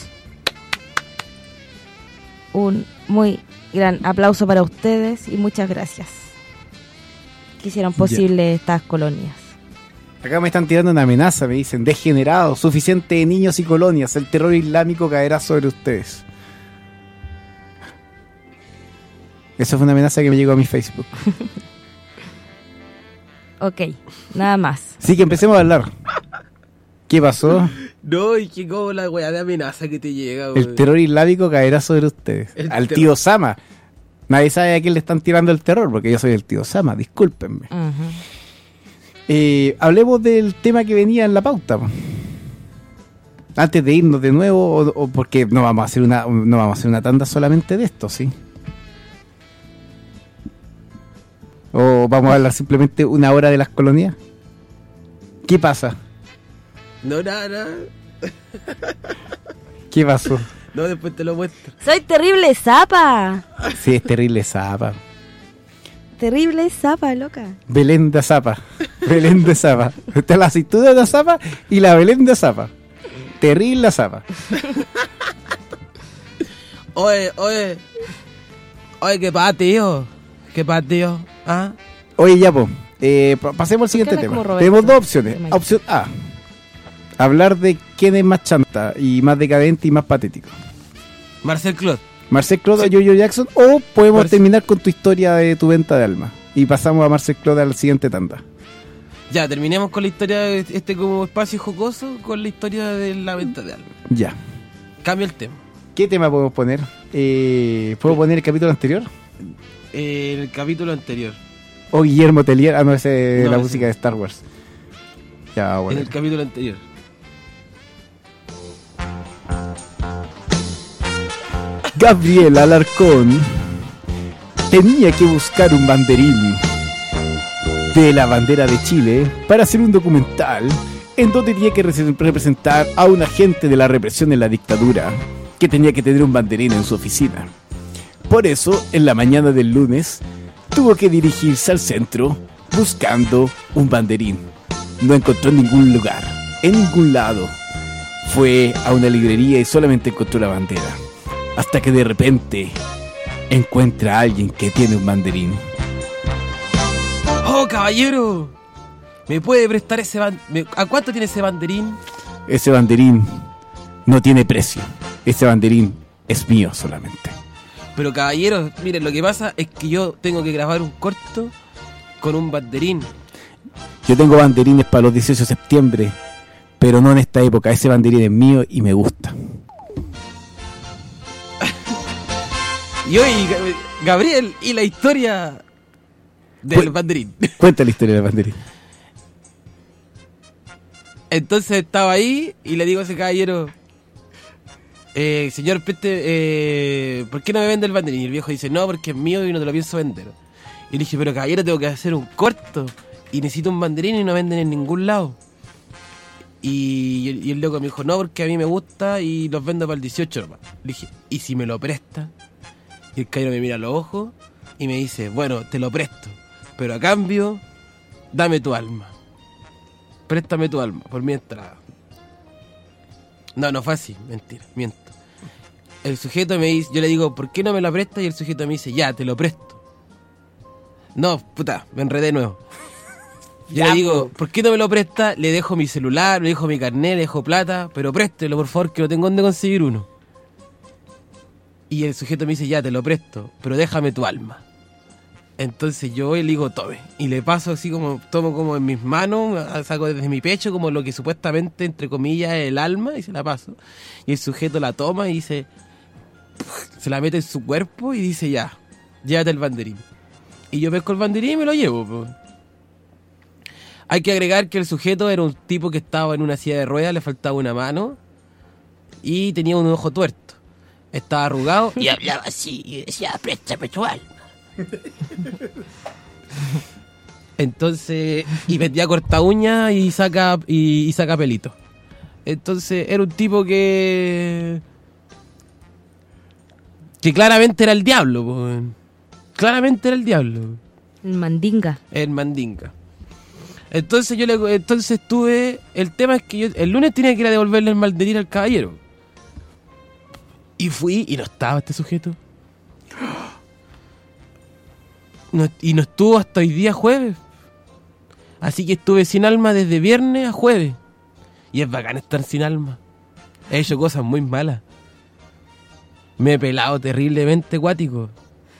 Un muy gran aplauso para ustedes y muchas gracias que hicieron posible estas colonias. Acá me están tirando una amenaza, me dicen, degenerados, suficiente de niños y colonias, el terror islámico caerá sobre ustedes. Esa fue una amenaza que me llegó a mi Facebook. Ok, nada más. Así que empecemos a hablar. ¿Qué pasó? No, y que como la weá de amenaza que te llega, El weón. terror islámico caerá sobre ustedes. El Al terror. tío Sama. Nadie sabe a quién le están tirando el terror, porque yo soy el tío Sama, discúlpenme. Ujú. Eh, hablemos del tema que venía en la pauta. po. Antes de irnos de nuevo, o, o porque no vamos a hacer una, no vamos a hacer una tanda solamente de esto, ¿sí? O vamos a hablar simplemente una hora de las colonias. ¿Qué pasa? No, nada, nada. ¿Qué pasó? No, después te lo muestro. Soy terrible zapa. Sí, es terrible Zapa. Terrible zapa, loca. Belén de Zapa. Belén de Zapa. Está la aceituna de Zapa y la Belén de Zapa. Terrible Zapa. Oye, oye. Oye, qué patio. Qué patio. ¿Ah? Oye, ya, pues. Eh, pa- pasemos al siguiente habla tema. como Roberto? Tenemos dos opciones. De Mike. Opción A. Hablar de quién es más chanta y más decadente y más patético. Marcel Claude. Marcel Claude o Jojo Jackson. O podemos Marce- terminar con tu historia de tu venta de alma. Y pasamos a Marcel Claude al siguiente tanda. Ya, terminemos con la historia de este como espacio jocoso con la historia de la venta de alma. Ya. Cambia el tema. ¿Qué tema podemos poner? Eh, ¿Puedo poner el capítulo anterior? Eh, en el capítulo anterior. O Guillermo Tellier. Ah, no, ese es No, la ese música no. de Star Wars. Ya, bueno. En el capítulo anterior. Gabriel Alarcón tenía que buscar un banderín de la bandera de Chile para hacer un documental en donde tenía que re- representar a un agente de la represión en la dictadura que tenía que tener un banderín en su oficina. Por eso, en la mañana del lunes, tuvo que dirigirse al centro buscando un banderín. No encontró en ningún lugar, en ningún lado. Fue a una librería y solamente encontró la bandera. Hasta que de repente encuentra a alguien que tiene un banderín. ¡Oh, caballero! ¿Me puede prestar ese banderín? ¿A cuánto tiene ese banderín? Ese banderín no tiene precio. Ese banderín es mío solamente. Pero caballero, miren, lo que pasa es que yo tengo que grabar un corto con un banderín. Yo tengo banderines para los dieciocho de septiembre, pero no en esta época. Ese banderín es mío y me gusta. Y hoy, Gab- Gabriel, y la historia del Pues- banderín. Cuenta la historia del banderín. Entonces estaba ahí y le digo a ese caballero, eh, señor, preste, eh, ¿por qué no me vende el banderín? Y el viejo dice, no, porque es mío y no te lo pienso vender. Y le dije, pero caballero, tengo que hacer un corto y necesito un banderín y no venden en ningún lado. Y, y el loco me dijo, no, porque a mí me gusta y los vendo para el dieciocho nomás. Le dije, ¿y si me lo presta? Y el caballero me mira a los ojos y me dice, bueno, te lo presto, pero a cambio, dame tu alma. Préstame tu alma por mi entrada. No, no fue así, mentira, miento. El sujeto me dice, yo le digo, ¿por qué no me la prestas? Y el sujeto me dice, ya, te lo presto. No, puta, me enredé de nuevo. Yo Ya, le digo, po. ¿por qué no me lo presta? Le dejo mi celular, le dejo mi carnet, le dejo plata, pero préstelo, por favor, que no tengo dónde conseguir uno. Y el sujeto me dice, ya, te lo presto, pero déjame tu alma. Entonces yo voy y le digo, tome. Y le paso así como, tomo como en mis manos, saco desde mi pecho como lo que supuestamente, entre comillas, es el alma, y se la paso. Y el sujeto la toma y dice, se la mete en su cuerpo y dice, ya, llévate el banderín. Y yo pesco el banderín y me lo llevo, pues. Hay que agregar que el sujeto era un tipo que estaba en una silla de ruedas, le faltaba una mano y tenía un ojo tuerto. Estaba arrugado y hablaba así y decía, préstame tu alma. Entonces, y vendía corta uña y saca, y, y saca pelito. Entonces, era un tipo que... que claramente era el diablo, pues. Claramente era el diablo. El mandinga. El mandinga. Entonces yo le entonces tuve, el tema es que yo el lunes tenía que ir a devolverle el banderín al caballero. Y fui y no estaba este sujeto. No, y no estuvo hasta hoy día jueves. Así que estuve sin alma desde viernes a jueves. Y es bacán estar sin alma. He hecho cosas muy malas. Me he pelado terriblemente, cuático.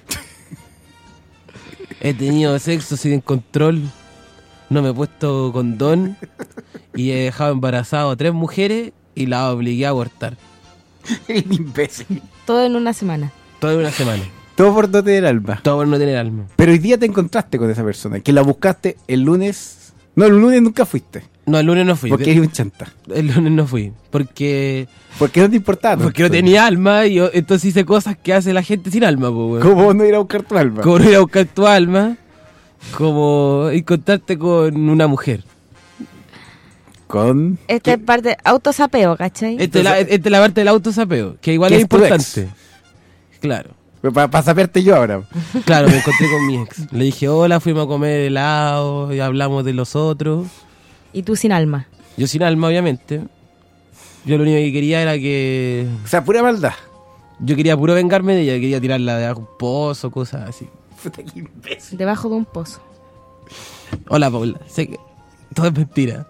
He tenido sexo sin control. No me he puesto condón. Y he dejado embarazado a tres mujeres y las obligué a abortar. El imbécil. Todo en una semana. Toda una semana. Todo por no tener alma. Todo por no tener alma. Pero hoy día te encontraste con esa persona, que la buscaste el lunes. No, el lunes nunca fuiste. No, el lunes no fui. Porque eres un chanta. El lunes no fui. Porque... Porque no te importaba. Porque no tanto. tenía alma y yo, entonces hice cosas que hace la gente sin alma, po, weón. ¿Cómo no ir a buscar tu alma? Como no ir a buscar tu alma, como encontrarte con una mujer. Con... Esta es parte autosapeo, ¿cachai? Esta es la, esta es la parte del autosapeo, que igual Que es es tu importante. Claro. Para pa sapearte yo ahora. Claro, me encontré con mi ex. Le dije, hola, fuimos a comer helado y hablamos de los otros. Y tú sin alma. Yo sin alma, obviamente. Yo lo único que quería era que... O sea, pura maldad. Yo quería puro vengarme de ella, quería tirarla de un pozo, cosas así. Puta, qué imbécil. Debajo de un pozo. Hola, Paula. Sé que todo es mentira.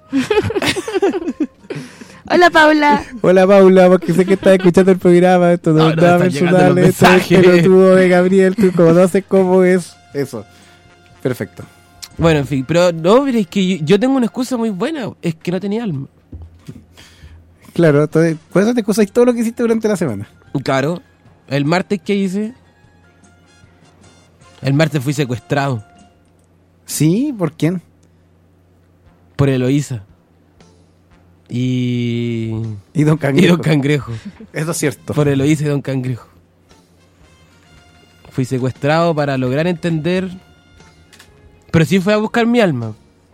Hola, Paula. Hola, Paula, porque sé que estás escuchando el programa. Esto no No, es no, nada están llegando personal. los Esto es mensajes. pelotudo de Gabriel. Tú conoces cómo es eso. Perfecto. Bueno, en fin, pero no, pero es que yo, yo tengo una excusa muy buena. Es que no tenía alma. Claro, entonces, por eso te excusáis todo lo que hiciste durante la semana. Claro. El martes, ¿qué hice? El martes fui secuestrado ¿Sí? ¿Por quién? por Eloísa. Y... Y Don Y Cangrejo. Don Cangrejo. Eso es cierto. Por Eloísa y Don Cangrejo. Fui secuestrado para lograr entender... Pero sí fui a buscar mi alma.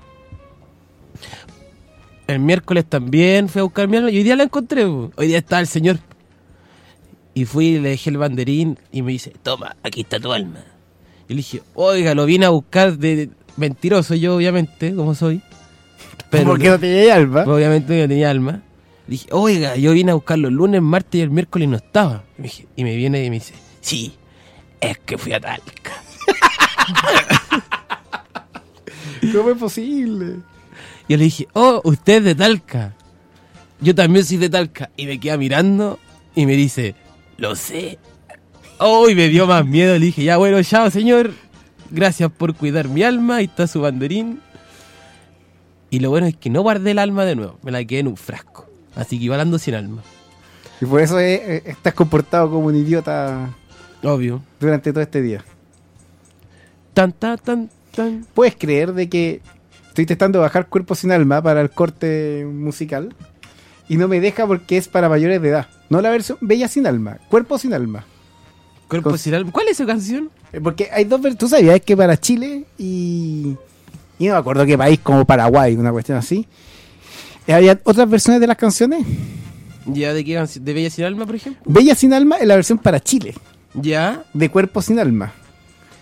El miércoles también fui a buscar mi alma y hoy día la encontré. Po. Hoy día está el señor. Y fui y le dejé el banderín y me dice, toma, aquí está tu alma. Y le dije, oiga, lo vine a buscar de mentiroso yo, obviamente, como soy. Pero ¿Por qué no tenía alma? obviamente no tenía alma. Le dije, oiga, yo vine a buscarlo el lunes, martes y el miércoles y no estaba. Y me, dije- y me viene y me dice, sí, es que fui a Talca. ¿Cómo es posible? Y yo le dije, oh, usted es de Talca. Yo también soy de Talca. Y me queda mirando y me dice, lo sé. Oh, y me dio más miedo. Le dije, ya bueno, chao señor. Gracias por cuidar mi alma. Ahí está su banderín. Y lo bueno es que no guardé el alma de nuevo. Me la quedé en un frasco. Así que iba andando sin alma. Y por eso eh, eh, estás comportado como un idiota Obvio. durante todo este día. Tan, tan, tan, tan. ¿Puedes creer de que estoy intentando bajar Cuerpo sin alma para el corte musical? Y no me deja porque es para mayores de edad. No la versión Bella sin alma, Cuerpo sin alma. Cuerpo Con- sin alma. ¿Cuál es esa canción? Eh, Porque hay dos versiones. Tú sabías que para Chile y... Y no me acuerdo qué país, como Paraguay, una cuestión así. eh, Había otras versiones de las canciones. ¿Ya de qué canción? ¿De Bella sin alma, por ejemplo? Bella sin alma es la versión para Chile, ¿Ya? de Cuerpo sin alma.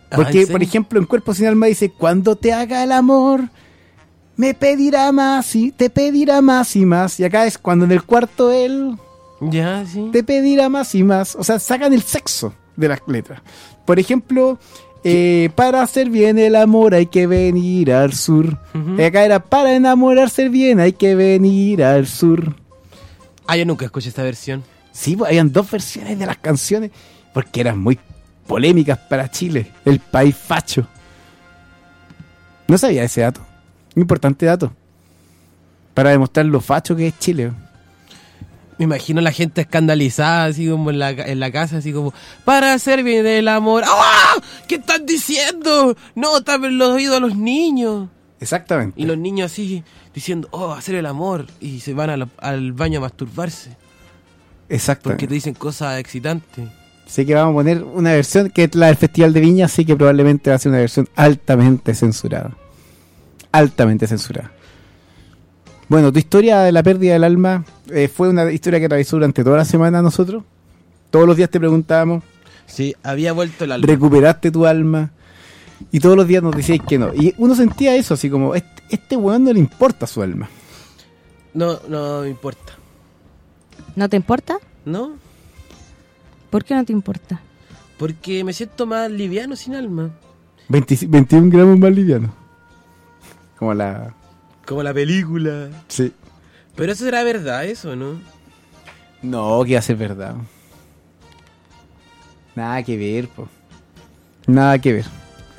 Porque, ¿en por serio? ejemplo, en Cuerpo sin Alma dice, cuando te haga el amor, me pedirá más y te pedirá más y más. Y acá es cuando en el cuarto él Ya, sí. te pedirá más y más. O sea, sacan el sexo de las letras. Por ejemplo, eh, para hacer bien el amor hay que venir al sur. Ujú. Y acá era, para enamorarse bien hay que venir al sur. Ah, yo nunca escuché esta versión. Sí, pues, habían dos versiones de las canciones porque eran muy polémicas para Chile, el país facho. No sabía ese dato, un importante dato, para demostrar lo facho que es Chile. Me imagino la gente escandalizada, así como en la, en la casa, así como, para hacer bien el amor. ¡Ah! ¿Qué están diciendo? No, tapen los oídos a los niños. Exactamente. Y los niños así, diciendo, oh, hacer el amor. Y se van a la- al baño a masturbarse. Exactamente. Porque te dicen cosas excitantes. Así que vamos a poner una versión que es la del Festival de Viña, así que probablemente va a ser una versión altamente censurada. Altamente censurada. Bueno, tu historia de la pérdida del alma eh, fue una historia que atravesó durante toda la semana a nosotros. Todos los días te preguntábamos, Sí, había vuelto el alma. recuperaste tu alma, y todos los días nos decíais que no. Y uno sentía eso, así como, este, este weón no le importa su alma. No, no me importa. ¿No te importa? ¿No? ¿Por qué no te importa? Porque me siento más liviano sin alma. veinte, veintiún gramos más liviano. Como la... Como la película. Sí. Pero eso será verdad, eso, ¿no? No, que va a ser verdad. Nada que ver, po. Nada que ver.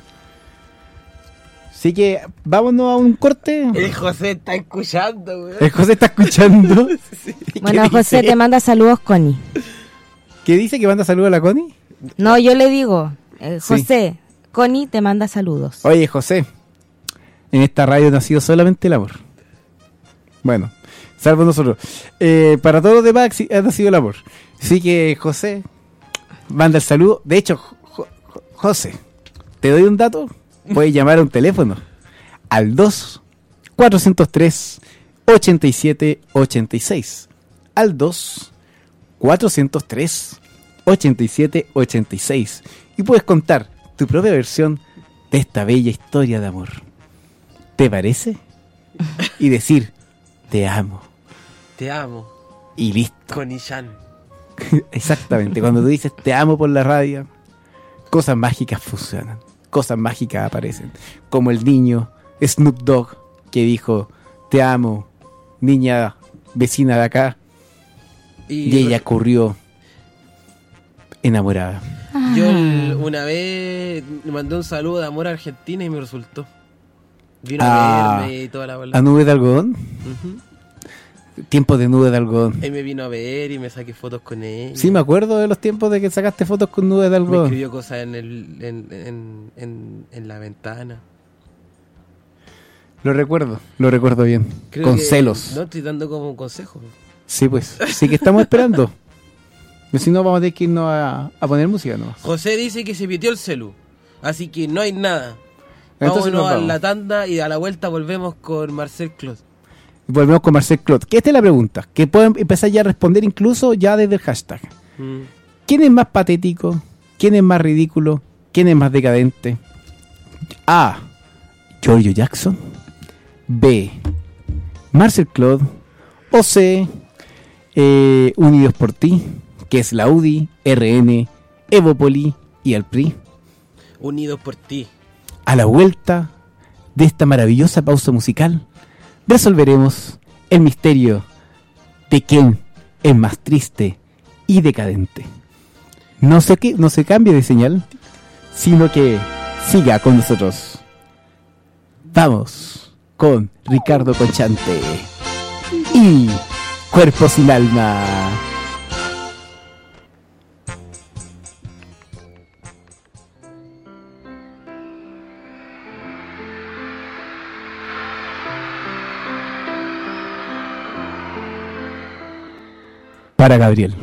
Así que vámonos a un corte. El José está escuchando, güey. El José está escuchando. ¿Qué Bueno, dice? José, te manda saludos, Connie. ¿Qué dice? ¿Que manda saludos a la Connie? No, yo le digo, eh, Sí. José, Connie te manda saludos. Oye, José, en esta radio no ha sido solamente el amor. Bueno, salvo nosotros. Eh, para todos los demás sí, ha nacido el amor. Así que, José, manda el saludo. De hecho, Jo- Jo- José, te doy un dato. Puedes llamar a un teléfono al dos cuatrocientos tres ochenta y siete ochenta y seis. Al dos cuatrocientos tres ochenta y siete ochenta y seis. Y puedes contar tu propia versión de esta bella historia de amor. ¿Te parece? Y decir, te amo. Te amo, Y listo. Connie-chan. Exactamente. Cuando tú dices te amo por la radio, cosas mágicas funcionan. Cosas mágicas aparecen. Como el niño Snoop Dogg que dijo, te amo, niña vecina de acá. Y ella corrió enamorada. Yo el- una vez le mandé un saludo de amor a Argentina y me resultó. Vino Ah, a verme y toda la bola. ¿A nube de algodón? Ujú. Tiempo de nube de algodón. Él me vino a ver y me saqué fotos con él. Sí, me acuerdo de los tiempos de que sacaste fotos con nubes de Me algodón. escribió cosas en, el, en, en, en, en la ventana. Lo recuerdo, lo recuerdo bien. Creo con que- celos. No, estoy dando como un consejo. Sí, pues. Sí que estamos esperando. Y si no, vamos a tener que irnos a, a poner música nomás. José dice que se pitió el celu. Así que no hay nada. Entonces Vámonos nos a vamos. la tanda y a la vuelta volvemos con Marcel Clot. Volvemos con Marcel Clot. Que esta es la pregunta. Que pueden empezar ya a responder incluso ya desde el hashtag. Mm. ¿Quién es más patético? ¿Quién es más ridículo? ¿Quién es más decadente? A. Giorgio Jackson. B. Marcel Clot. O C. Eh, Unidos por Ti, que es la U D I, R N, Evópoli y el P R I. Unidos por ti. A la vuelta de esta maravillosa pausa musical, resolveremos el misterio de quién es más triste y decadente. No se, que, no se cambie de señal, sino que siga con nosotros. Vamos con Ricardo Conchante y Cuerpo sin Alma. Para Gabriel.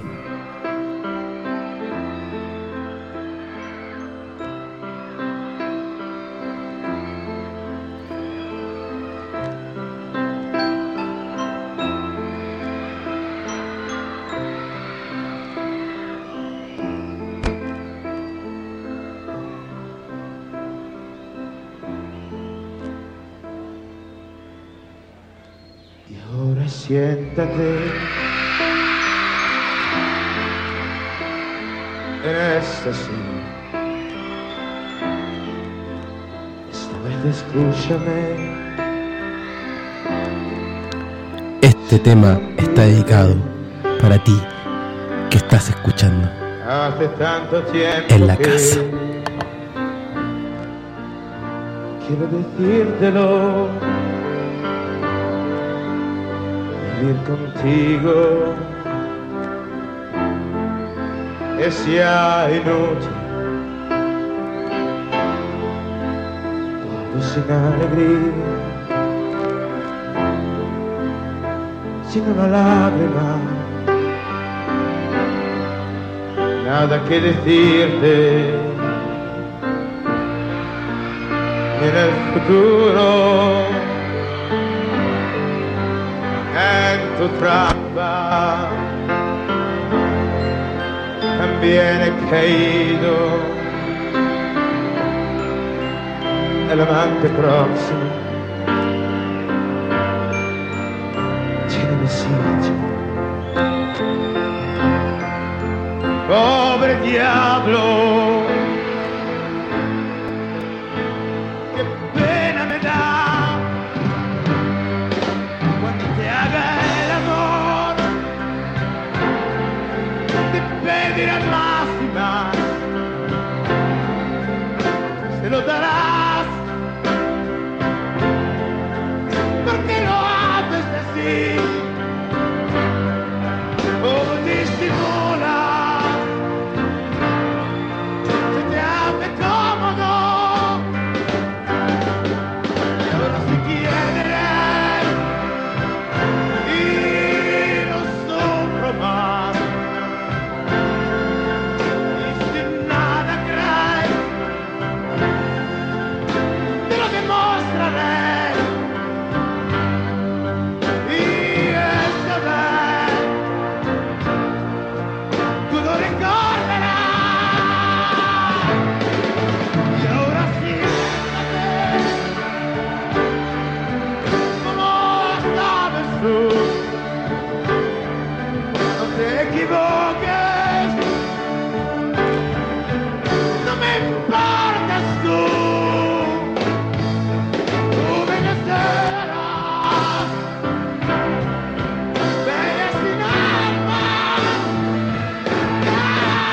siéntate en esta silla. Esta vez escúchame. Este tema está dedicado para ti que estás escuchando Hace tanto tiempo en la que casa. quiero decírtelo. Vivir contigo es ya inútil. Todo sin alegría, sin una lágrima, nada que decirte. En el futuro, en tu trampa, también he caído. El amante próximo tiene mi sitio. Pobre diablo, qué pena me da cuando te haga el amor. Te pedirás más y más, se lo darás. ¿Por qué lo haces así? ¿Cómo disimulas? Se te hace cómodo. Y ahora si quieres y no sufro más. Y sin nada crees, te lo demostraré. Y esta vez tú lo recordarás. Y ahora siéntate como sabes tú. No te equivoques, no me importas tú. Tú vencerás, bella sin alma.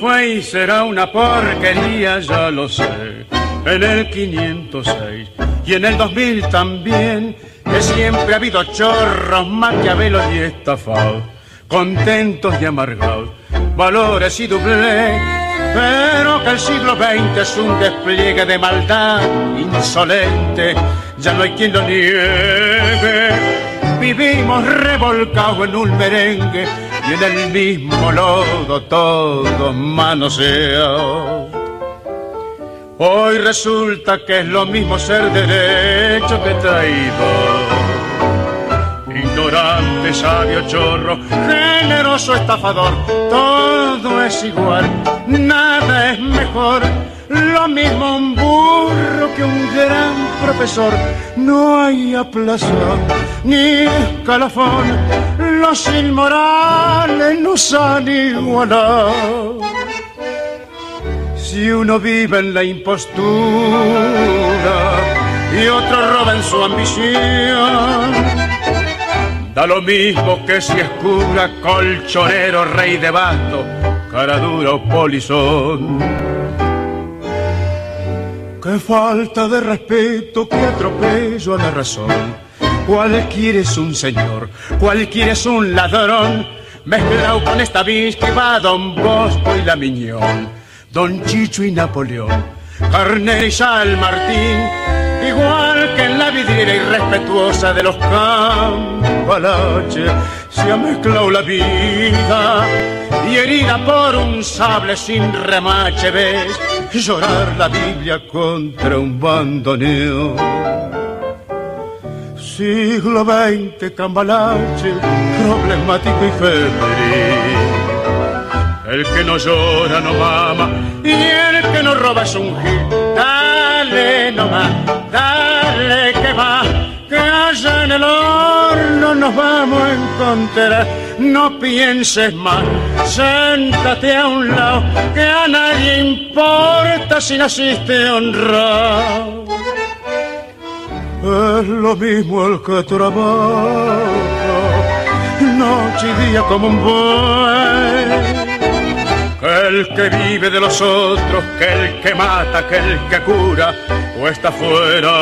fue y será una porquería, ya lo sé. En el quinientos seis y en el dos mil también, que siempre ha habido chorros, maquiavelos y estafados, contentos y amargados, valores y doblez, pero que el siglo veinte es un despliegue de maldad insolente, ya no hay quien lo niegue. Vivimos revolcados en un merengue y en el mismo lodo todos manoseados. Hoy resulta que es lo mismo ser derecho que traidor, ignorante, sabio, chorro, generoso, estafador, todo es igual, nada es mejor, lo mismo un burro que un gran profesor, no hay aplazón ni escalafón, los inmorales nos han igualado. Si uno vive en la impostura y otro roba en su ambición, da lo mismo que si es cura, colchonero, rey de basto, cara dura o polizón. Qué falta de respeto, qué atropello a la razón. Cualquiera es un señor, cualquiera es un ladrón, mezclado con esta bis que va Don Bosco y la Miñón, Don Chicho y Napoleón, Carnero y San Martín, igual que en la vidriera irrespetuosa de los cambalaches, se ha mezclado la vida y herida por un sable sin remache ves llorar la Biblia contra un bandoneón. Siglo veinte, cambalache, problemático y febril. El que no llora no mama y el que no roba es un gil. Dale nomás, dale que va, que allá en el horno nos vamos a encontrar. No pienses mal, siéntate a un lado, que a nadie importa si naciste honrado. Es lo mismo el que trabaja noche y día como un buey, que el que vive de los otros, que el que mata, que el que cura, o está fuera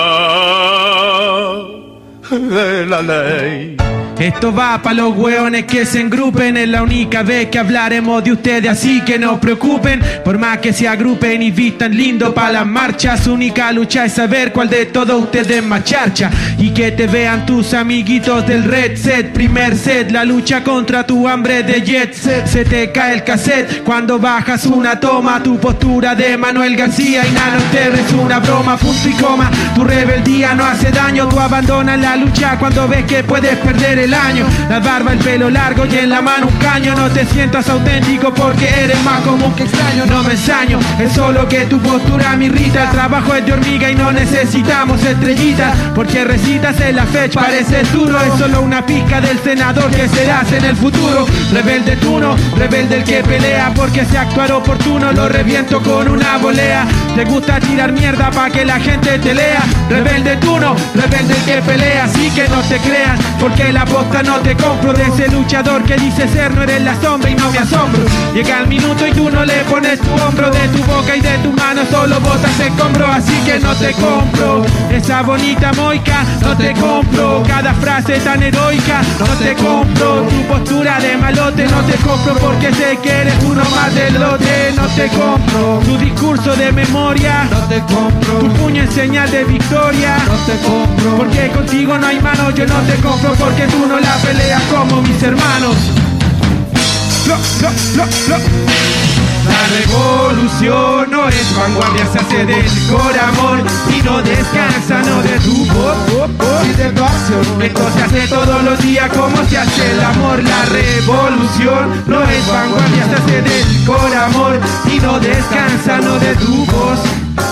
de la ley. Esto va pa' los hueones que se engrupen, es la única vez que hablaremos de ustedes, así que no preocupen, por más que se agrupen y vistan lindo pa' las marchas, su única lucha es saber cuál de todos ustedes más charcha, y que te vean tus amiguitos del Red Set, primer set, la lucha contra tu hambre de jet set, se te cae el cassette cuando bajas una toma, tu postura de Manuel García y Nano Terre es una broma, punto y coma, tu rebeldía no hace daño, tú abandonas la lucha cuando ves que puedes perder el año, la barba, el pelo largo y en la mano un caño, no te sientas auténtico porque eres más común que extraño, no me ensaño, es solo que tu postura me irrita, el trabajo es de hormiga y no necesitamos estrellitas, porque recitas en la fecha, parece duro, es solo una pizca del senador que serás en el futuro, rebelde tú no, rebelde el que pelea, porque si actuar oportuno lo reviento con una volea, te gusta tirar mierda pa' que la gente te lea, rebelde tú no, rebelde el que pelea, así que no te creas, porque la posta no te compro, de ese luchador que dice ser no eres la sombra y no me asombro, llega el minuto y tú no le pones tu hombro, de tu boca y de tu mano solo botas escombro, así que no te compro, esa bonita moica no te compro, cada frase tan heroica no te compro, tu postura de malote no te compro, porque sé que eres uno más del lote, no te compro, tu discurso de memoria no te compro, tu puño en señal de victoria no te compro, porque contigo no hay mano, yo no te compro, porque tú no la peleas como mis hermanos. Lo, lo, lo, lo. La revolución no es vanguardia, se hace del corazón y no descansa, no de tu voz y de tu acción. Esto se hace todos los días como se hace el amor. La revolución no es vanguardia, se hace del corazón y no descansa, no de tu voz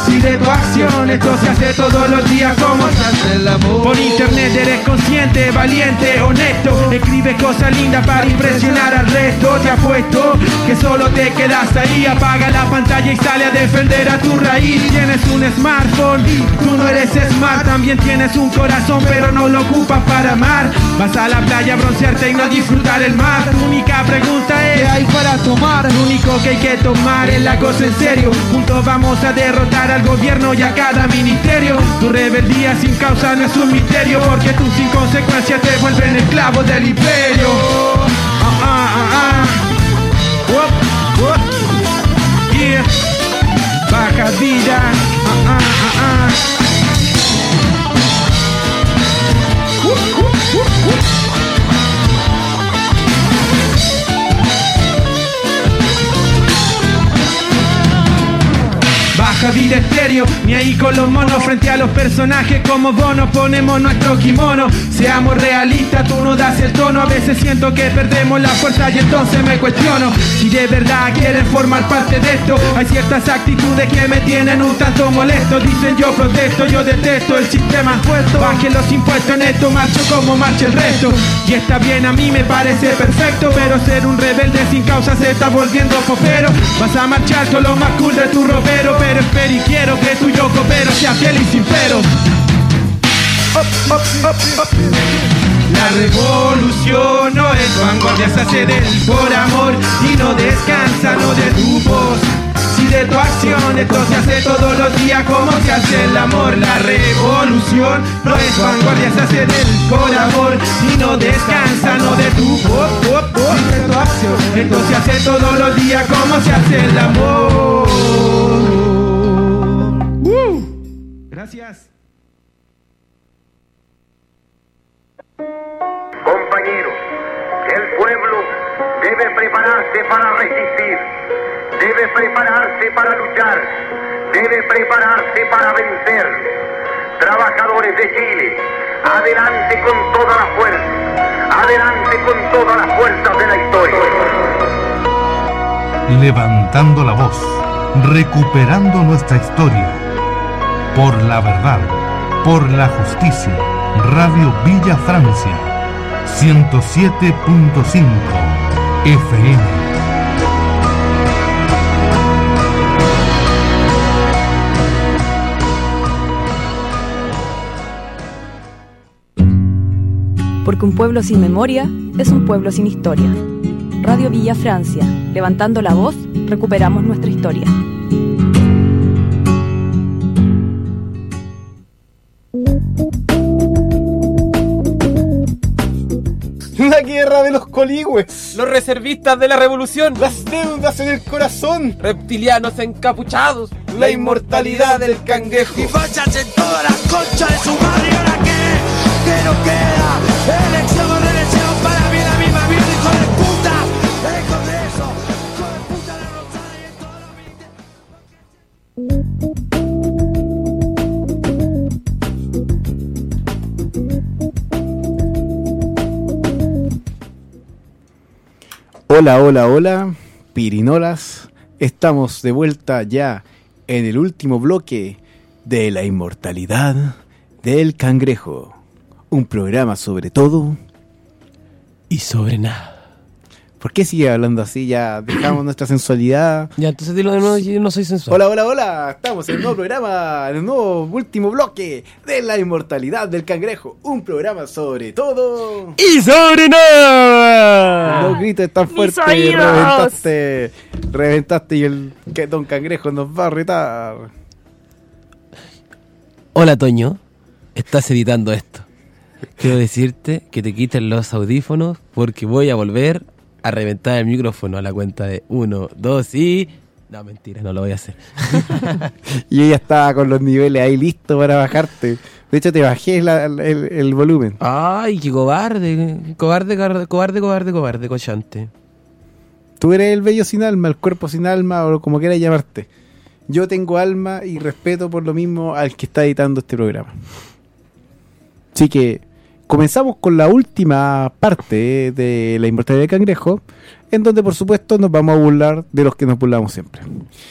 Si de tu acción esto se hace todos los días, como se hace el amor. Por internet eres consciente, valiente, honesto. Escribes cosas lindas para impresionar al resto. Te apuesto que solo te quedas ahí. Apaga la pantalla y sale a defender a tu raíz. Tienes un smartphone, tú no eres smart. También tienes un corazón, pero no lo ocupas para amar. Vas a la playa a broncearte y no a disfrutar el mar. Tu única pregunta es: ¿qué hay para tomar? Lo único que hay que tomar es la cosa en serio. Juntos vamos a derrotar al gobierno y a cada ministerio. Tu rebeldía sin causa no es un misterio, porque tus inconsecuencias te vuelven esclavos del imperio. Ah, ah, ah, ah. Wop, wop. Yeah. Baja vida. Ah, ah, ah, ah. Uh, uh, uh, uh. Baja vida estéreo, ni ahí con los monos. Frente a los personajes como Bono ponemos nuestro kimono. Seamos realistas, tú no das el tono. A veces siento que perdemos la fuerza y entonces me cuestiono si de verdad quieren formar parte de esto. Hay ciertas actitudes que me tienen un tanto molesto. Dicen yo protesto, yo detesto el sistema impuesto. Bajen los impuestos en esto, marcho como marcha el resto. Y está bien, a mí me parece perfecto, pero ser un rebelde sin causa se está volviendo popero. Vas a marchar con lo más cool de tu ropero, pero espero y quiero que tu yo copero sea fiel y sincero. Up, up, up, up. La revolución no es vanguardia, se hace de por amor y no descansa, no de tu voz. Si de tu acción esto se hace todos los días, como se hace el amor. La revolución no es vanguardia, se hace del por amor y no descansa, no de tu voz. Si de tu acción esto se hace todos los días, como se hace el amor. Uh. Gracias. Compañeros, el pueblo debe prepararse para resistir, debe prepararse para luchar, debe prepararse para vencer. Trabajadores de Chile, adelante con toda la fuerza, adelante con todas las fuerzas de la historia. Levantando la voz, recuperando nuestra historia. Por la verdad, por la justicia. Radio Villa Francia, ciento siete punto cinco F M. Porque un pueblo sin memoria es un pueblo sin historia. Radio Villa Francia, levantando la voz, recuperamos nuestra historia. La guerra de los coligües, los reservistas de la revolución, las deudas en el corazón, reptilianos encapuchados, la inmortalidad del cangrejo. Y fachas en todas las conchas de su madre. ¿Y ahora qué? ¿Qué nos queda? Elección o reelección, para mí la misma mierda, hijo de puta. El Congreso, hijo de puta, la rosada y en todos Hola, hola, hola, pirinolas. Estamos de vuelta ya en el último bloque de la inmortalidad del cangrejo. Un programa sobre todo y sobre nada. ¿Por qué sigue hablando así? Ya dejamos nuestra sensualidad. Ya, entonces dilo de nuevo, yo no soy sensual. Hola, hola, hola. Estamos en el nuevo programa, en el nuevo último bloque de la inmortalidad del cangrejo. Un programa sobre todo y sobre nada. No grites tan fuerte, reventaste, reventaste y el que Don Cangrejo nos va a retar. Hola, Toño. Estás editando esto. Quiero decirte que te quiten los audífonos porque voy a volver a reventar el micrófono a la cuenta de uno, dos y... No, mentira, no lo voy a hacer. Y ella estaba con los niveles ahí listo para bajarte. De hecho, te bajé la, el, el volumen. Ay, qué cobarde. Cobarde, cobarde, cobarde, cobarde, cochante. Tú eres el bello sin alma, el cuerpo sin alma, o como quieras llamarte. Yo tengo alma y respeto por lo mismo al que está editando este programa. Así que comenzamos con la última parte de la inmortalidad del cangrejo, en donde por supuesto nos vamos a burlar de los que nos burlamos siempre.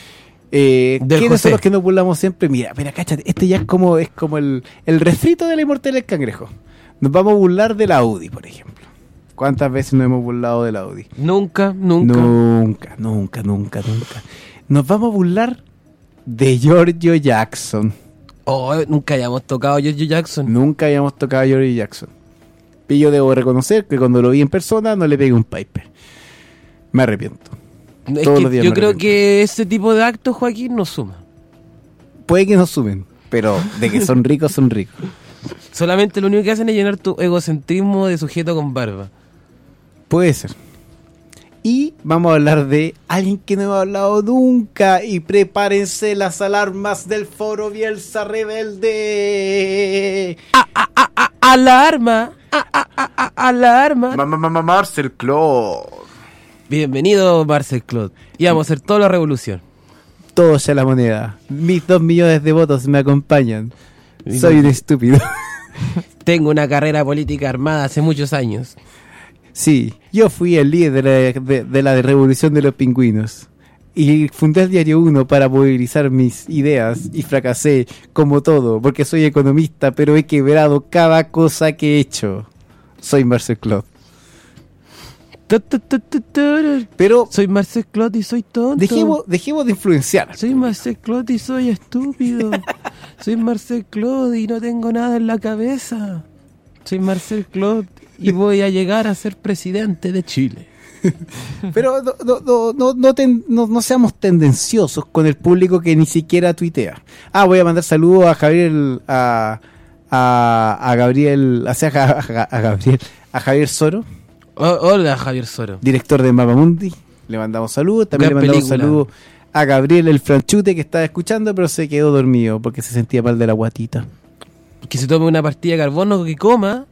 Eh, Del ¿Quiénes José. son los que nos burlamos siempre? Mira, mira, cáchate, este ya es como, es como el, el refrito de la inmortal del cangrejo. Nos vamos a burlar del Audi, por ejemplo. ¿Cuántas veces nos hemos burlado del Audi? Nunca, nunca. Nunca, nunca, nunca, nunca. Nos vamos a burlar de Giorgio Jackson. Oh, nunca hayamos tocado a Giorgio Jackson. Nunca habíamos tocado a Giorgio Jackson. Y yo debo reconocer que cuando lo vi en persona no le pegué un piper. Me arrepiento. Es Todos que los días yo me creo arrepiento. que ese tipo de actos, Joaquín, no suma. Puede que no sumen, pero de que son ricos, son ricos. Solamente lo único que hacen es llenar tu egocentrismo de sujeto con barba. Puede ser. Y vamos a hablar de alguien que no hemos hablado nunca. Y prepárense las alarmas del Foro Bielsa Rebelde. ¡Alarma! ¡Alarma! Marcel Claude. Bienvenido, Marcel Claude. Y vamos a hacer toda la revolución. Todo sea la moneda. Mis dos millones de votos me acompañan. Soy un estúpido. Tengo una carrera política armada hace muchos años. Sí, yo fui el líder de la, de, de la revolución de los pingüinos. Y fundé el Diario Uno para movilizar mis ideas y fracasé como todo, porque soy economista, pero he quebrado cada cosa que he hecho. Soy Marcel Claude. Pero soy Marcel Claude y soy tonto. Dejemos, dejemos de influenciar. Soy Marcel Claude y soy estúpido. Soy Marcel Claude y no tengo nada en la cabeza. Soy Marcel Claude y voy a llegar a ser presidente de Chile. Pero no, no, no, no, no, ten- no- no seamos tendenciosos con el público que ni siquiera tuitea. Ah, voy a mandar saludos a Javier, a, a, a Gabriel, o sea, a, a- a Gabriel, a Javier Soro, Oh, hola, Javier Soro. director de Mapamundi. Le mandamos saludos. También Gran le mandamos película. saludos a Gabriel el Franchute, que estaba escuchando, pero se quedó dormido porque se sentía mal de la guatita. Que se tome una pastilla de carbono, que coma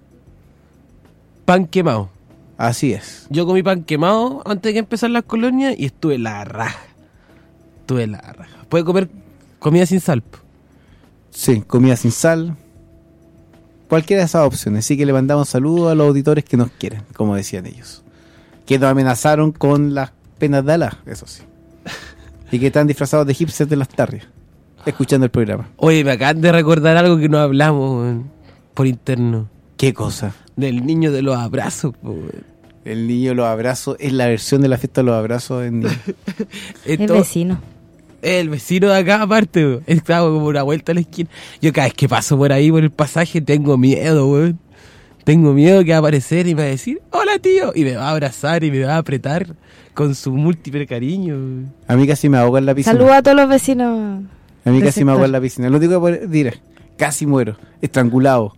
pan quemado. Así es. Yo comí pan quemado antes de que empezar las colonias y estuve la raja. Estuve la raja. Puede comer comida sin sal. po. Sí, comida sin sal. Cualquiera de esas opciones. Así que le mandamos saludos a los auditores que nos quieren, como decían ellos. Que nos amenazaron con las penas de Alá, eso sí. Y que están disfrazados de hipsters de las tardes, escuchando el programa. Oye, me acaban de recordar algo que no hablamos, weón, por interno. ¿Qué cosa? Del niño de los abrazos, po, weón. El niño de los abrazos es la versión de la fiesta de los abrazos en niño. El Esto- vecino. El vecino de acá, aparte, weón. Estaba como una vuelta a la esquina. Yo cada vez que paso por ahí, por el pasaje, tengo miedo, weón. Tengo miedo que va a aparecer y me va a decir, hola, tío. Y me va a abrazar y me va a apretar con su múltiple cariño, weón. A mí casi me ahoga en la piscina. Saludos a todos los vecinos. A mí del casi me ahoga sector. en la piscina. Lo único que puedo decir es, casi muero, estrangulado.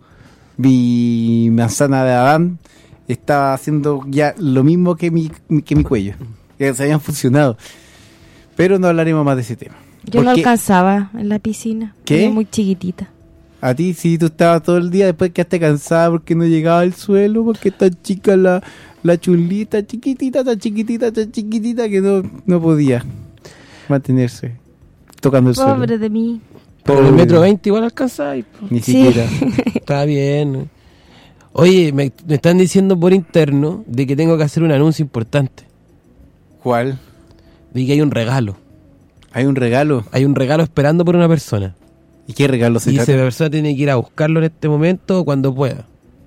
Mi manzana de Adán estaba haciendo ya lo mismo que mi, que mi cuello. Que se habían funcionado. Pero no hablaremos más de ese tema. Yo no Porque alcanzaba en la piscina. ¿Qué? Era muy chiquitita. a ti, sí, tú estabas todo el día, después quedaste cansada porque no llegaba al suelo, porque está chica la, la chulita, chiquitita, tan chiquitita, tan chiquitita, que no, no podía mantenerse tocando el suelo. Pobre de mí. Pero el metro veinte igual alcanzáis. po. Ni Sí. siquiera. Está bien. Oye, me, me están diciendo por interno de que tengo que hacer un anuncio importante. ¿Cuál? De que hay un regalo. ¿Hay un regalo? Hay un regalo esperando por una persona. ¿Y qué regalo se Y esa trata? persona tiene que ir a buscarlo en este momento o cuando pueda.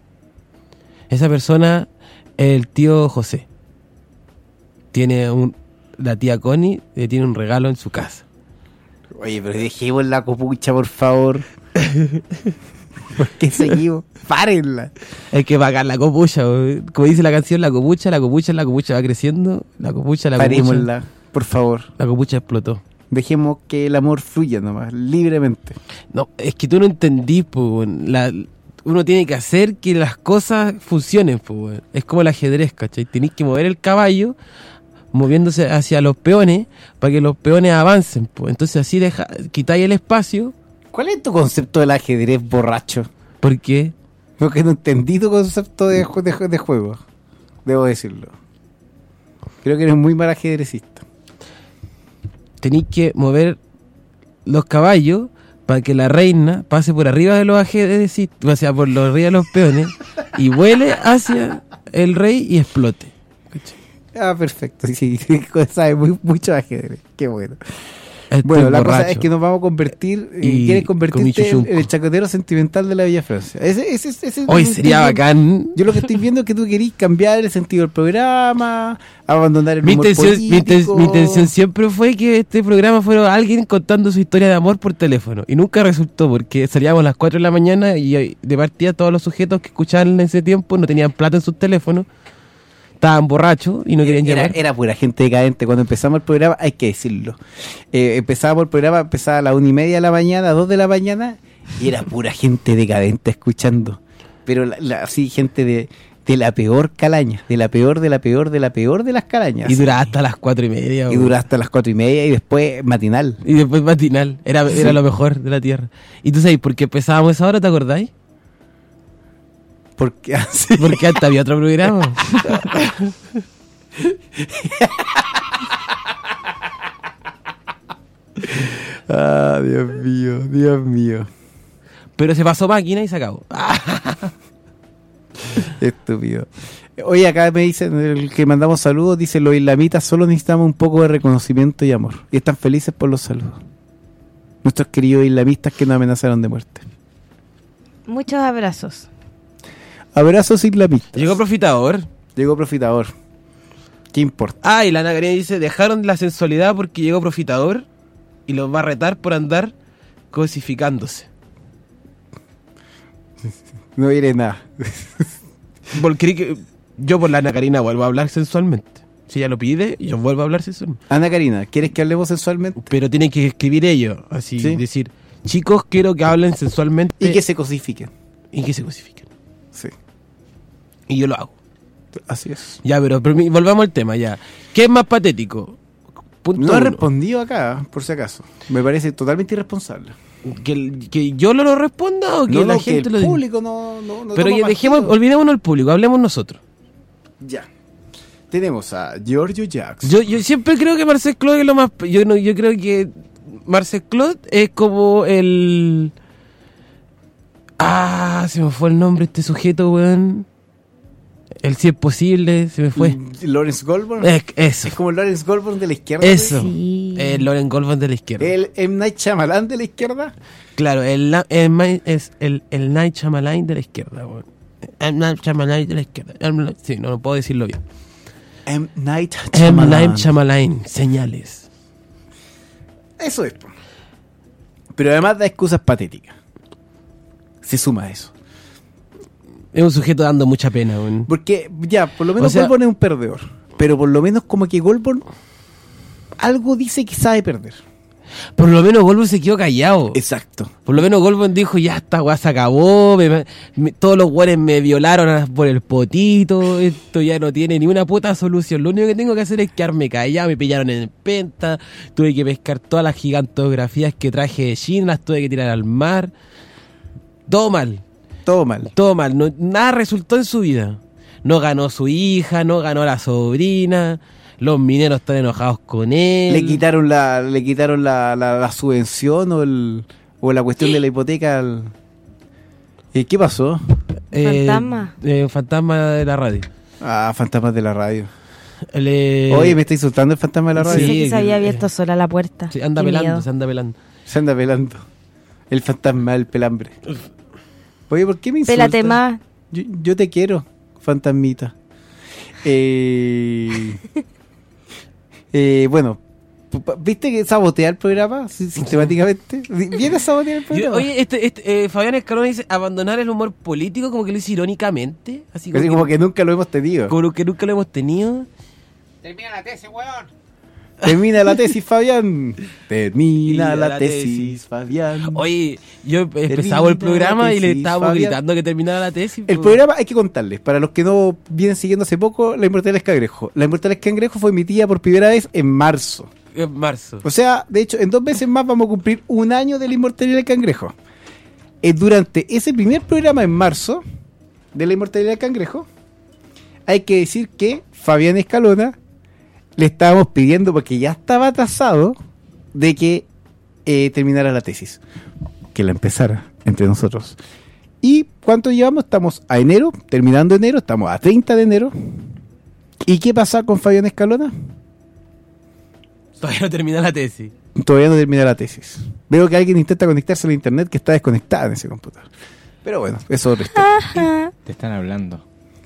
Esa persona es el tío José. Tiene un... La tía Connie le tiene un regalo en su casa. Oye, pero dejemos la copucha, por favor. ¿Por qué seguimos? Párenla. Hay que pagar la copucha. güey. Como dice la canción, la copucha, la copucha, la copucha va creciendo. La copucha, la copucha. Parémosla, por favor. La copucha explotó. Dejemos que el amor fluya nomás, libremente. No, es que tú no entendís, pues, la, uno tiene que hacer que las cosas funcionen, pues, es como el ajedrez, ¿cachai? Tenés que mover el caballo moviéndose hacia los peones para que los peones avancen, pues. Entonces así deja, quitáis el espacio. ¿Cuál es tu concepto del ajedrez borracho? ¿Por qué? Porque no entendí tu concepto de, ju- de, ju- de juego. Debo decirlo. Creo que eres muy mal ajedrecista. Tenéis que mover los caballos para que la reina pase por arriba de los ajedrecistas, o sea, por los arriba de los peones y vuele hacia el rey y explote. Ah, perfecto. Sí, sí, sabe muy, mucho ajedrez. Qué bueno. Estoy Bueno, la borracho. cosa es que nos vamos a convertir, eh, Y quieres con mi convertirte en, chuchunco. en el chacotero sentimental de la Villa Francia. Ese, ese, ese, ese- Hoy ese- sería ese- bacán. Yo lo que estoy viendo es que tú querís cambiar el sentido del programa, abandonar el Mi humor intención, mi, inten- político. mi intención siempre fue que este programa fuera alguien contando su historia de amor por teléfono. Y nunca resultó, porque salíamos a las cuatro de la mañana y eh, de partida todos los sujetos que escuchaban en ese tiempo no tenían plata en sus teléfonos, estaban borrachos y no querían Era, llamar. era pura gente decadente. Cuando empezamos el programa, hay que decirlo. Eh, empezábamos el programa, empezaba a las una y media de la mañana, a dos de la mañana, y era pura gente decadente escuchando. Pero la- la- así, gente de, de la peor calaña, de la peor, de la peor, de la peor de las calañas. Y duraba hasta las cuatro y media. Y weón. duraba hasta las cuatro y media y después matinal. Y después matinal. Era, era Sí. lo mejor de la tierra. ¿Y tú sabes por qué empezábamos esa hora, te acordáis? Porque así. Porque antes había otro programa. Ah, Dios mío, Dios mío. Pero se pasó máquina y se acabó. Estúpido. Oye, acá me dicen, el que mandamos saludos, dice, los islamitas solo necesitamos un poco de reconocimiento y amor. Y están felices por los saludos. Nuestros queridos islamistas que nos amenazaron de muerte. Muchos abrazos. Abrazos islamistas. Llegó Profitador. Llegó Profitador. ¿Qué importa? Ah, y la Ana Karina dice, dejaron la sensualidad porque llegó Profitador y los va a retar por andar cosificándose. No diré nada. Porque que yo por la Ana Karina vuelvo a hablar sensualmente. Si ella lo pide, yo vuelvo a hablar sensualmente. Ana Karina, ¿quieres que hablemos sensualmente? Pero tienen que escribir ellos, así, ¿Sí? decir, chicos, quiero que hablen sensualmente. Y que se cosifiquen. Y que se cosifiquen. Sí. Y yo lo hago. Así es. Ya, pero, pero volvamos al tema, ya. ¿Qué es más patético? Punto No he uno. respondido acá, por si acaso. Me parece totalmente irresponsable. ¿Que, el- que yo lo responda o que No, la no, que gente el lo diga? público no, no, no Pero toma ya dejemos, partido. olvidémonos del público, hablemos nosotros. Ya. Tenemos a Giorgio Jackson. Yo, yo siempre creo que Marcel Claude es lo más... Yo, no, yo creo que Marcel Claude es como el... Ah, se me fue el nombre de este sujeto, weón. El si es posible, se me fue. Lawrence Goldborn. Es, eso. Es como el Lawrence Goldborn de la izquierda. Eso. Sí. El Loren Goldman de la izquierda. El M. Night Shyamalan de la izquierda. Claro, el, la- el ma- es el, el Night Shyamalan de la izquierda, weón. El Night Shyamalan de la izquierda. El- sí, no, no puedo decirlo bien. M. Night El Shyamalan. Night Shyamalan, señales. Eso es. po. Pero además da excusas patéticas. Se suma a eso. Es un sujeto dando mucha pena, weón. Porque ya, por lo menos O sea- Goldborn es un perdedor. Pero por lo menos como que Goldborn algo dice que sabe perder. Por lo menos Goldman se quedó callado. Exacto. Por lo menos Goldman dijo, ya esta weá se acabó, me- me- todos los weones me violaron por el potito, esto ya no tiene ni una puta solución. Lo único que tengo que hacer es quedarme callado, me pillaron en el penta, tuve que pescar todas las gigantografías que traje de China, las tuve que tirar al mar. Todo mal. Todo mal. Todo mal, no, nada resultó en su vida. No ganó su hija, no ganó la sobrina, los mineros están enojados con él. Le quitaron la, le quitaron la, la, la subvención o el o la cuestión de la hipoteca al... Eh, ¿Qué pasó? Eh, Fantasma. eh, fantasma de la radio. Ah, fantasmas de la radio. Le- Oye, me está insultando el fantasma de la radio. Pensé Sí, que se había eh, abierto sola la puerta. Sí, anda Qué pelando, miedo. se anda pelando. Se anda pelando. El fantasma del pelambre. Oye, ¿por qué me insultas? Pélate más. Yo, yo te quiero, fantasmita. Eh, eh, bueno, p- p- ¿viste que sabotea el programa si- sistemáticamente? ¿Viene a sabotear el Yo- programa? oye, este, este, eh, Fabián Escalón dice abandonar el humor político, como que lo dice irónicamente. Así como, Así que, como que nunca lo hemos tenido. como que nunca lo hemos tenido. Termina la tesis, weón. Termina la tesis, Fabián. Termina Termina la, la tesis, tesis. Fabián. Oye, yo Termina empezaba el programa la y le tesis, estábamos Fabián. gritando que terminara la tesis. El po. programa hay que contarles, para los que no vienen siguiendo hace poco, La Inmortal Cangrejo. La Inmortal Cangrejo fue emitida por primera vez en marzo. En marzo. O sea, de hecho, en dos meses más vamos a cumplir un año de La Inmortalidad del Cangrejo. Eh, durante ese primer programa en marzo de La Inmortalidad del Cangrejo, hay que decir que Fabián Escalona le estábamos pidiendo, porque ya estaba atrasado, de que eh, terminara la tesis. Que la empezara entre nosotros. ¿Y cuánto llevamos? Estamos a enero, terminando enero, estamos a treinta de enero. ¿Y qué pasa con Fabián Escalona? Todavía no termina la tesis. todavía no termina la tesis. Veo que alguien intenta conectarse al internet que está desconectada en ese computador. Pero bueno, eso es otra historia. Te están hablando.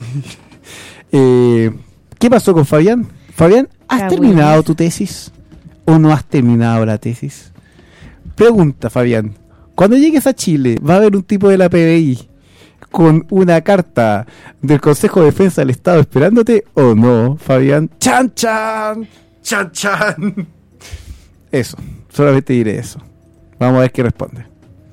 eh, ¿Qué pasó con Fabián? Fabián, ¿has Ah, terminado bueno. tu tesis? ¿O no has terminado la tesis? Pregunta, Fabián. Cuando llegues a Chile, ¿va a haber un tipo de la P B I con una carta del Consejo de Defensa del Estado esperándote o no, Fabián? ¡Chan, chan! ¡Chan, chan! Eso, solamente diré eso. Vamos a ver qué responde.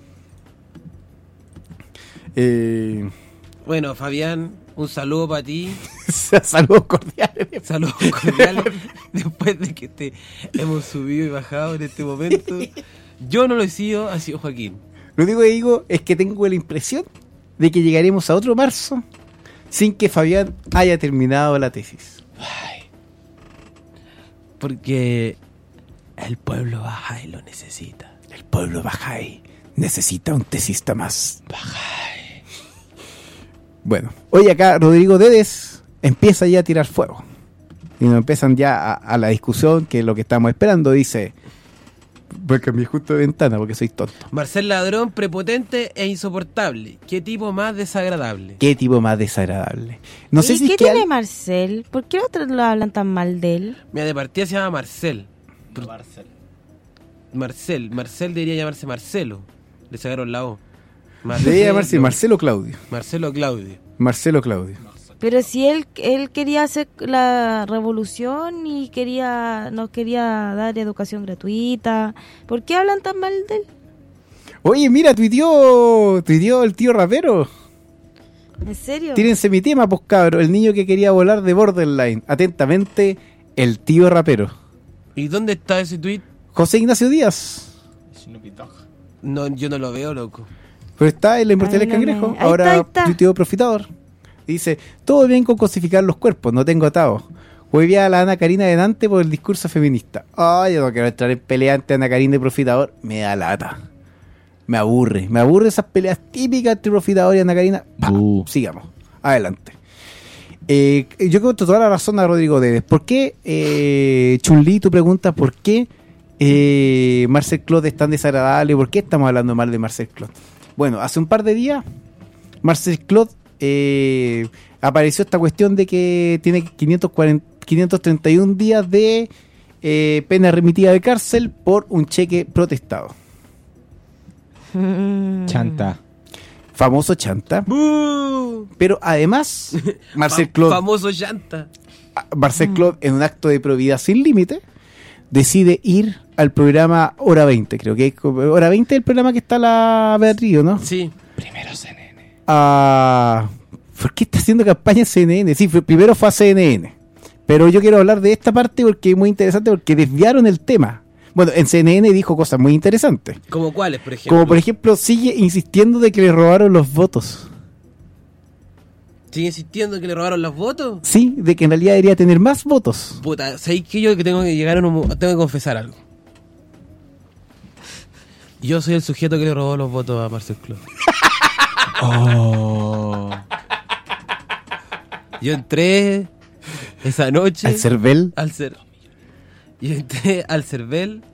Eh, Bueno, Fabián, un saludo para ti. Saludos cordiales. Saludos cordiales. Después de que te hemos subido y bajado en este momento. Yo no lo he sido, ha sido Joaquín. Lo único que digo es que tengo la impresión de que llegaremos a otro marzo sin que Fabián haya terminado la tesis. Ay. Porque el pueblo baja y lo necesita. El pueblo baja y necesita un tesista más. Bueno, hoy acá Rodrigo Dedes empieza ya a tirar fuego. Y nos empiezan ya a, a la discusión, que es lo que estamos esperando. Dice, voy a cambiar justo de ventana porque soy tonto. Marcel Ladrón, prepotente e insoportable. ¿Qué tipo más desagradable? Qué tipo más desagradable. No sé ¿Y si qué es que tiene al- Marcel? ¿Por qué otros lo hablan tan mal de él? Mira, de partida se llama Marcel. Marcel. Marcel. Marcel debería llamarse Marcelo. Le sacaron la O. Debe llamarse Marcelo Claudio. Marcelo Claudio. Marcelo Claudio. Pero si él él quería hacer la revolución y quería nos quería dar educación gratuita, ¿por qué hablan tan mal de él? Oye, mira, tuiteó, tuiteó el tío rapero. ¿En serio? Tírense mi tema, pues cabro. El niño que quería volar de Borderline. Atentamente, el tío rapero. ¿Y dónde está ese tweet? José Ignacio Díaz. No, yo no lo veo, loco. Pero está en la Inmortalidad del Ay, no me- Cangrejo. ahí Ahora está, ahí está. tuiteó Profitador. Dice, todo bien con cosificar los cuerpos, no tengo atados. Huevía a la Ana Karina de Dante por el discurso feminista. Ay, yo no quiero entrar en pelea ante Ana Karina y Profitador. Me da lata. Me aburre. Me aburre esas peleas típicas entre Profitador y Ana Karina. Pa, Uh. Sigamos. Adelante. Eh, yo creo que toda la razón a Rodrigo Dedes. ¿Por qué, eh, Chun-Li, tú preguntas por qué eh, Marcel Claude es tan desagradable? ¿Por qué estamos hablando mal de Marcel Claude? Bueno, hace un par de días Marcel Claude eh, apareció esta cuestión de que tiene quinientos cuarenta, quinientos treinta y uno días de eh, pena remitida de cárcel por un cheque protestado. Chanta. Famoso chanta. Pero además, Marcel Fa- Claude, Famoso llanta. Marcel Claude, en un acto de probidad sin límite, decide ir al programa Hora veinte. Creo que es Hora veinte es el programa que está la Beatriz, ¿no? Sí. Primero C N N. Ah, ¿por qué está haciendo campaña en C N N? Sí, fue- primero fue a C N N. Pero yo quiero hablar de esta parte porque es muy interesante, porque desviaron el tema. Bueno, en C N N dijo cosas muy interesantes. ¿Como cuáles, por ejemplo? Como por ejemplo, sigue insistiendo de que le robaron los votos. ¿Sigue insistiendo que le robaron los votos? Sí, de que en realidad debería tener más votos. Puta, ¿sabéis que yo que tengo que llegar a un... mo- tengo que confesar algo? Yo soy el sujeto que le robó los votos a Marcel Claude. Oh. Yo entré esa noche... ¿Al Cervel? Al cer Yo entré al Cervel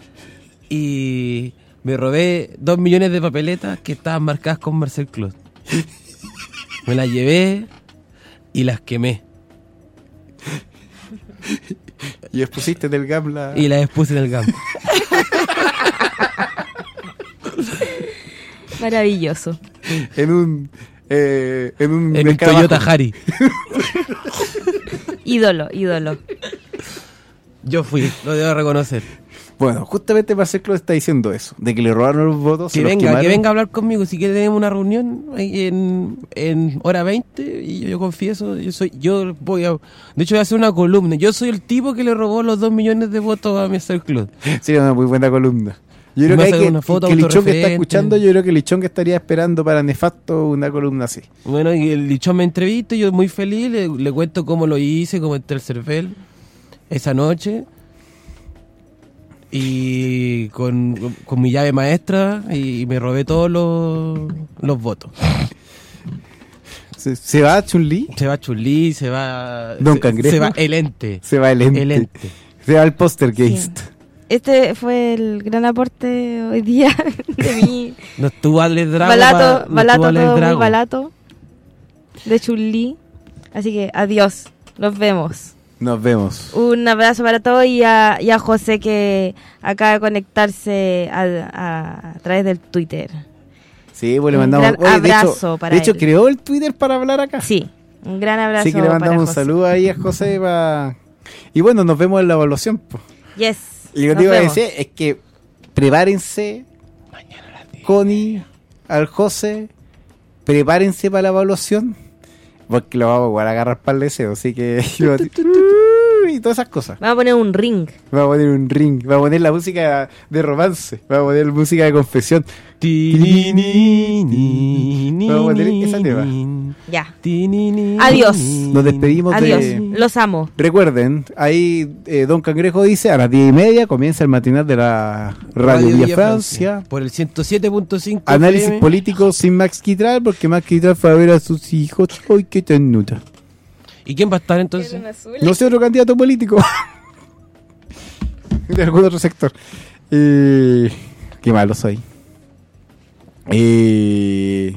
y me robé dos millones de papeletas que estaban marcadas con Marcel Claude. Me las llevé y las quemé. Y expusiste del G A M la... Y las expuse en el campo. Maravilloso. En un... Eh, en un, En un escarabajo. Toyota Harry. Ídolo, ídolo. Yo fui, lo debo reconocer. Bueno, justamente Marcel Claude está diciendo eso, de que le robaron los votos. Que se los venga, quemaron. que venga a hablar conmigo. Si quiere tenemos una reunión ahí en, en hora veinte y yo, yo confieso, yo soy, yo voy a, de hecho voy a hacer una columna. Yo soy el tipo que le robó los dos millones de votos a Marcel Claude. Sería una muy buena columna. Yo creo Me que, hay hace que, una foto que Lichón que está autorreferente. escuchando, yo creo que Lichón que estaría esperando para Nefasto una columna así. Bueno, y el Lichón me entrevista y yo muy feliz, le, le cuento cómo lo hice, cómo entré al Cervel esa noche. Y con, con mi llave maestra y me robé todos los, los votos. ¿Se, se va Chun-Li? Se va Chun-Li, se va... Don se, Cangrejo. se va el ente. Se va el ente. El ente. Se va el Postergeist. este fue el gran aporte hoy día de mi No estuvo Alex Drago. balato, pa- no balato, estuvo Alex todo muy Drago. balato de Chun-Li. Así que adiós, nos vemos. Nos vemos. Un abrazo para todos y a, y a José que acaba de conectarse a, a, a través del Twitter. Sí, pues le Un mandamos gran oye, de abrazo hecho, para de hecho él. creó el Twitter para hablar acá. Sí, un gran abrazo. Así que le para mandamos un José. saludo ahí a José pa- y bueno, nos vemos en la evaluación. Po. Yes. Y lo nos que iba a vemos. decir es que prepárense, Connie, al José, prepárense para la evaluación, porque lo vamos a jugar a agarrar para el deseo, así que y todas esas cosas. Vamos a poner un ring. Va a poner un ring, va a poner la música de romance, va a poner música de confesión. Vamos a poner esa tema. Ya. Adiós. Nos despedimos Adiós. de... Los amo. Recuerden, ahí eh, Don Cangrejo dice, a las diez y media comienza el matinal de la Radio, Villa Francia. Por el ciento siete punto cinco. Análisis F M. político sin Max Quitral, porque Max Quitral fue a ver a sus hijos. ¡Ay, qué ternura! ¿Y quién va a estar entonces? No sé, otro candidato político. De algún otro sector. Eh, qué malo soy. Eh,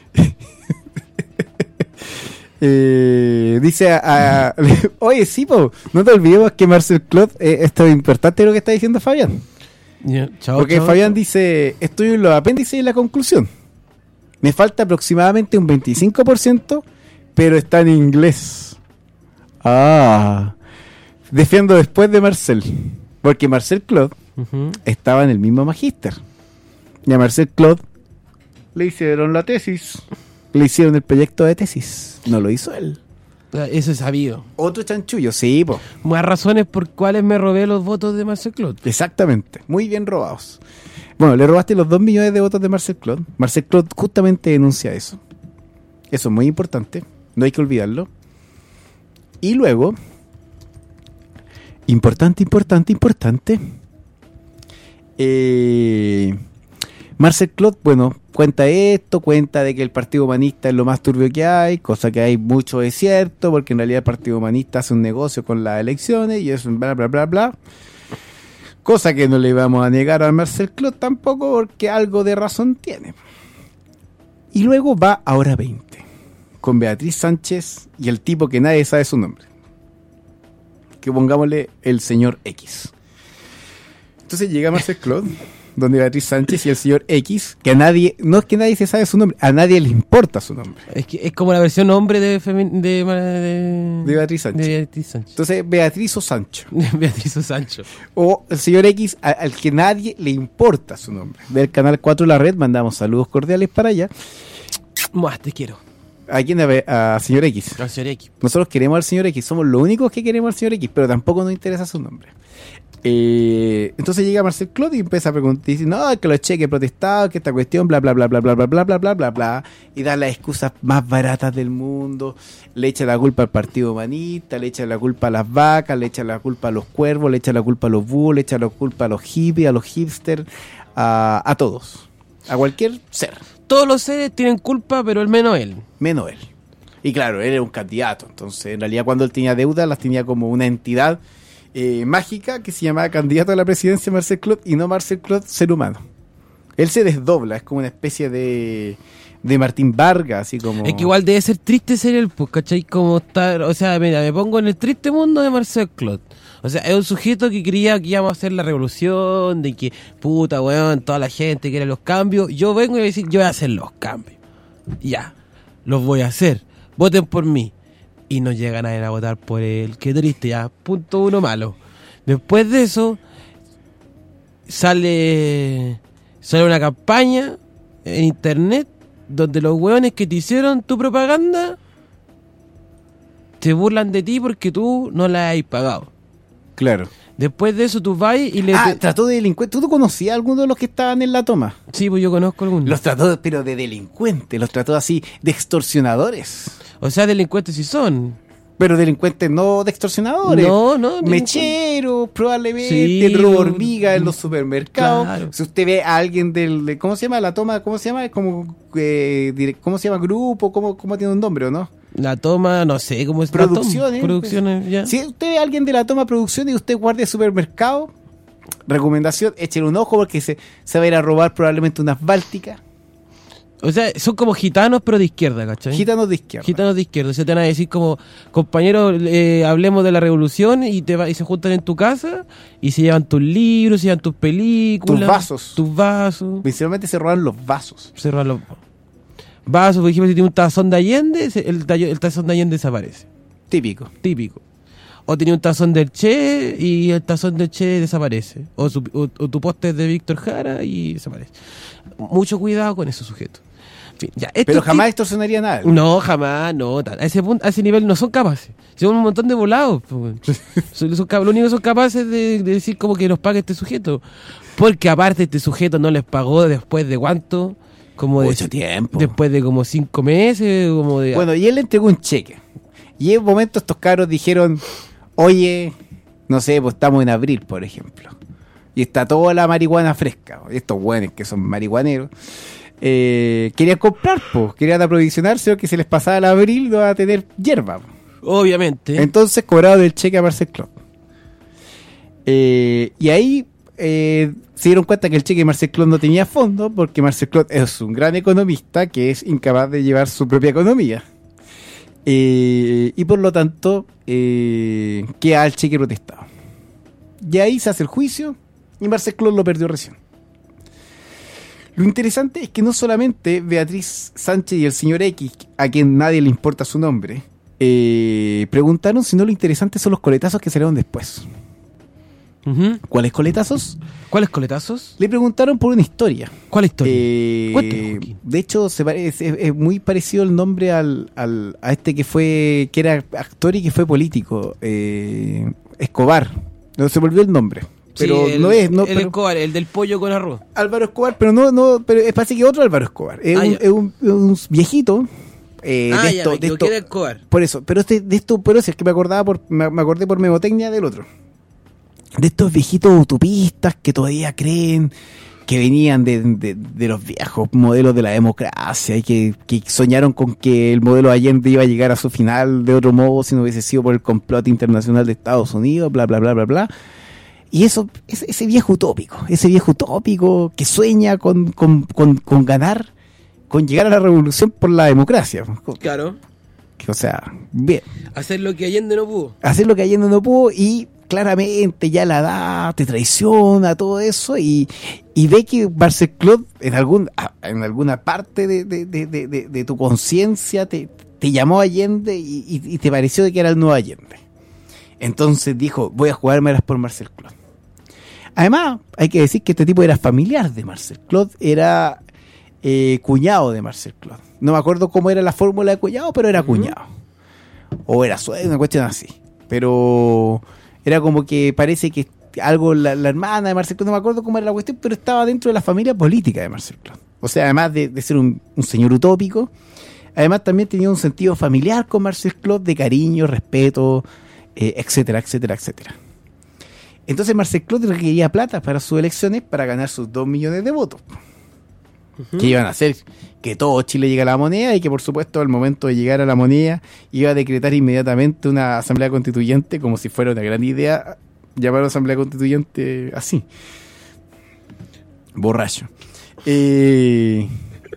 eh, dice a, a- oye, sí, po, no te olvidemos que Marcel Claude, eh, esto es importante lo que está diciendo Fabián. Ya, chao, Porque chao. Fabián dice, estoy en los apéndices y la conclusión. Me falta aproximadamente un veinticinco por ciento, pero está en inglés. Ah. Defiendo después de Marcel. Porque Marcel Claude Ujú. estaba en el mismo magíster. Y a Marcel Claude le hicieron la tesis. Le hicieron el proyecto de tesis. No lo hizo él. Ah, Eso es sabido. Otro chanchullo, sí, po. Más razones por cuales me robé los votos de Marcel Claude. Exactamente, muy bien robados. Bueno, le robaste los dos millones de votos de Marcel Claude. Marcel Claude justamente denuncia eso. Eso es muy importante, no hay que olvidarlo. Y luego, importante, importante, importante, eh, Marcel Claude, bueno, cuenta esto, cuenta de que el Partido Humanista es lo más turbio que hay, cosa que hay mucho de cierto, porque en realidad el Partido Humanista hace un negocio con las elecciones y eso bla, bla, bla, bla. Cosa que no le vamos a negar a Marcel Claude tampoco, porque algo de razón tiene. Y luego va a Hora veinte, con Beatriz Sánchez y el tipo que nadie sabe su nombre. Que pongámosle el señor X. Entonces llega Marcel Claude, donde Beatriz Sánchez y el señor X, que a nadie, no es que nadie se sabe su nombre, a nadie le importa su nombre. Es que es como la versión hombre de femi- de, de, De Beatriz Sánchez. de Beatriz Sánchez. Entonces Beatriz o Sancho. Beatriz o Sancho. O el señor X, a- al que nadie le importa su nombre. Del canal cuatro La Red, mandamos saludos cordiales para allá. Más te quiero. ¿A quién? A, a señor X. Al señor X. Nosotros queremos al señor X, somos los únicos que queremos al señor X, pero tampoco nos interesa su nombre. Eh, entonces llega Marcel Claude y empieza a preguntar, y dice, no, que los cheques protestados, que esta cuestión, bla, bla, bla, bla, bla, bla, bla, bla, bla, bla, bla, y da las excusas más baratas del mundo, le echa la culpa al Partido Humanista, le echa la culpa a las vacas, le echa la culpa a los cuervos, le echa la culpa a los búhos, le echa la culpa a los hippies, a los hipsters, a, a todos, a cualquier ser. Todos los seres tienen culpa, pero el menos él. Menos él. Y claro, él era un candidato. Entonces, en realidad, cuando él tenía deudas, las tenía como una entidad eh, mágica que se llamaba candidato a la presidencia Marcel Claude y no Marcel Claude ser humano. Él se desdobla, es como una especie de, de Martín Vargas, así como... Es que igual debe ser triste ser él, pues, ¿cachai? Como estar, o sea, mira, me pongo en el triste mundo de Marcel Claude. O sea, es un sujeto que creía que íbamos a hacer la revolución, de que, puta, weón, toda la gente quiere los cambios. Yo vengo y voy a decir, yo voy a hacer los cambios. Ya, los voy a hacer. Voten por mí. Y no llegan a ir a votar por él. Qué triste, ya. Punto uno malo. Después de eso, sale, sale una campaña en internet donde los hueones que te hicieron tu propaganda te burlan de ti porque tú no la has pagado. Claro. Después de eso tú vas y le... Ah, te- trató de delincuente. ¿Tú conocías a alguno de los que estaban en la toma? Sí, pues yo conozco algunos. Los trató, pero de delincuentes, los trató así, de extorsionadores. O sea, delincuentes sí son. Pero delincuentes no de extorsionadores. No, no, Mecheros, probablemente, Sí, robo hormiga en los supermercados. Claro. Si usted ve a alguien del, de- ¿cómo se llama la toma? ¿Cómo se llama? Es como, eh, dire- ¿cómo se llama? Grupo, ¿cómo, cómo tiene un nombre o no? La toma, no sé cómo es la toma. Producciones. Producciones, ya. Si usted ve a alguien de la toma producción y usted guardia de supermercado, recomendación, echen un ojo porque se, se va a ir a robar probablemente unas bálticas. O sea, son como gitanos, pero de izquierda, ¿cachai? Gitanos de izquierda. Gitanos de izquierda. Se te van a decir como, compañeros, eh, hablemos de la revolución y te va, y se juntan en tu casa y se llevan tus libros, se llevan tus películas. Tus vasos. Tus vasos. Principalmente se roban los vasos. Se roban los vasos. Por ejemplo, si tiene un tazón de Allende, el, tallo, el tazón de Allende desaparece. Típico. Típico. O tenía un tazón del Che y el tazón del Che desaparece. O, su, o, o tu póster de Víctor Jara y desaparece. Mucho cuidado con esos sujetos. En fin, ya, pero jamás extorsionaría nada. No, jamás, no. A ese punto, a ese nivel no son capaces. Son un montón de volados. son, son, lo único que son capaces de, de decir como que nos pague este sujeto. Porque aparte este sujeto no les pagó después de cuánto. Como Mucho de, tiempo. Después de como cinco meses. Como de, bueno, y él le entregó un cheque. Y en un momento estos cabros dijeron, oye, no sé, pues estamos en abril, por ejemplo. Y está toda la marihuana fresca. Estos buenos que son marihuaneros. Eh, querían comprar, pues, querían aprovisionarse, o que se les pasaba el abril no va a tener hierba. Obviamente. Entonces cobraron el cheque a Marcel Clot. Eh, y ahí eh, se dieron cuenta que el cheque de Marcel Clot no tenía fondo, porque Marcel Clot es un gran economista que es incapaz de llevar su propia economía. Eh, y por lo tanto, eh, queda el cheque protestado. Y ahí se hace el juicio y Marcel Clot lo perdió recién. Lo interesante es que no solamente Beatriz Sánchez y el señor X, a quien nadie le importa su nombre, eh, preguntaron, sino lo interesante son los coletazos que salieron después. Uh-huh. ¿Cuáles coletazos? ¿Cuáles coletazos? Le preguntaron por una historia. ¿Cuál historia? Eh, Cuéntame, de hecho, se parece, es, es muy parecido el nombre al, al, a este que fue, que era actor y que fue político, eh, Escobar. No se volvió el nombre. Pero sí, el, no es no, el pero, Escobar, el del pollo con arroz. Álvaro Escobar, pero no, no, pero es parece que otro Álvaro Escobar. Es, ah, un, es un, un viejito. Eh, ah, de ya, esto, me de equivoqué esto, de Escobar. Por eso, pero este, de esto, pero es que me acordaba por, me, me acordé por memotecnia del otro. De estos viejitos utopistas que todavía creen que venían de, de, de los viejos modelos de la democracia y que, que soñaron con que el modelo Allende iba a llegar a su final de otro modo si no hubiese sido por el complot internacional de Estados Unidos, bla, bla, bla, bla, bla. Y eso, ese, ese viejo utópico, ese viejo utópico que sueña con, con, con, con ganar, con llegar a la revolución por la democracia. Claro. O sea, bien. Hacer lo que Allende no pudo. Hacer lo que Allende no pudo y claramente ya la edad te traiciona, todo eso, y, y ve que Marcel Clot en, algún, en alguna parte de, de, de, de, de tu conciencia te, te llamó Allende y, y, y te pareció que era el nuevo Allende. Entonces dijo, voy a jugármelas por Marcel Clot. Además, hay que decir que este tipo era familiar de Marcel Clot, era eh, cuñado de Marcel Clot. No me acuerdo cómo era la fórmula de cuñado, pero era uh-huh. cuñado. O era suegro, una cuestión así. Pero era como que parece que algo, la, la hermana de Marcel Clot, no me acuerdo cómo era la cuestión, pero estaba dentro de la familia política de Marcel Clot. O sea, además de, de ser un, un señor utópico, además también tenía un sentido familiar con Marcel Clot, de cariño, respeto, eh, etcétera, etcétera, etcétera. Entonces Marcel Clot requería plata para sus elecciones para ganar sus dos millones de votos. Uh-huh. Que iban a hacer que todo Chile llegue a la moneda y que por supuesto al momento de llegar a la moneda iba a decretar inmediatamente una asamblea constituyente, como si fuera una gran idea llamar a una asamblea constituyente así. Borracho. Eh...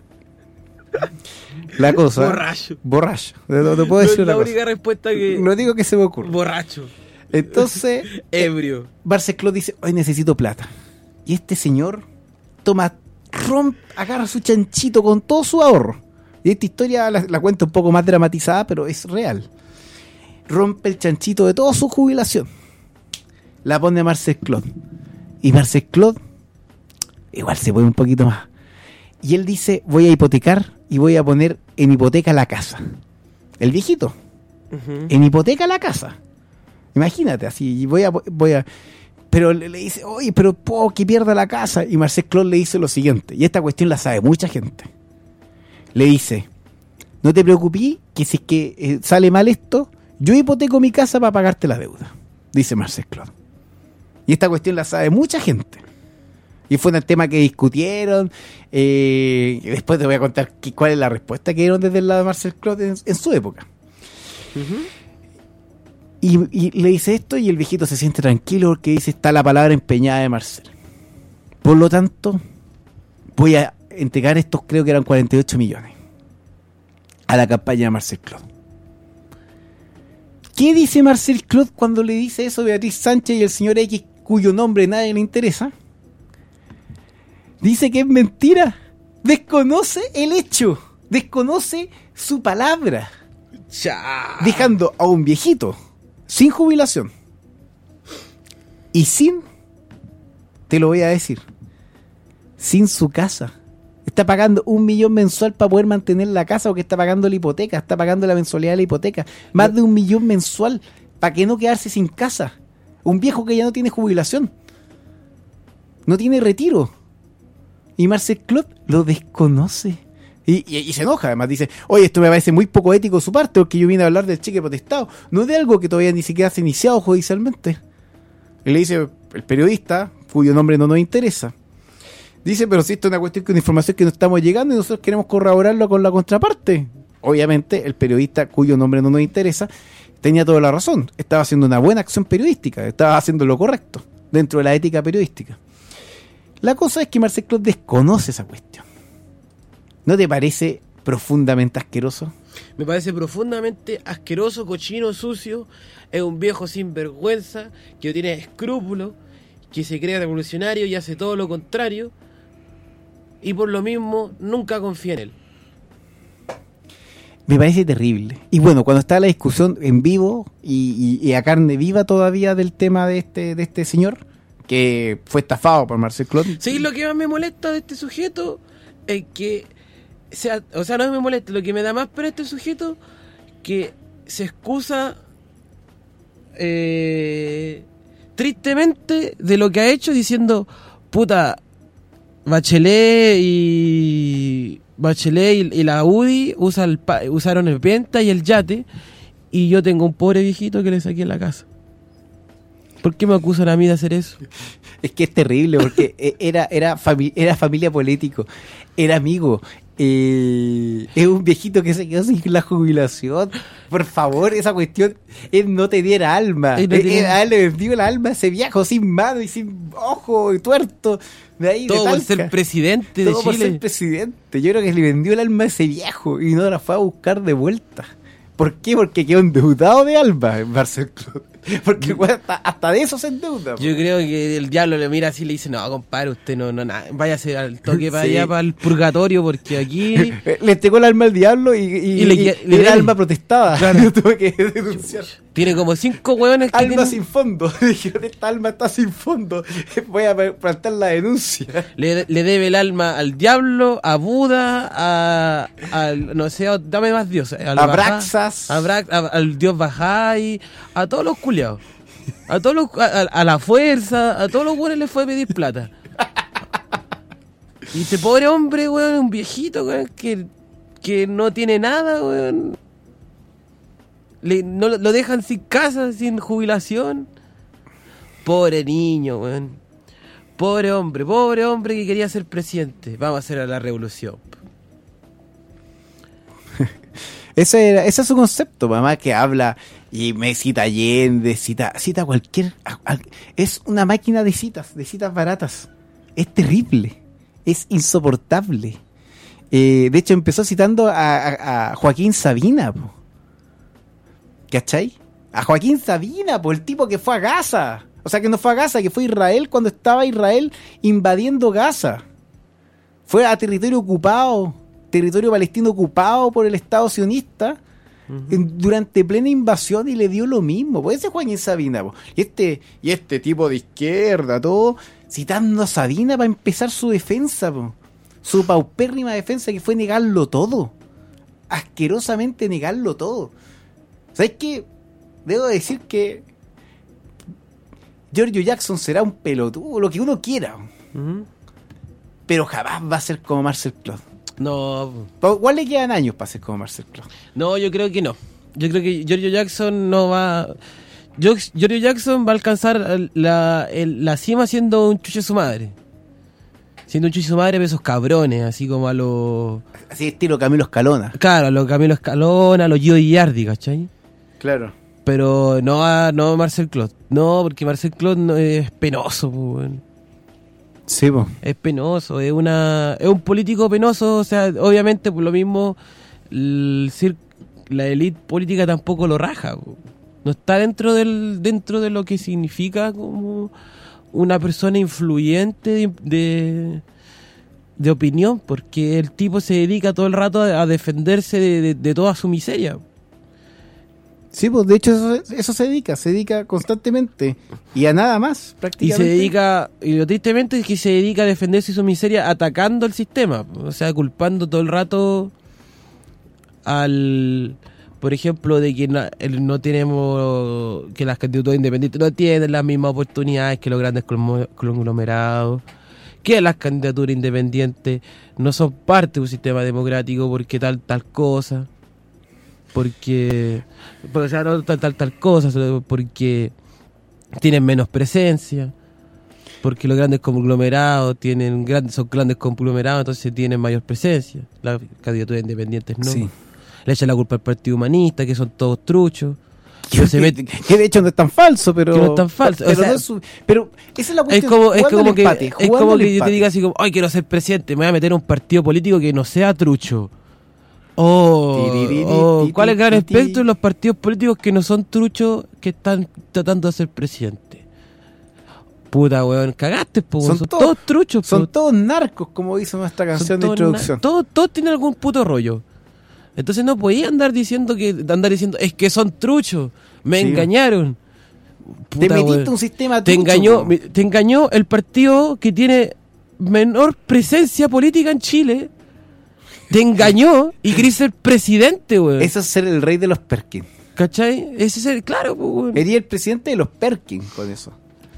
La cosa. Borracho. Borracho. No te puedo decir no, una la cosa. única respuesta que. No digo que se me ocurra. Borracho. Entonces. Ebrio. Marcel Clot dice: hoy necesito plata. Y este señor toma, rompe, agarra su chanchito con todo su ahorro. Y esta historia la, la cuento un poco más dramatizada, pero es real. Rompe el chanchito de toda su jubilación. La pone a Marcel Clot. Y Marcel Clot igual se pone un poquito más. Y él dice: voy a hipotecar y voy a poner en hipoteca la casa. El viejito. Uh-huh. En hipoteca la casa. Imagínate, así, voy a... voy a pero le, le dice, oye, pero puedo que pierda la casa. Y Marcel Clot le dice lo siguiente, y esta cuestión la sabe mucha gente. Le dice: no te preocupes, que si es que eh, sale mal esto, yo hipoteco mi casa para pagarte la deuda. Dice Marcel Clot. Y esta cuestión la sabe mucha gente. Y fue un tema que discutieron. Eh, y después te voy a contar que, cuál es la respuesta que dieron desde el lado de Marcel Clot en, en su época. Uh-huh. Y, y le dice esto y el viejito se siente tranquilo porque dice, está la palabra empeñada de Marcel. Por lo tanto, voy a entregar estos, creo que eran cuarenta y ocho millones, a la campaña de Marcel Clot. ¿Qué dice Marcel Clot cuando le dice eso a Beatriz Sánchez y el señor X, cuyo nombre nadie le interesa? Dice que es mentira. Desconoce el hecho. Desconoce su palabra. Ya. Dejando a un viejito sin jubilación y sin, te lo voy a decir, sin su casa. Está pagando un millón mensual para poder mantener la casa, porque está pagando la hipoteca, está pagando la mensualidad de la hipoteca. Más de un millón mensual para que no quedarse sin casa. Un viejo que ya no tiene jubilación, no tiene retiro. Y Marcel Clot lo desconoce. Y, y, y se enoja, además dice, oye, esto me parece muy poco ético de su parte, porque yo vine a hablar del cheque protestado, no de algo que todavía ni siquiera se ha iniciado judicialmente. Y le dice el periodista, cuyo nombre no nos interesa. Dice, pero si esto es una cuestión que una información que no estamos llegando y nosotros queremos corroborarlo con la contraparte. Obviamente, el periodista, cuyo nombre no nos interesa, tenía toda la razón. Estaba haciendo una buena acción periodística, estaba haciendo lo correcto, dentro de la ética periodística. La cosa es que Marcel Clot desconoce esa cuestión. ¿No te parece profundamente asqueroso? Me parece profundamente asqueroso, cochino, sucio. Es un viejo sinvergüenza que no tiene escrúpulos, que se cree revolucionario y hace todo lo contrario. Y por lo mismo nunca confía en él. Me parece terrible. Y bueno, cuando está la discusión en vivo y, y, y a carne viva todavía del tema de este, de este señor, que fue estafado por Marcel Clot. Sí, lo que más me molesta de este sujeto es que... O sea, o sea, no me molesta, lo que me da más pena este sujeto, que se excusa eh, tristemente de lo que ha hecho, diciendo, puta, Bachelet y Bachelet y, y la U D I usa el, usaron el Penta y el yate, y yo tengo un pobre viejito que le saqué en la casa. ¿Por qué me acusan a mí de hacer eso? Es que es terrible, porque era, era, fami- era familia político, era amigo. Eh, es un viejito que se quedó sin la jubilación. Por favor, esa cuestión, él no tenía alma. Él no Él, tenía- él- a él le vendió el alma a ese viejo sin mano y sin ojo y tuerto. De ahí, de Todo por Talca. ser presidente de Todo por Chile. ser presidente. Yo creo que le vendió el alma a ese viejo y no la fue a buscar de vuelta. ¿Por qué? Porque quedó endeudado de alma en Marcel Clot. Porque bueno, hasta, hasta de eso se endeuda. Yo creo que el diablo le mira así y le dice, no, compadre, usted no, no, nada, váyase al toque para Sí. allá, para el purgatorio, porque aquí... Le entregó el alma al diablo y, y, Y le- y- le- y le- el alma protestada. Claro. Tuve que denunciar. Tiene como cinco hueones que Alma tienen- sin fondo. Dijeron, esta alma está sin fondo. Voy a plantar la denuncia. le, le debe el alma al diablo, a Buda, a... al no sé, dame más dioses. al A Bajá, Braxas. a Brax- a- al dios Bajay, a todos los culiados. A todos los, a, a la fuerza, a todos los hueones les fue a pedir plata. Y este pobre hombre, weón, un viejito, weón, que, que no tiene nada, weón. Le, no, lo dejan sin casa, sin jubilación. Pobre niño, weón. Pobre hombre, pobre hombre que quería ser presidente. Vamos a hacer a la revolución. Ese, era, ese es su concepto, mamá, que habla y me cita Allende, cita, cita cualquier... a- a- es una máquina de citas, de citas baratas. Es terrible, es insoportable. Eh, de hecho, empezó citando a, a- a Joaquín Sabina, po. ¿Cachai? A Joaquín Sabina, po, el tipo que fue a Gaza. O sea, que no fue a Gaza, que fue a Israel cuando estaba Israel invadiendo Gaza. Fue a territorio ocupado, territorio palestino ocupado por el Estado sionista, en- durante plena invasión, y le dio lo mismo. Pues ese es Joaquín Sabina, po. Y este, y este tipo de izquierda, todo, citando a Sabina para empezar su defensa, po. Su paupérrima defensa, que fue negarlo todo. Asquerosamente negarlo todo. ¿Sabes qué? Debo decir que Giorgio Jackson será un pelotudo, lo que uno quiera, pero jamás va a ser como Marcel Clot. No. Igual le quedan años para ser como Marcel Clot. No, yo creo que no. Yo creo que Giorgio Jackson no va... Yo- Giorgio Jackson va a alcanzar la, el- la cima siendo un chuche su madre. Siendo un chuche su madre de esos cabrones, así como a los... Así estilo Camilo Escalona. Claro, a los Camilo Escalona, a los Gio Iardi, ¿cachai? Claro. Pero no a no a Marcel Clot. No, porque Marcel Clot no, es penoso, pues, weón. Sí, po. Es penoso, es una es un político penoso, o sea, obviamente por lo mismo el cir- la élite política tampoco lo raja, po. No está dentro del dentro de lo que significa como una persona influyente de, de, de opinión, porque el tipo se dedica todo el rato a, a defenderse de, de, de toda su miseria. Sí, pues de hecho eso, eso se dedica, se dedica constantemente y a nada más Y prácticamente. se dedica, y lo tristemente es que se dedica a defenderse de su miseria atacando el sistema, o sea, culpando todo el rato al, por ejemplo, de que no, el- no tenemos, que las candidaturas independientes no tienen las mismas oportunidades que los grandes conglomer- conglomerados, que las candidaturas independientes no son parte de un sistema democrático porque tal, tal cosa, porque, o sea, no tal, tal, tal cosa, solo porque tienen menos presencia, porque los grandes conglomerados tienen grandes, son grandes conglomerados, entonces tienen mayor presencia. Las candidaturas independientes no. Sí. Le echan la culpa al Partido Humanista, que son todos truchos. Que, se meten- que de hecho no es tan falso, pero. Que no es tan falso, o Pero, sea, no es su- pero esa es la Es cuestión. como, es jugando como al que, empate, es jugando como al que yo te empate. diga así como, ay, quiero ser presidente, me voy a meter en un partido político que no sea trucho. Oh, Tiririri, oh, ti, ¿cuál es el ti, gran ti, experto ti. en los partidos políticos que no son truchos que están tratando de ser presidente? Puta, weón, cagaste, po, Son son, todos- todos truchos, po. Son todos narcos, como dice nuestra Son canción de todos introducción. na- Todos, todos tienen algún puto rollo. Entonces no podía andar diciendo que andar diciendo es que son truchos, me Sí. engañaron. Te Puta, metiste weón. un sistema Te trucho, engañó, po. mi- te engañó el partido que tiene menor presencia política en Chile. Te engañó y querés ser presidente, weón. Eso es ser el rey de los Perkins. ¿Cachai? Ese es el, claro, pues, weón. Sería el presidente de los Perkins con eso.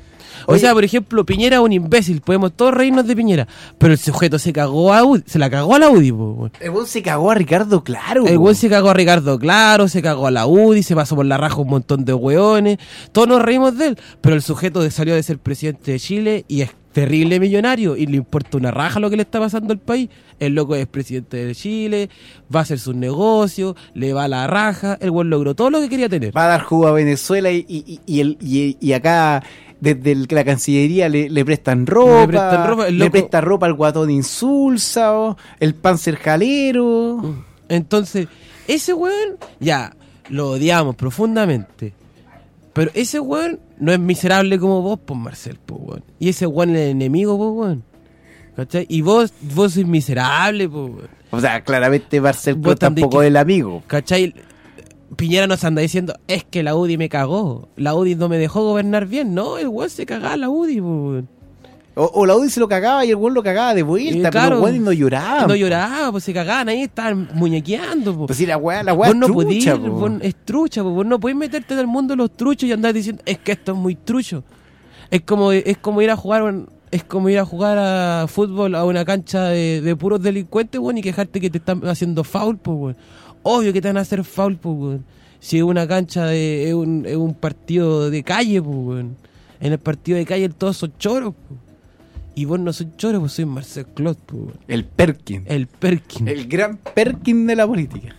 O Oye, sea, por ejemplo, Piñera es un imbécil, podemos todos reírnos de Piñera, pero el sujeto se cagó a U D I, se la cagó a la U D I, po, weón. el weón se cagó a Ricardo Claro. El po. weón se cagó a Ricardo Claro, se cagó a la U D I, se pasó por la raja un montón de weones. Todos nos reímos de él, pero el sujeto de- salió de ser presidente de Chile y es terrible millonario y le importa una raja lo que le está pasando al país. El loco es presidente de Chile, va a hacer sus negocios, le va a la raja. El weón logró todo lo que quería tener. Va a dar jugo a Venezuela y, y, y, el, y, y acá desde el- la Cancillería le, le prestan ropa. Le prestan ropa, el le loco- presta ropa al guatón Insulsa, o el Panzer Jalero. Entonces, ese weón, ya, lo odiamos profundamente. Pero ese weón no es miserable como vos, pues, Marcel, pues, weón. Y ese weón es el enemigo, pues, weón. ¿Cachai? Y vos, vos sois miserable, pues, weón. O sea, claramente Marcel Vos Clot también tampoco que- es el amigo. ¿Cachai? Piñera nos anda diciendo, es que la U D I me cagó. La U D I no me dejó gobernar bien. No, el weón se cagaba la U D I, pues, weón. O, o la U D I se lo cagaba y el weón lo cagaba de vuelta, Y pero claro, los weones no lloraban. No lloraba, pues se cagaban ahí, estaban muñequeando, pues. Pues sí, la weá, la weá Vos no es podís, trucha, po. vos es trucha, po. Vos no podés meterte en el mundo de los truchos y andar diciendo, es que esto es muy trucho. Es como, es como ir a jugar un- es como ir a jugar a fútbol a una cancha de, de puros delincuentes, weón, y quejarte que te están haciendo foul, pues, weón. Obvio que te van a hacer foul, pues, weón. Si es una cancha de, es un, es un partido de calle, pues, weón. En el partido de calle todos son choros, pues. Y vos no sois choros, pues soy Marcel Clot, pues, weón. El Perkin. El Perkin. El gran Perkin de la política.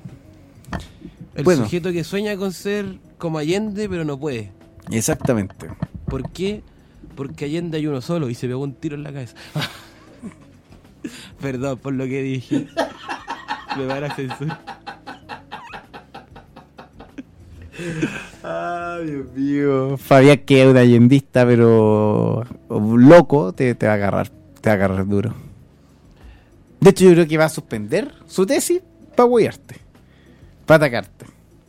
El Bueno. sujeto que sueña con ser como Allende, pero no puede. Exactamente. ¿Por qué? Porque Allende hay uno solo y se pegó un tiro en la cabeza. Perdón por lo que dije. Me van a censurar. Ay, Dios mío. Fabián, que es un allendista, pero loco, te, te va a agarrar. Te va a agarrar duro. De hecho, yo creo que va a suspender su tesis para huearte. Para atacarte.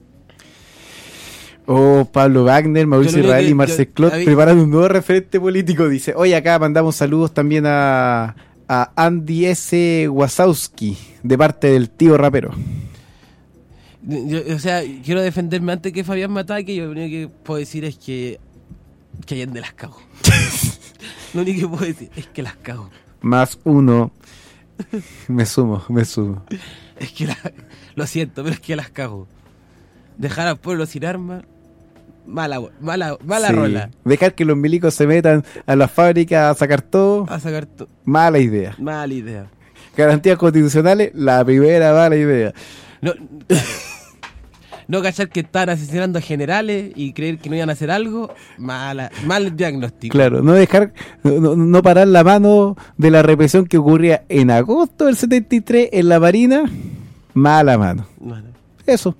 Oh, Pablo Wagner, Mauricio Yo lo único Israel que- y Marcel yo- Clot a mí- preparan un nuevo referente político. Dice, oye, acá mandamos saludos también a, a Andy S. Wasowski, de parte del tío rapero. Yo- o sea, quiero defenderme antes que Fabián me ataque. Yo lo único que puedo decir es que, que Allende las cago. Lo único que puedo decir es que las cago. Más uno. Me sumo, me sumo. Es que la- lo siento, pero es que las cago. Dejar al pueblo sin armas, mala, mala, mala Sí. rola. Dejar que los milicos se metan a las fábricas a sacar todo. A sacar todo. Mala idea. Mala idea. Garantías constitucionales, la primera mala idea. No, claro. no cachar que estaban asesinando a generales y creer que no iban a hacer algo, mala, mal diagnóstico. Claro, no dejar, no, no parar la mano de la represión que ocurría en agosto del setenta y tres en la Marina, mala mano. Bueno. Eso.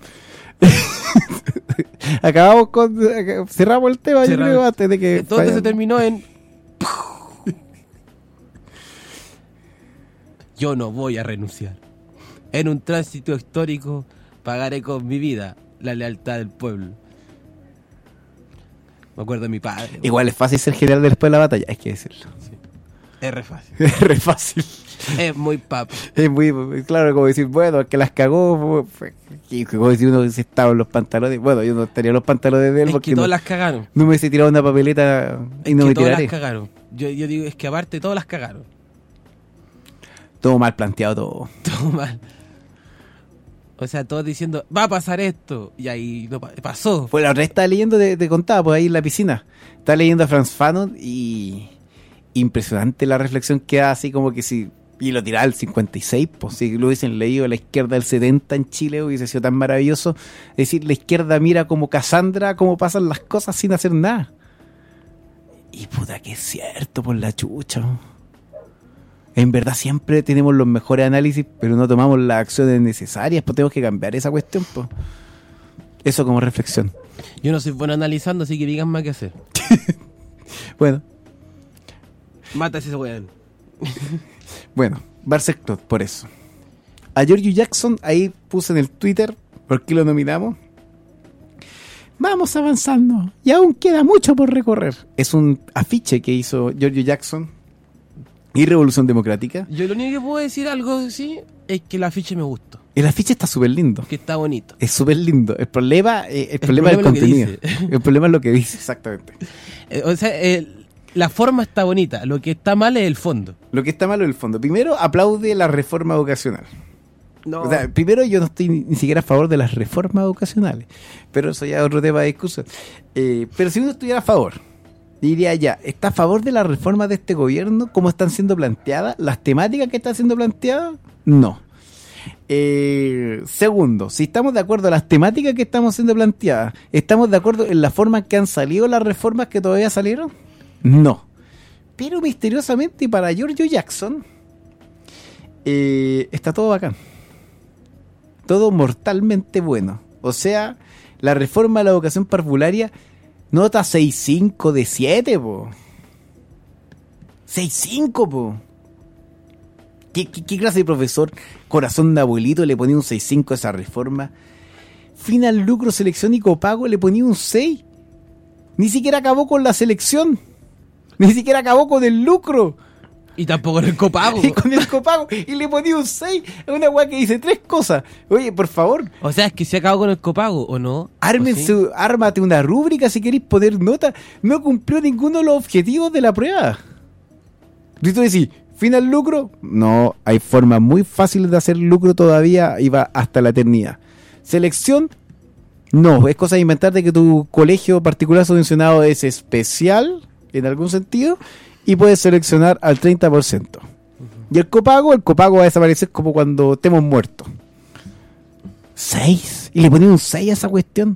Acabamos con, cerramos el tema, Cerramos. yo creo, antes de que... Entonces vayan. se terminó en... Yo no voy a renunciar. En un tránsito histórico pagaré con mi vida la lealtad del pueblo. Me acuerdo de mi padre. Igual es fácil ser general después de la batalla, hay que decirlo. Sí. Es re fácil. Es re fácil. Es muy papo. Es muy, claro, como decir, bueno, el que las cagó, fue, y como decir, uno se estaba en los pantalones, bueno, yo no estaría en los pantalones de él Es porque que todas no, las cagaron. no me hubiese tirado una papeleta y Es no que me todas tiraré. las cagaron. Yo, yo digo, es que aparte todas las cagaron. Todo mal planteado, todo. Todo mal. O sea, todos diciendo, va a pasar esto. Y ahí no pa- pasó. Pues la otra vez estaba leyendo, te, te contaba, pues ahí en la piscina. Estaba leyendo a Franz Fanon y impresionante la reflexión que da, así como que si, y lo tiraba al cincuenta y seis, pues si lo hubiesen leído a la izquierda del setenta en Chile, hubiese sido tan maravilloso. Es decir, la izquierda mira como Cassandra, cómo pasan las cosas sin hacer nada. Y puta que es cierto, por la chucha. En verdad siempre tenemos los mejores análisis, pero no tomamos las acciones necesarias, pues tenemos que cambiar esa cuestión, pues. Eso como reflexión. Yo no soy bueno analizando, así que díganme qué hacer. Bueno, Mata a ese weón. bueno, Barcelona Club, por eso. A Giorgio Jackson, ahí puse en el Twitter, ¿por qué lo nominamos? Vamos avanzando, y aún queda mucho por recorrer. Es un afiche que hizo Giorgio Jackson y Revolución Democrática. Yo lo único que puedo decir algo así es que el afiche me gustó. El afiche está súper lindo. Que está bonito. Es súper lindo. El problema, eh, el El problema es el problema es lo que contenido. dice. El problema es lo que dice, exactamente. Eh, o sea, eh, la forma está bonita. Lo que está mal es el fondo. Lo que está malo en el fondo. Primero, aplaude la reforma educacional. No. O sea, primero, yo no estoy ni, ni siquiera a favor de las reformas educacionales, pero eso ya es otro tema de discusión. Eh, pero si uno estuviera a favor, diría ya, ¿está a favor de las reformas de este gobierno? ¿Cómo están siendo planteadas? ¿Las temáticas que están siendo planteadas? No. Eh, segundo, si estamos de acuerdo en las temáticas que estamos siendo planteadas, ¿estamos de acuerdo en la forma en que han salido las reformas que todavía salieron? No. Pero misteriosamente para Giorgio Jackson eh, está todo bacán. Todo mortalmente bueno. O sea, la reforma de la educación parvularia nota seis punto cinco de siete, po. seis punto cinco, po. ¿Qué, qué, ¿Qué clase de profesor corazón de abuelito le ponía un seis punto cinco a esa reforma? Final lucro, selección y copago le ponía un seis. Ni siquiera acabó con la selección. Ni siquiera acabó con el lucro. Y tampoco en el copago. Y con el copago. Y le ponía un seis a una weá que dice tres cosas. Oye, por favor. O sea, es que se acabó con el copago, ¿o no? Ármense, ¿O sí? ármate una rúbrica si queréis poner nota. No cumplió ninguno de los objetivos de la prueba. Y tú decís, ¿final lucro? No, hay formas muy fáciles de hacer lucro todavía y va hasta la eternidad. ¿Selección? No, es cosa de inventar de que tu colegio particular subvencionado es especial, en algún sentido, y puedes seleccionar al treinta por ciento. Uh-huh. Y el copago, el copago va a desaparecer como cuando estemos muertos. ¿Seis? Y le ponen un seis a esa cuestión.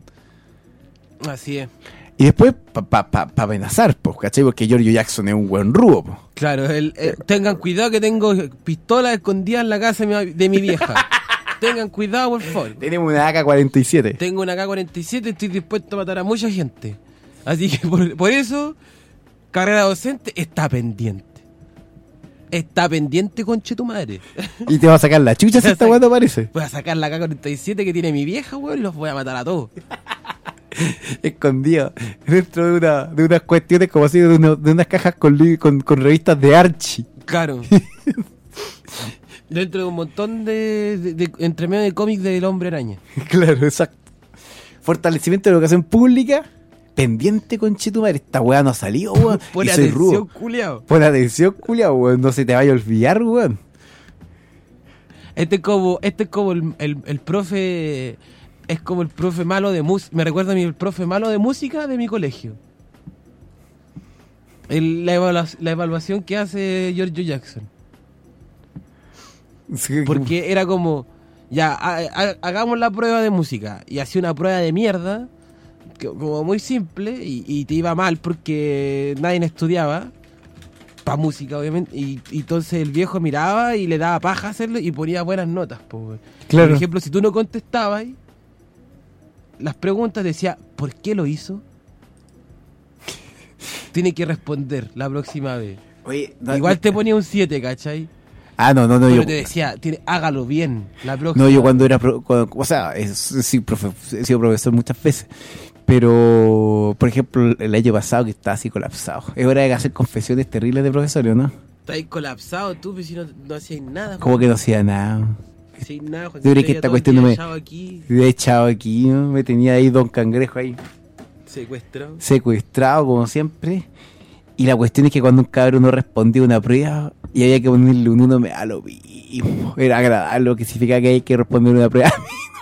Así es. Y después, para pa, pa, pa amenazar, pues, ¿cachai? Porque Giorgio Jackson es un buen rubo, pues. Claro, el, el, tengan cuidado que tengo pistolas escondidas en la casa de mi, de mi vieja. Tengan cuidado, por favor. Tenemos una A K cuarenta y siete. Tengo una A K cuarenta y siete, estoy dispuesto a matar a mucha gente. Así que por, por eso, carrera docente está pendiente. Está pendiente, conche tu madre. Y te va a sacar la chucha si esta weá te aparece. Voy a sacar la A K cuarenta y siete que tiene mi vieja, weón, y los voy a matar a todos. Escondido dentro de una de unas cuestiones como así, de, uno, de unas cajas con, con, con revistas de Archie. Claro. Dentro de un montón de, de, de entre medio de cómics del Hombre Araña. Claro, exacto. Fortalecimiento de la educación pública. Pendiente, conchetumadre. Esta weá no ha salido, weón. Pon Y soy atención, rudo. culiao. Pon atención, culiao, weón. No se te vaya a olvidar, weón. Este es como, este es como el, el, el profe. Es como el profe malo de música. Me recuerda a mí el profe malo de música de mi colegio. El, la, evalu- la evaluación que hace Giorgio Jackson. Sí, porque era como, ya, ha- ha- hagamos la prueba de música. Y hacía una prueba de mierda, que- como muy simple, y, y te iba mal porque nadie estudiaba. Para música, obviamente. Y, y entonces el viejo miraba y le daba paja hacerlo y ponía buenas notas. Po, güey. Claro. Por ejemplo, si tú no contestabas las preguntas, decía, ¿por qué lo hizo? Tiene que responder la próxima vez. Oye, no, Igual no- te ponía un siete, ¿cachai? Ah, no, no, no. Pero Yo, te decía, tiene, hágalo bien la próxima. no, yo cuando era. pro- cuando- o sea, es, sí, profe- he sido profesor muchas veces. Pero, por ejemplo, el año pasado que estaba así colapsado. Es hora de hacer confesiones terribles de profesores, ¿no? Estás ahí colapsado tú, pues si no, no hacías nada. Como que no hacía nada. No hacías nada, Juan, Yo creo te que veía esta todo el cuestión día no me. echado aquí, Me he echado aquí, ¿no? Me tenía ahí Don Cangrejo ahí. secuestrado. Secuestrado, como siempre. Y la cuestión es que cuando un cabrón no respondía una prueba y había que ponerle un uno, me da lo mismo. Era agradable, lo que significa que hay que responder una prueba.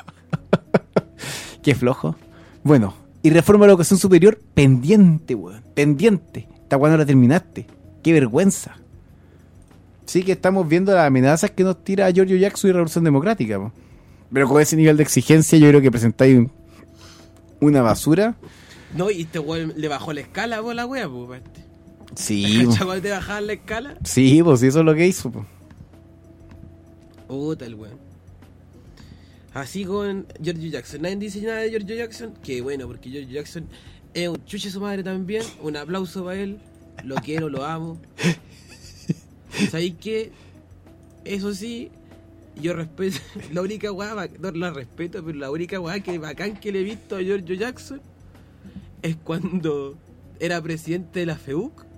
Qué flojo. Bueno, y reforma la educación superior pendiente, weón. Pendiente. Hasta cuando la terminaste. Qué vergüenza. Sí que estamos viendo las amenazas que nos tira Giorgio Jackson y Revolución Democrática, po. Pero con ese nivel de exigencia yo creo que presentáis un- una basura. No, y este weón le bajó la escala, vos la wea, pues. Este. Sí, po. ¿Cachai cuando te bajaban la escala? Sí, pues eso es lo que hizo, po. Puta el weón. Así con Giorgio Jackson. Nadie dice nada de Giorgio Jackson. Que bueno, porque Giorgio Jackson es un chuche su madre también. Un aplauso para él. Lo quiero, lo amo. ¿Sabéis qué? Eso sí, yo respeto. La única weá, ba- no la respeto, pero la única weá que bacán que le he visto a Giorgio Jackson es cuando era presidente de la F E U C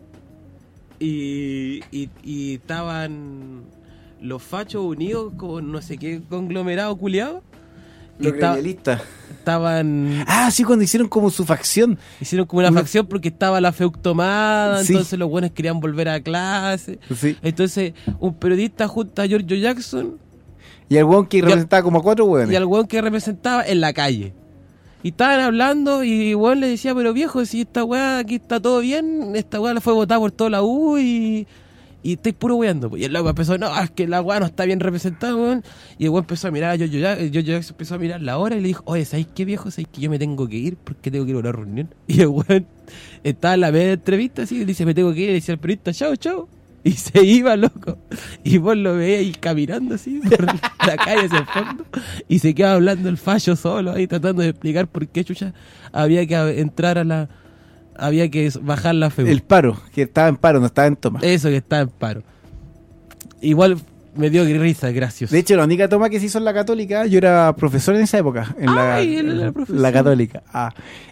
y, y, y estaban los fachos unidos con no sé qué conglomerado culiado. Los esta- gremialistas. Estaban. Ah, sí, cuando hicieron como su facción. Hicieron como una Una- facción porque estaba la F E U C tomada, Sí. entonces los buenos querían volver a clase. Sí. Entonces, un periodista junta a Giorgio Jackson Y el weón que Y al- representaba como a cuatro weones. y al weón que representaba en la calle. Y estaban hablando y el weón le decía, pero viejo, si esta weá aquí está todo bien, esta weá la fue votada por toda la U y, y estáis puro weando. Y el loco empezó, no, es que la weá no está bien representada, weón. Y el weón empezó a mirar a Giorgio Jackson, Giorgio Jackson empezó a mirar la hora y le dijo, oye, ¿sabéis qué, viejo? ¿Sabéis que yo me tengo que ir porque tengo que ir a una reunión? Y el weón estaba en la media entrevista así y dice, me tengo que ir, y le decía al periodista, chao, chao. Y se iba, loco. Y vos lo veías ahí caminando así por la calle hacia el fondo. Y se quedaba hablando el fallo solo ahí tratando de explicar por qué chucha había que entrar a la... Había que bajar la F E U C. El paro, que estaba en paro, no estaba en toma. Eso, que estaba en paro. Igual me dio risa, gracioso. De hecho, la única toma que se hizo en la Católica, yo era profesor en esa época. En la, Ay, él era en la- profesor. la Católica. Ah,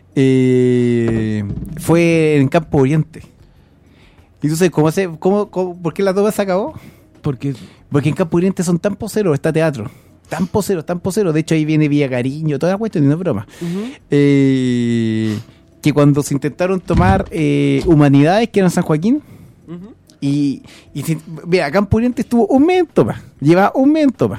eh, fue en Campo Oriente. ¿Y tú sabes cómo se, cómo, cómo- por qué la toma se acabó? Porque Porque en Campo Oriente son tan poseros, está teatro. Tan poseros, tan poseros. De hecho, ahí viene Villa Cariño, toda la cuestión, no es broma. Eh, que cuando se intentaron tomar eh, humanidades, que eran San Joaquín, y, y se- mira, Campo Oriente estuvo un mes en toma, lleva un mes en toma.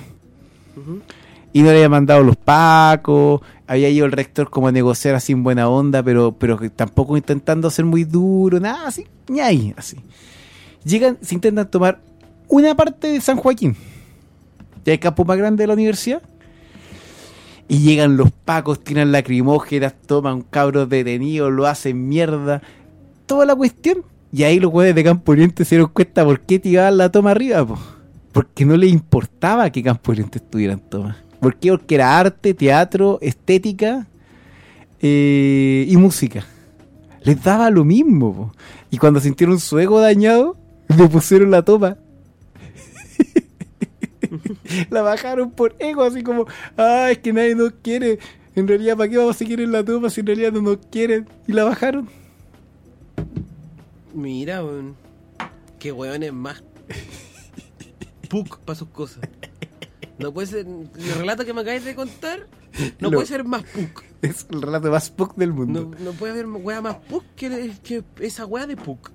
Y no le habían mandado los pacos, había ido el rector como a negociar así en buena onda, pero, pero que tampoco intentando ser muy duro, nada así, ni ahí, así. Llegan, se intentan tomar una parte de San Joaquín, ya el campo más grande de la universidad, y llegan los pacos, tiran lacrimógenas, toman cabros detenidos, lo hacen mierda, toda la cuestión. Y ahí los güeyes de Campo Oriente se dieron cuenta por qué tiraban la toma arriba, po. Porque no les importaba que Campo Oriente estuviera en toma. ¿Por qué? Porque era arte, teatro, estética eh, y música. Les daba lo mismo, po. Y cuando sintieron su ego dañado, le pusieron la toma. La bajaron por ego, así como, ah, es que nadie nos quiere. En realidad, ¿para qué vamos a seguir en la toma si en realidad no nos quieren? Y la bajaron. mira, weón, qué weones más puc para sus cosas. No puede ser, el relato que me acabas de contar no, No. puede ser más puc. Es el relato más puc del mundo. No, no puede haber wea más puc que, que esa wea de puc.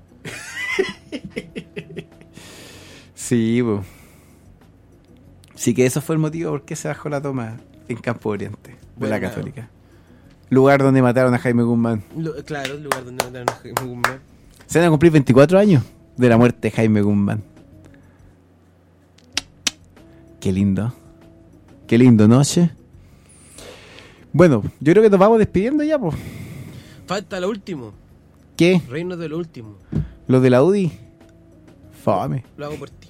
Sí, po. Sí, que eso fue el motivo por qué se bajó la toma en Campo Oriente, de Bueno, la Católica. Lugar donde mataron a Jaime Guzmán. Lo- claro, el lugar donde mataron a Jaime Guzmán. Se van a cumplir veinticuatro años de la muerte de Jaime Guzmán. Qué lindo. Qué lindo, noche. Bueno, yo creo que nos vamos despidiendo ya, pues. Falta lo último. ¿Qué? Reino de lo último. ¿Lo de la U D I? Fame. Lo hago por ti.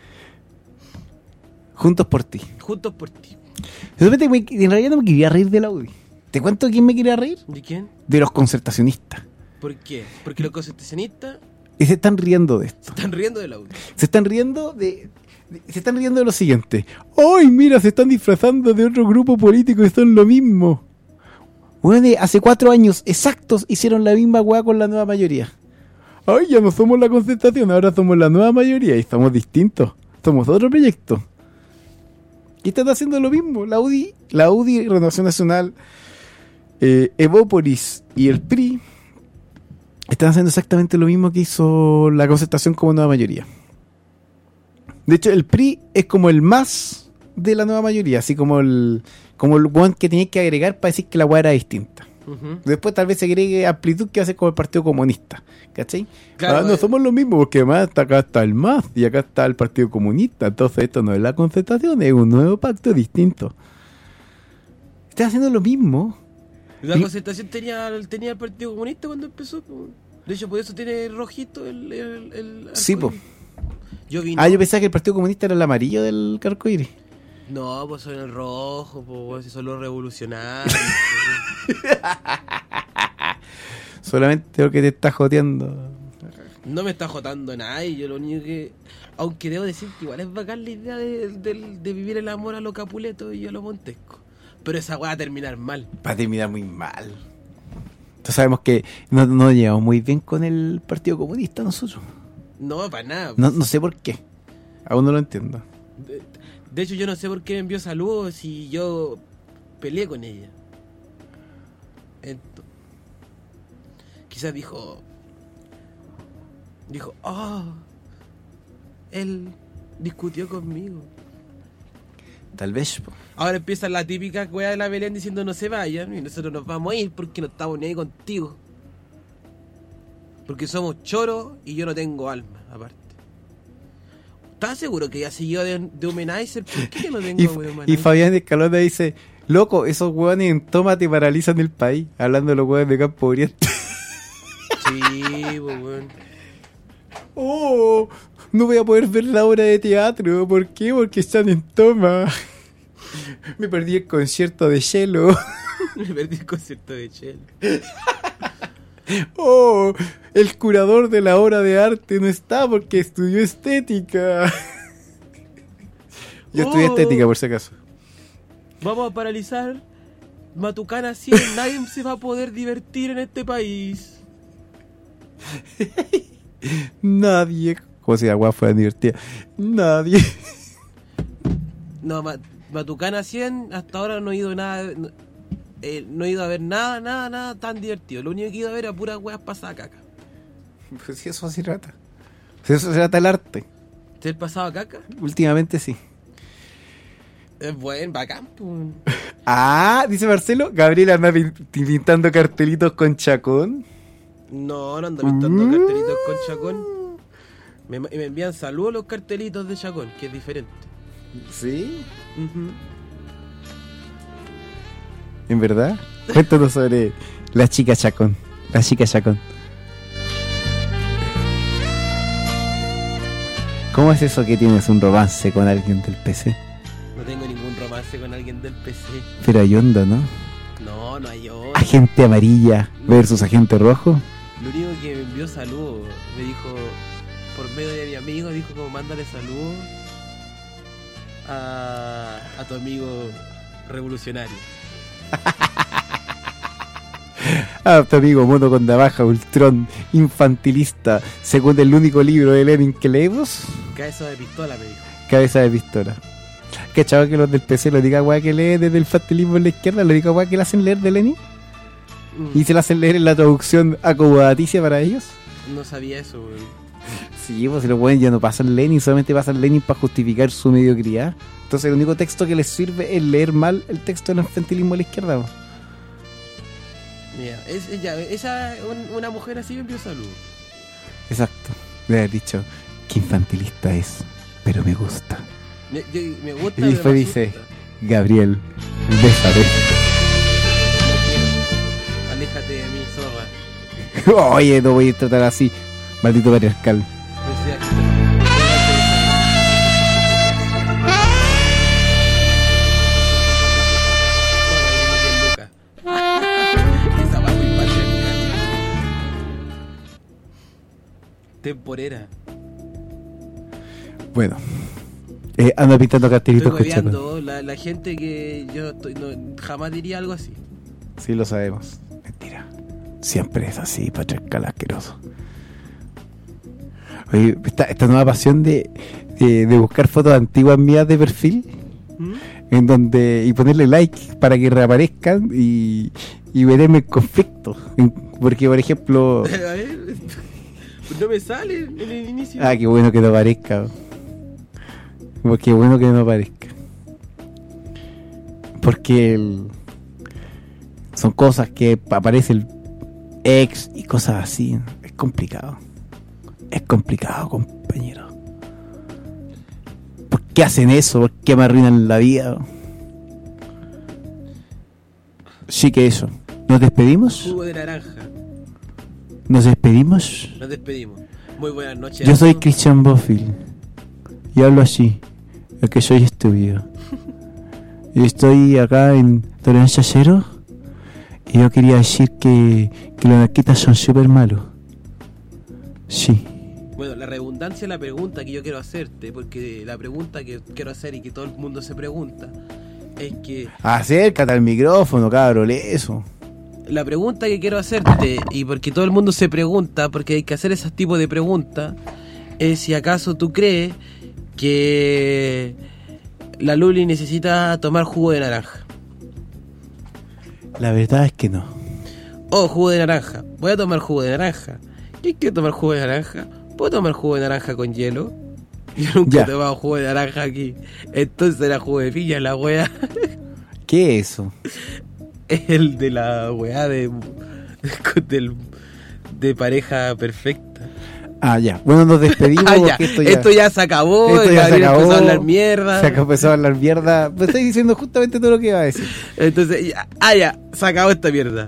Juntos por ti. Juntos por ti. Realmente me- en realidad no me quería reír de la U D I. ¿Te cuento quién me quería reír? ¿De quién? De los concertacionistas. ¿Por qué? Porque los concertacionistas Y se están riendo de esto. se están riendo de la U D I. Se están riendo de... de- se están riendo de lo siguiente. ¡Ay, mira! Se están disfrazando de otro grupo político y son lo mismo. Bueno, hace cuatro años exactos hicieron la misma weá con la nueva mayoría. ¡Ay, ya no somos la concertación! Ahora somos la nueva mayoría y somos distintos. Somos otro proyecto. Y están haciendo lo mismo. La U D I, la U D I, Renovación Nacional, eh, Evópolis y el P R I están haciendo exactamente lo mismo que hizo la concertación como nueva mayoría. De hecho, el P R I es como el más de la nueva mayoría, así como el como el one que tenías que agregar para decir que la weá era distinta. Ujú. Después tal vez se agregue amplitud que va a ser como el Partido Comunista, ¿cachai? Claro, Ah, no eh. somos lo mismo, porque además hasta acá está el M A S y acá está el Partido Comunista, entonces esto no es la concertación, es un nuevo pacto distinto. Están haciendo lo mismo. La Y- concertación tenía, tenía el Partido Comunista cuando empezó. po. De hecho, por eso tiene rojito el... el, el Sí, po. arcoíris. Yo vi... Ah, yo pensaba que el Partido Comunista era el amarillo del arcoíris. No, pues son el rojo, pues si son los revolucionarios. Solamente porque te está joteando. No me está jotando nadie, yo lo único que... Aunque debo decir que igual es bacán la idea de, de- de vivir el amor a lo Capuleto y a lo Montesco. Pero esa weá va a terminar mal. Va a terminar muy mal. Entonces sabemos que no no nos llevamos muy bien con el Partido Comunista nosotros. No, para nada. No, no sé por qué. Aún no lo entiendo. De, de hecho, yo no sé por qué me envió saludos si yo peleé con ella. Ento- quizás dijo... Dijo, ah, él discutió conmigo. Tal vez. po. Ahora empieza la típica weá de la Belén diciendo no se vayan y nosotros nos vamos a ir porque no estamos ni ahí contigo. Porque somos choros y yo no tengo alma, aparte. ¿Estás seguro que ya siguió de, de Humanizer? ¿Por qué yo no tengo Y, de y Humanizer? Fabián Escalona dice, loco, esos hueones en toma te paralizan el país. Hablando de los hueones de Campo Oriente. Sí, pues weón. Oh, no voy a poder ver la obra de teatro. ¿Por qué? Porque están en toma. Me perdí el concierto de Chelo. Me perdí el concierto de Chelo. Oh, el curador de la obra de arte no está porque estudió estética. Yo estudié Oh. estética, por si acaso. Vamos a paralizar Matucana cien. Nadie se va a poder divertir en este país. Nadie. Como si la weá fuera divertida. Nadie. No, Ma- Matucana cien, hasta ahora no he ido nada. No, eh, no he ido a ver nada, nada, nada tan divertido. Lo único que he ido a ver era puras weas pasadas caca. Pues si eso se trata. Si eso se trata el arte. ¿Te has pasado caca? Últimamente sí. Es buen, bacán. Pues. Ah, dice Marcelo. Gabriel anda pin- pintando cartelitos con Chacón. No, no ando pintando cartelitos con Chacón. Me, me envían saludos los cartelitos de Chacón, que es diferente. ¿Sí? Ujú. ¿En verdad? Cuéntanos sobre la chica Chacón. La chica Chacón. ¿Cómo es eso que tienes un romance con alguien del P C? No tengo ningún romance con alguien del P C. Pero hay onda, ¿no? No, no hay otro. Agente amarilla versus agente rojo. Lo único que me envió saludos, me dijo, por medio de mi amigo, dijo como mándale saludos a, a tu amigo revolucionario. Ah, tu amigo mono con navaja, ultrón, infantilista, según el único libro de Lenin que leemos, Cabeza de pistola, me dijo. cabeza de pistola. ¿Cachado que los del P C lo diga weá que lee desde el infantilismo en la izquierda? Lo diga weá que le hacen leer de Lenin Mm, y se la hacen leer en la traducción acomodaticia para ellos. no sabía eso, weón. Sí, pues si los weones ya no pasan Lenin, solamente pasan Lenin para justificar su mediocridad. Entonces el único texto que les sirve es leer mal el texto del infantilismo a la izquierda. Po. Mira, es, es ya, esa, un- una mujer así me envió saludos. Exacto. Le haber dicho, qué infantilista es, pero me gusta. Me, yo- me gusta, Y pero después me dice, asusta. Gabriel, bésame. Aléjate de mí, zorra. Oye, no voy a tratar así, maldito patriarcal. Temporera. Bueno, eh, ando pintando cartelitos Estoy escuchando. hueveando, la, la gente que yo estoy, no, jamás diría algo así. Sí, lo sabemos. Mentira. Siempre es así, patriarcal asqueroso. Oye, esta, esta nueva pasión de, de, de buscar fotos antiguas mías de perfil, ¿Mm? en donde y ponerle like para que reaparezcan y, y verme en conflicto. En- Porque, por ejemplo... A ver, no me sale en el inicio. Ah, qué bueno que no aparezca. Como qué bueno que no aparezca. Porque el- son cosas que aparece el ex y cosas así. Es complicado. Es complicado, compañero. ¿Por qué hacen eso? ¿Por qué me arruinan la vida? Sí que eso. ¿Nos despedimos? Jugo de naranja. ¿Nos despedimos? Nos despedimos. Muy buenas noches. Yo a soy todos. Christian Bofill y hablo así, es que soy estúpido. Y estoy acá en Tolerancia Cero y yo quería decir que, que los anarquistas son súper malos. Sí. Bueno, la redundancia de la pregunta que yo quiero hacerte, porque la pregunta que quiero hacer y que todo el mundo se pregunta, es que Acércate al micrófono, cabrón, eso. la pregunta que quiero hacerte, y porque todo el mundo se pregunta, porque hay que hacer ese tipo de preguntas, es si acaso tú crees que la Luli necesita tomar jugo de naranja. La verdad es que no. Oh, jugo de naranja. Voy a tomar jugo de naranja. ¿Quién quiere tomar jugo de naranja? ¿Puedo tomar jugo de naranja con hielo? Yo nunca Ya. he tomado jugo de naranja aquí. Entonces era jugo de piña la wea. ¿Qué es eso? Es el de la weá de, del, de pareja perfecta. Ah, ya. Bueno, nos despedimos Ah, ya. porque esto ya, Esto ya se acabó. esto ya se Gabriel acabó. empezó a hablar mierda. Se empezó a hablar mierda. Pues estoy diciendo justamente todo lo que iba a decir. Entonces, ya, ah, ya, se acabó esta mierda.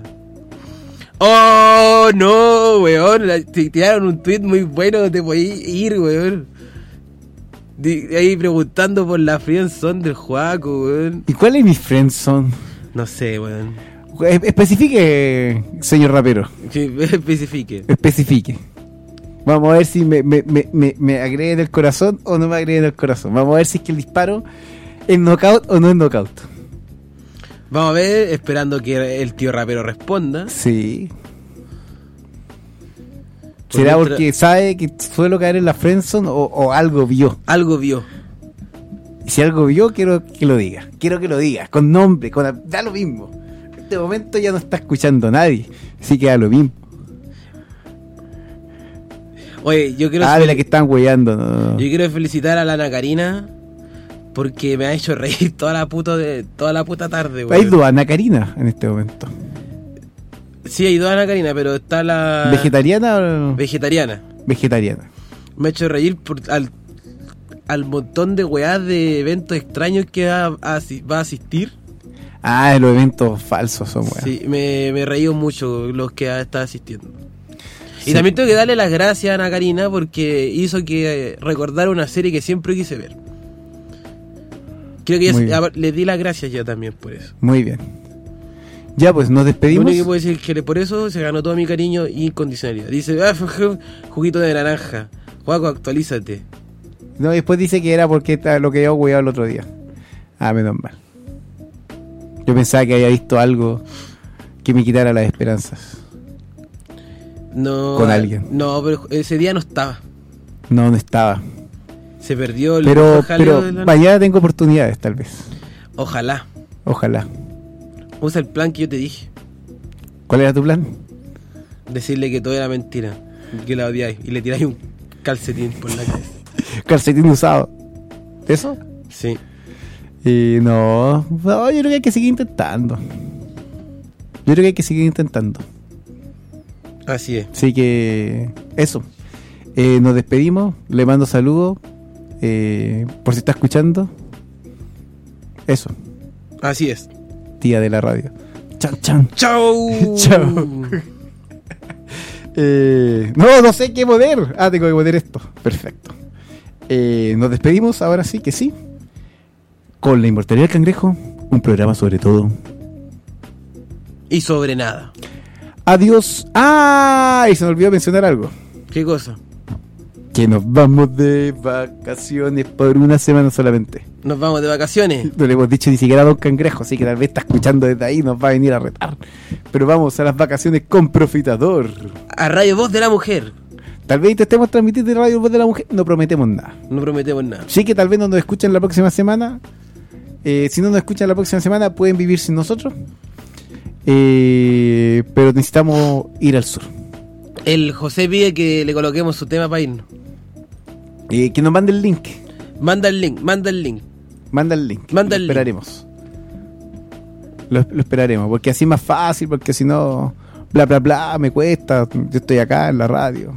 Oh, no, weón. la- Te tiraron un tweet muy bueno donde te podías ir, weón. Di- ahí preguntando por la friendzone del Juaco, weón. ¿Y cuál es mi friendzone? No sé, weón. Es- Especifique, señor rapero. Sí, especifique. Especifique. Vamos a ver si me, me, me, me, me agrede en el corazón o no me agrede en el corazón. Vamos a ver si es que el disparo es knockout o no es knockout. Vamos a ver, esperando que el tío rapero responda. Sí. Por ¿Será mientras- porque sabe que suelo caer en la friendzone o, o algo vio? Algo vio. Y si algo vio, quiero que lo diga. Quiero que lo diga, con nombre, con a- da lo mismo. En este momento ya no está escuchando a nadie, así que da lo mismo. Oye, yo quiero, Ah, de la que están hueando. No, no. yo quiero felicitar a la Ana Karina porque me ha hecho reír toda la puta, de, toda la puta tarde, Hay weón. dos Ana Karina en este momento. Sí, hay dos Ana Karina, pero está la... ¿Vegetariana o Vegetariana. vegetariana? Me ha hecho reír por, al, al montón de weás de eventos extraños que va a, asi- va a asistir. Ah, los eventos falsos son weas. Sí, me, me he reído mucho los que ha estado asistiendo. Y Sí. también tengo que darle las gracias a Ana Karina porque hizo que eh, recordara una serie que siempre quise ver. Creo que ya Muy se- bien. a- le di las gracias ya también por eso. Muy bien. Ya, pues nos Lo despedimos. único que puedo decir es que le- por eso se ganó todo mi cariño y incondicionalidad. Dice, ah, juguito de naranja. Juaco, actualízate. No, después dice que era porque está lo que yo hueado el otro día. Ah, menos mal. Yo pensaba que había visto algo que me quitara las esperanzas. No, Con alguien. No, pero ese día no estaba. No, no estaba. Se perdió el Pero, mejor jaleo pero de la- mañana tengo oportunidades, tal vez. Ojalá. Ojalá. Usa el plan que yo te dije. ¿Cuál era tu plan? Decirle que todo era mentira. Que la odiáis. Y le tiráis un calcetín por la cabeza. Calcetín usado. ¿Eso? Sí. Y no, no, yo creo que hay que seguir intentando. Yo creo que hay que seguir intentando. Así es. Así que eso. Eh, nos despedimos. Le mando saludos. Eh, por si está escuchando. Eso. Así es. Tía de la radio. Chan, chan. Chau. Chao. Eh, no, no sé qué poner. Ah, tengo que poner esto. Perfecto. Eh, nos despedimos, ahora sí que sí. Con La Inmortalidad del Cangrejo, un programa sobre todo. Y sobre nada. Adiós. Ah, y se me olvidó mencionar algo. ¿Qué cosa? Que nos vamos de vacaciones por una semana solamente. Nos vamos de vacaciones. No le hemos dicho ni siquiera a Don Cangrejo, así que tal vez está escuchando desde ahí y nos va a venir a retar. Pero vamos a las vacaciones con Profitador. A Radio Voz de la Mujer. Tal vez intentemos transmitir de Radio Voz de la Mujer, no prometemos nada. No prometemos nada. Sí que tal vez no nos escuchen la próxima semana. Eh, si no nos escuchan la próxima semana, pueden vivir sin nosotros. Eh, pero necesitamos ir al sur. El José pide que le coloquemos su tema para irnos. Eh, que nos mande el link. Manda el link, manda el link. Manda el link. Manda lo el esperaremos. Lo, lo esperaremos, porque así es más fácil, porque si no, bla, bla, bla, me cuesta. Yo estoy acá en la radio.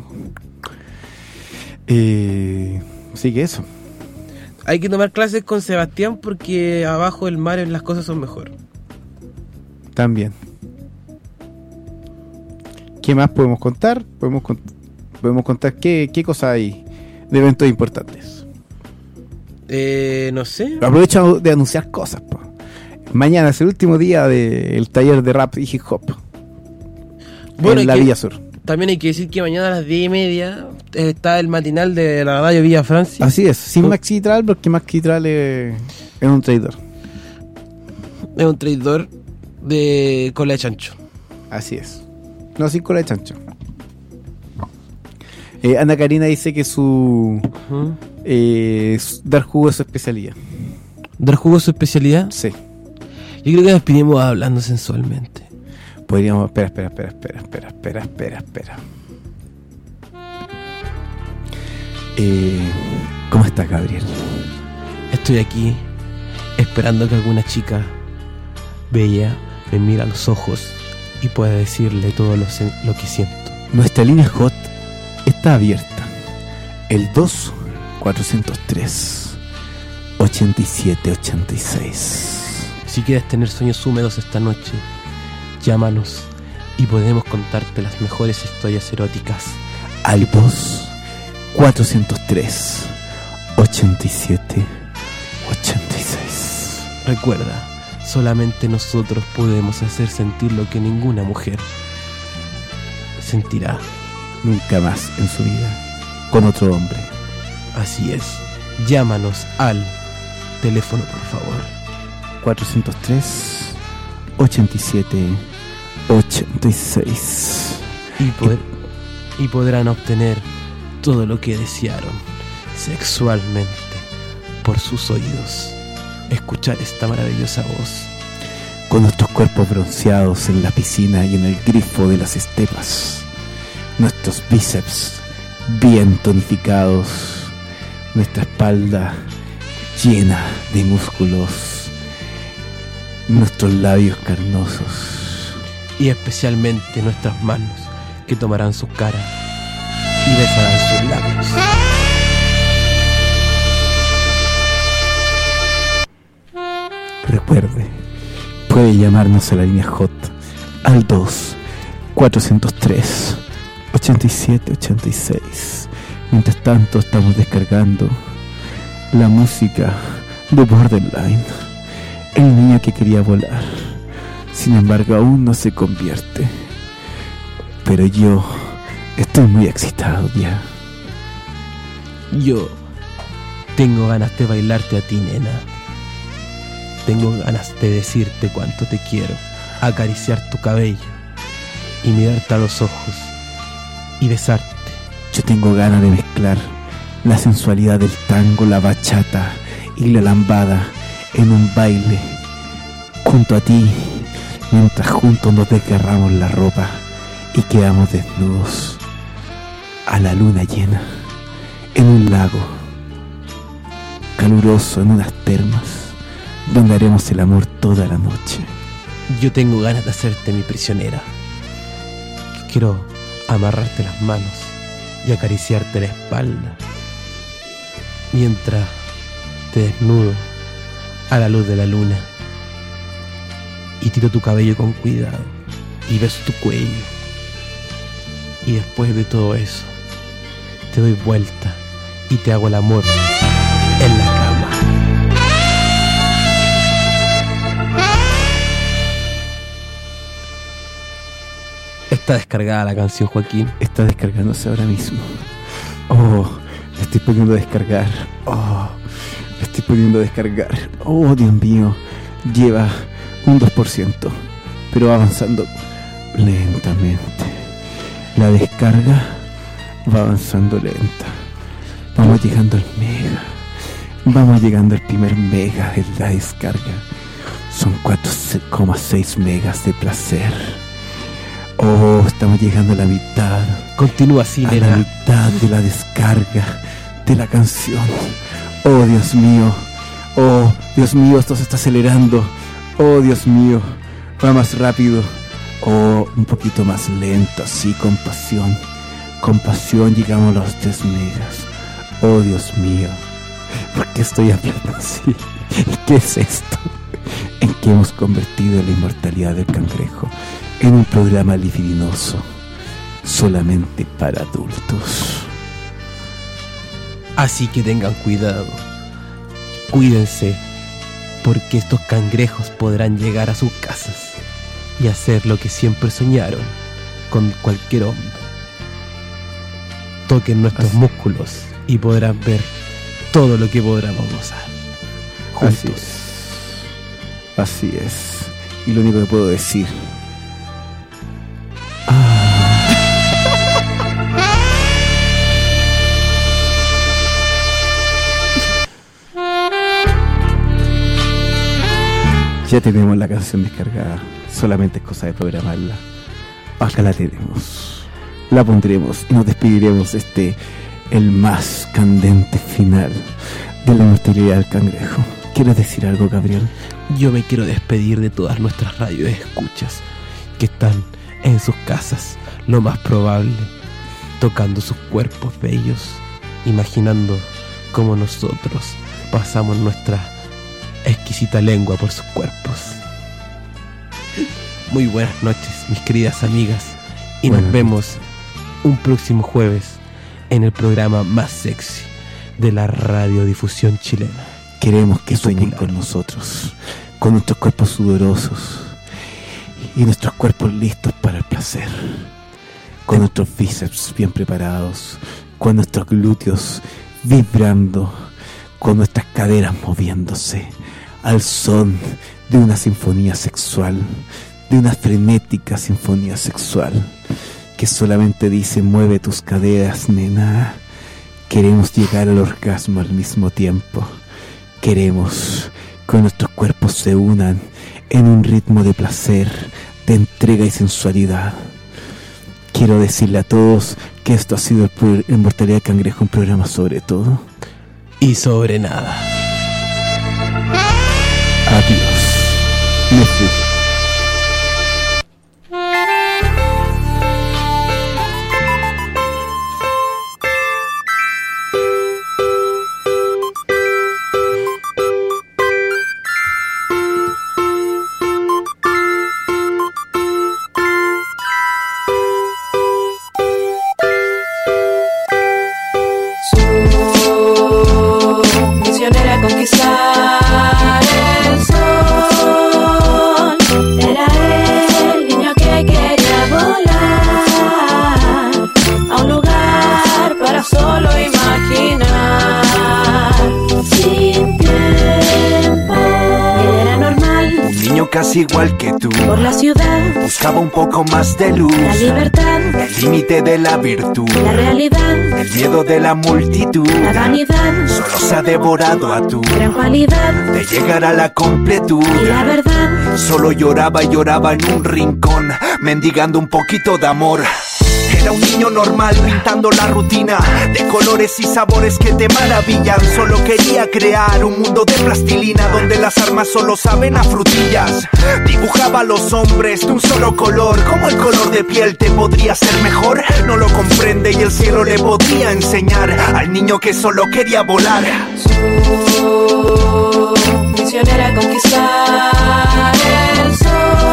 Eh, así que eso. Hay que tomar clases con Sebastián porque abajo del mar las cosas son mejor. También. ¿Qué más podemos contar? Podemos, cont- podemos contar qué, qué cosas hay de eventos importantes. Eh, no sé. Aprovecho de anunciar cosas. Po. Mañana es el último día del taller de rap y hip hop. Bueno, en la que, Villa Sur. También hay que decir que mañana a las diez y media está el matinal de la radio Villa Francia. Así es, sin Maxi Tral, porque Maxi Tral es, es un traidor. Es un traidor de cola de chancho. Así es. No, sin cola de chancho. Eh, Ana Karina dice que su uh-huh. eh, dar jugo es su especialidad. ¿Dar jugo es su especialidad? Sí. Yo creo que nos pedimos hablando sensualmente. Podríamos... Espera, espera, espera, espera, espera, espera, espera, espera. Eh, ¿Cómo estás, Gabriel? Estoy aquí esperando que alguna chica bella me mire a los ojos y pueda decirle todo lo, sen- lo que siento. Nuestra línea hot está abierta. El dos cuatrocientos tres ochenta y siete ochenta y seis. Si quieres tener sueños húmedos esta noche, llámanos y podemos contarte las mejores historias eróticas. Al dos cuatrocientos tres ochenta y siete ochenta y seis. Recuerda, solamente nosotros podemos hacer sentir lo que ninguna mujer sentirá nunca más en su vida con otro hombre. Así es. Llámanos al teléfono, por favor. cuatrocientos tres ochenta y siete ochenta y seis. Y, pod- y podrán obtener todo lo que desearon sexualmente por sus oídos. Escuchar esta maravillosa voz. Con nuestros cuerpos bronceados en la piscina y en el grifo de las estepas. Nuestros bíceps bien tonificados. Nuestra espalda llena de músculos. Nuestros labios carnosos. Y especialmente nuestras manos que tomarán su cara y besarán sus labios. Recuerde, puede llamarnos a la línea hot al dos cuatrocientos tres ochenta y siete ochenta y seis. Mientras tanto estamos descargando la música de Borderline, el niño que quería volar, sin embargo aún no se convierte. Pero yo estoy muy excitado ya. Yo tengo ganas de bailarte a ti, nena. Tengo ganas de decirte cuánto te quiero, acariciar tu cabello y mirarte a los ojos y besarte. Yo tengo ganas de mezclar la sensualidad del tango, la bachata y la lambada en un baile junto a ti, mientras juntos nos desgarramos la ropa y quedamos desnudos a la luna llena en un lago caluroso, en unas termas donde haremos el amor toda la noche. Yo tengo ganas de hacerte mi prisionera. Quiero amarrarte las manos y acariciarte la espalda mientras te desnudo a la luz de la luna y tiro tu cabello con cuidado y beso tu cuello. Y después de todo eso, te doy vuelta y te hago el amor en la cama. Está descargada la canción, Joaquín. Está descargándose ahora mismo. Oh, la estoy poniendo a descargar. Oh, la estoy poniendo a descargar. Oh, Dios mío. Lleva un dos por ciento, pero va avanzando lentamente. La descarga va avanzando lenta. Vamos llegando al mega. Vamos llegando al primer mega de la descarga. Son cuatro coma seis megas de placer. Oh, estamos llegando a la mitad. Continúa así, a nena. la mitad de la descarga de la canción. Oh, Dios mío. Oh, Dios mío, esto se está acelerando. Oh, Dios mío. Va más rápido. Oh, un poquito más lento, así, con pasión. Con pasión llegamos a los tres megas. Oh, Dios mío. ¿Por qué estoy hablando así? ¿Qué es esto? ¿En qué hemos convertido la inmortalidad del cangrejo? En un programa libidinoso, solamente para adultos. Así que tengan cuidado. Cuídense, porque estos cangrejos podrán llegar a sus casas y hacer lo que siempre soñaron con cualquier hombre. Toquen nuestros Así. músculos y podrán ver todo lo que podremos gozar juntos. Así es. Así es. Y lo único que puedo decir... Ya tenemos la canción descargada. Solamente es cosa de programarla. Acá la tenemos. La pondremos y nos despediremos de este, el más candente final de la inmortalidad del cangrejo. ¿Quieres decir algo, Gabriel? Yo me quiero despedir de todas nuestras radios escuchas que están en sus casas, lo más probable, tocando sus cuerpos bellos, imaginando cómo nosotros pasamos nuestra exquisita lengua por sus cuerpos. Muy buenas noches, mis queridas amigas, y Buenas nos vemos un próximo jueves en el programa más sexy de la radiodifusión chilena. Queremos que sueñen con nosotros, con nuestros cuerpos sudorosos y nuestros cuerpos listos para el placer, con nuestros bíceps bien preparados, con nuestros glúteos vibrando, con nuestras caderas moviéndose al son de una sinfonía sexual, de una frenética sinfonía sexual que solamente dice: mueve tus caderas, nena. Queremos llegar al orgasmo al mismo tiempo. Queremos que nuestros cuerpos se unan en un ritmo de placer, de entrega y sensualidad. Quiero decirle a todos que esto ha sido el pro- Inmortalidad del Cangrejo, un programa sobre todo y sobre nada. Adiós. Me fui. Misionera a conquistar el sol. Era el niño que quería volar a un lugar para solo imaginar. Sin tiempo. Él era normal. Un niño casi igual que tú. Por la ciudad Buscaba un poco más de luz. la libertad, El límite de la virtud. la realidad, El miedo de la multitud. la vanidad, Solo se ha devorado a tu gran cualidad de llegar a la completud. y la verdad. Solo lloraba y lloraba en un rincón, mendigando un poquito de amor. Era un niño normal pintando la rutina de colores y sabores que te maravillan. Solo quería crear un mundo de plastilina donde las armas solo saben a frutillas. Dibujaba a los hombres de un solo color. ¿Cómo el color de piel te podría ser mejor? No lo comprende y el cielo le podría enseñar al niño que solo quería volar. Misionera a conquistar el sol.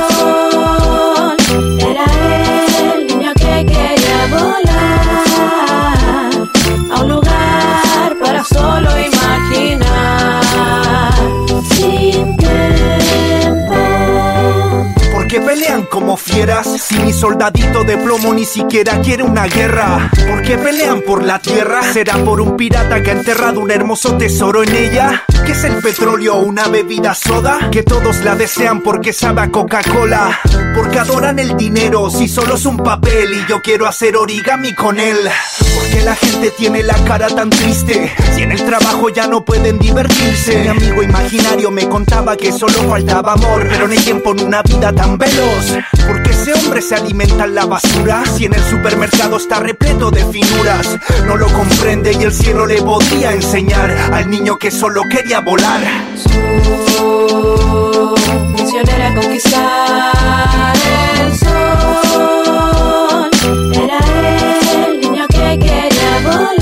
Si mi soldadito de plomo ni siquiera quiere una guerra, ¿por qué pelean por la tierra? ¿Será por un pirata que ha enterrado un hermoso tesoro en ella? ¿Qué es el petróleo? ¿Una bebida soda? Que todos la desean porque sabe a Coca-Cola. Porque adoran el dinero si solo es un papel y yo quiero hacer origami con él. Porque la gente tiene la cara tan triste si en el trabajo ya no pueden divertirse. Mi amigo imaginario me contaba que solo faltaba amor, pero no hay tiempo en una vida tan veloz. Porque ese hombre se alimenta en la basura si en el supermercado está repleto de finuras. No lo comprende y el cielo le podría enseñar al niño que solo quería volar. Su misión era conquistar el sol. Era el niño que quería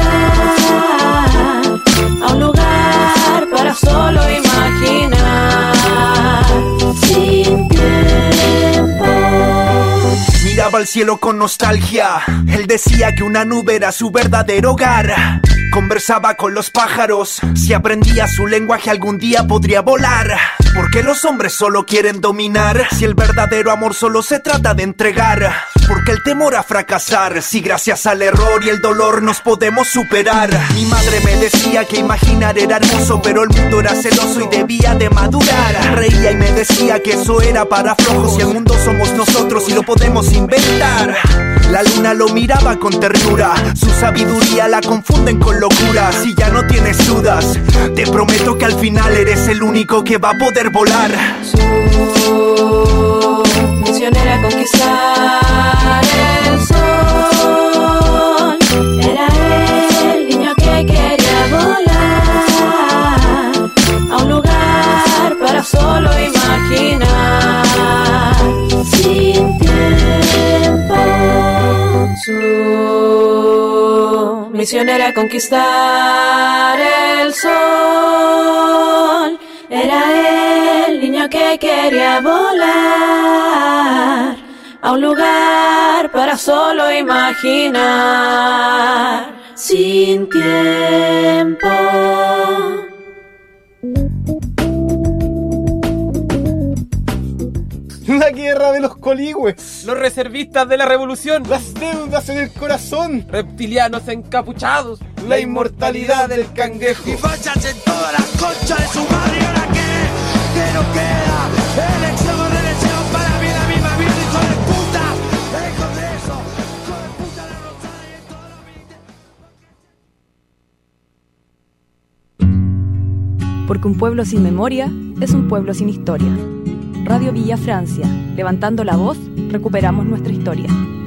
volar a un lugar para solo imaginar, sin tiempo. Miraba al cielo con nostalgia. Él decía que una nube era su verdadero hogar. Conversaba con los pájaros. Si aprendía su lenguaje algún día podría volar. Porque los hombres solo quieren dominar, si el verdadero amor solo se trata de entregar. Porque el temor a fracasar, si gracias al error y el dolor nos podemos superar. Mi madre me decía que imaginar era hermoso, pero el mundo era celoso y debía de madurar. Reía y me decía que eso era para flojos, y el mundo somos nosotros y lo podemos inventar. La luna lo miraba con ternura, su sabiduría la confunden con locura. Si ya no tienes dudas, te prometo que al final eres el único que va a poder volar. Su misión era conquistar el sol. Era el niño que quería volar a un lugar para solo imaginar, sin tiempo. Su misión era conquistar el sol. Era el niño que quería volar a un lugar para solo imaginar, sin tiempo. La guerra de los coligües. Los reservistas de la revolución. Las deudas en el corazón. Reptilianos encapuchados. La inmortalidad del cangrejo. Y fachas en toda la concha de su madre. ¿Y ahora qué? ¿Qué nos queda? Elección o reelección para mí la misma vida, hijo de puta. El Congreso, hijo de puta, la Rosada y todo lo militares. Porque un pueblo sin memoria es un pueblo sin historia. Radio Villa Francia, levantando la voz, recuperamos nuestra historia.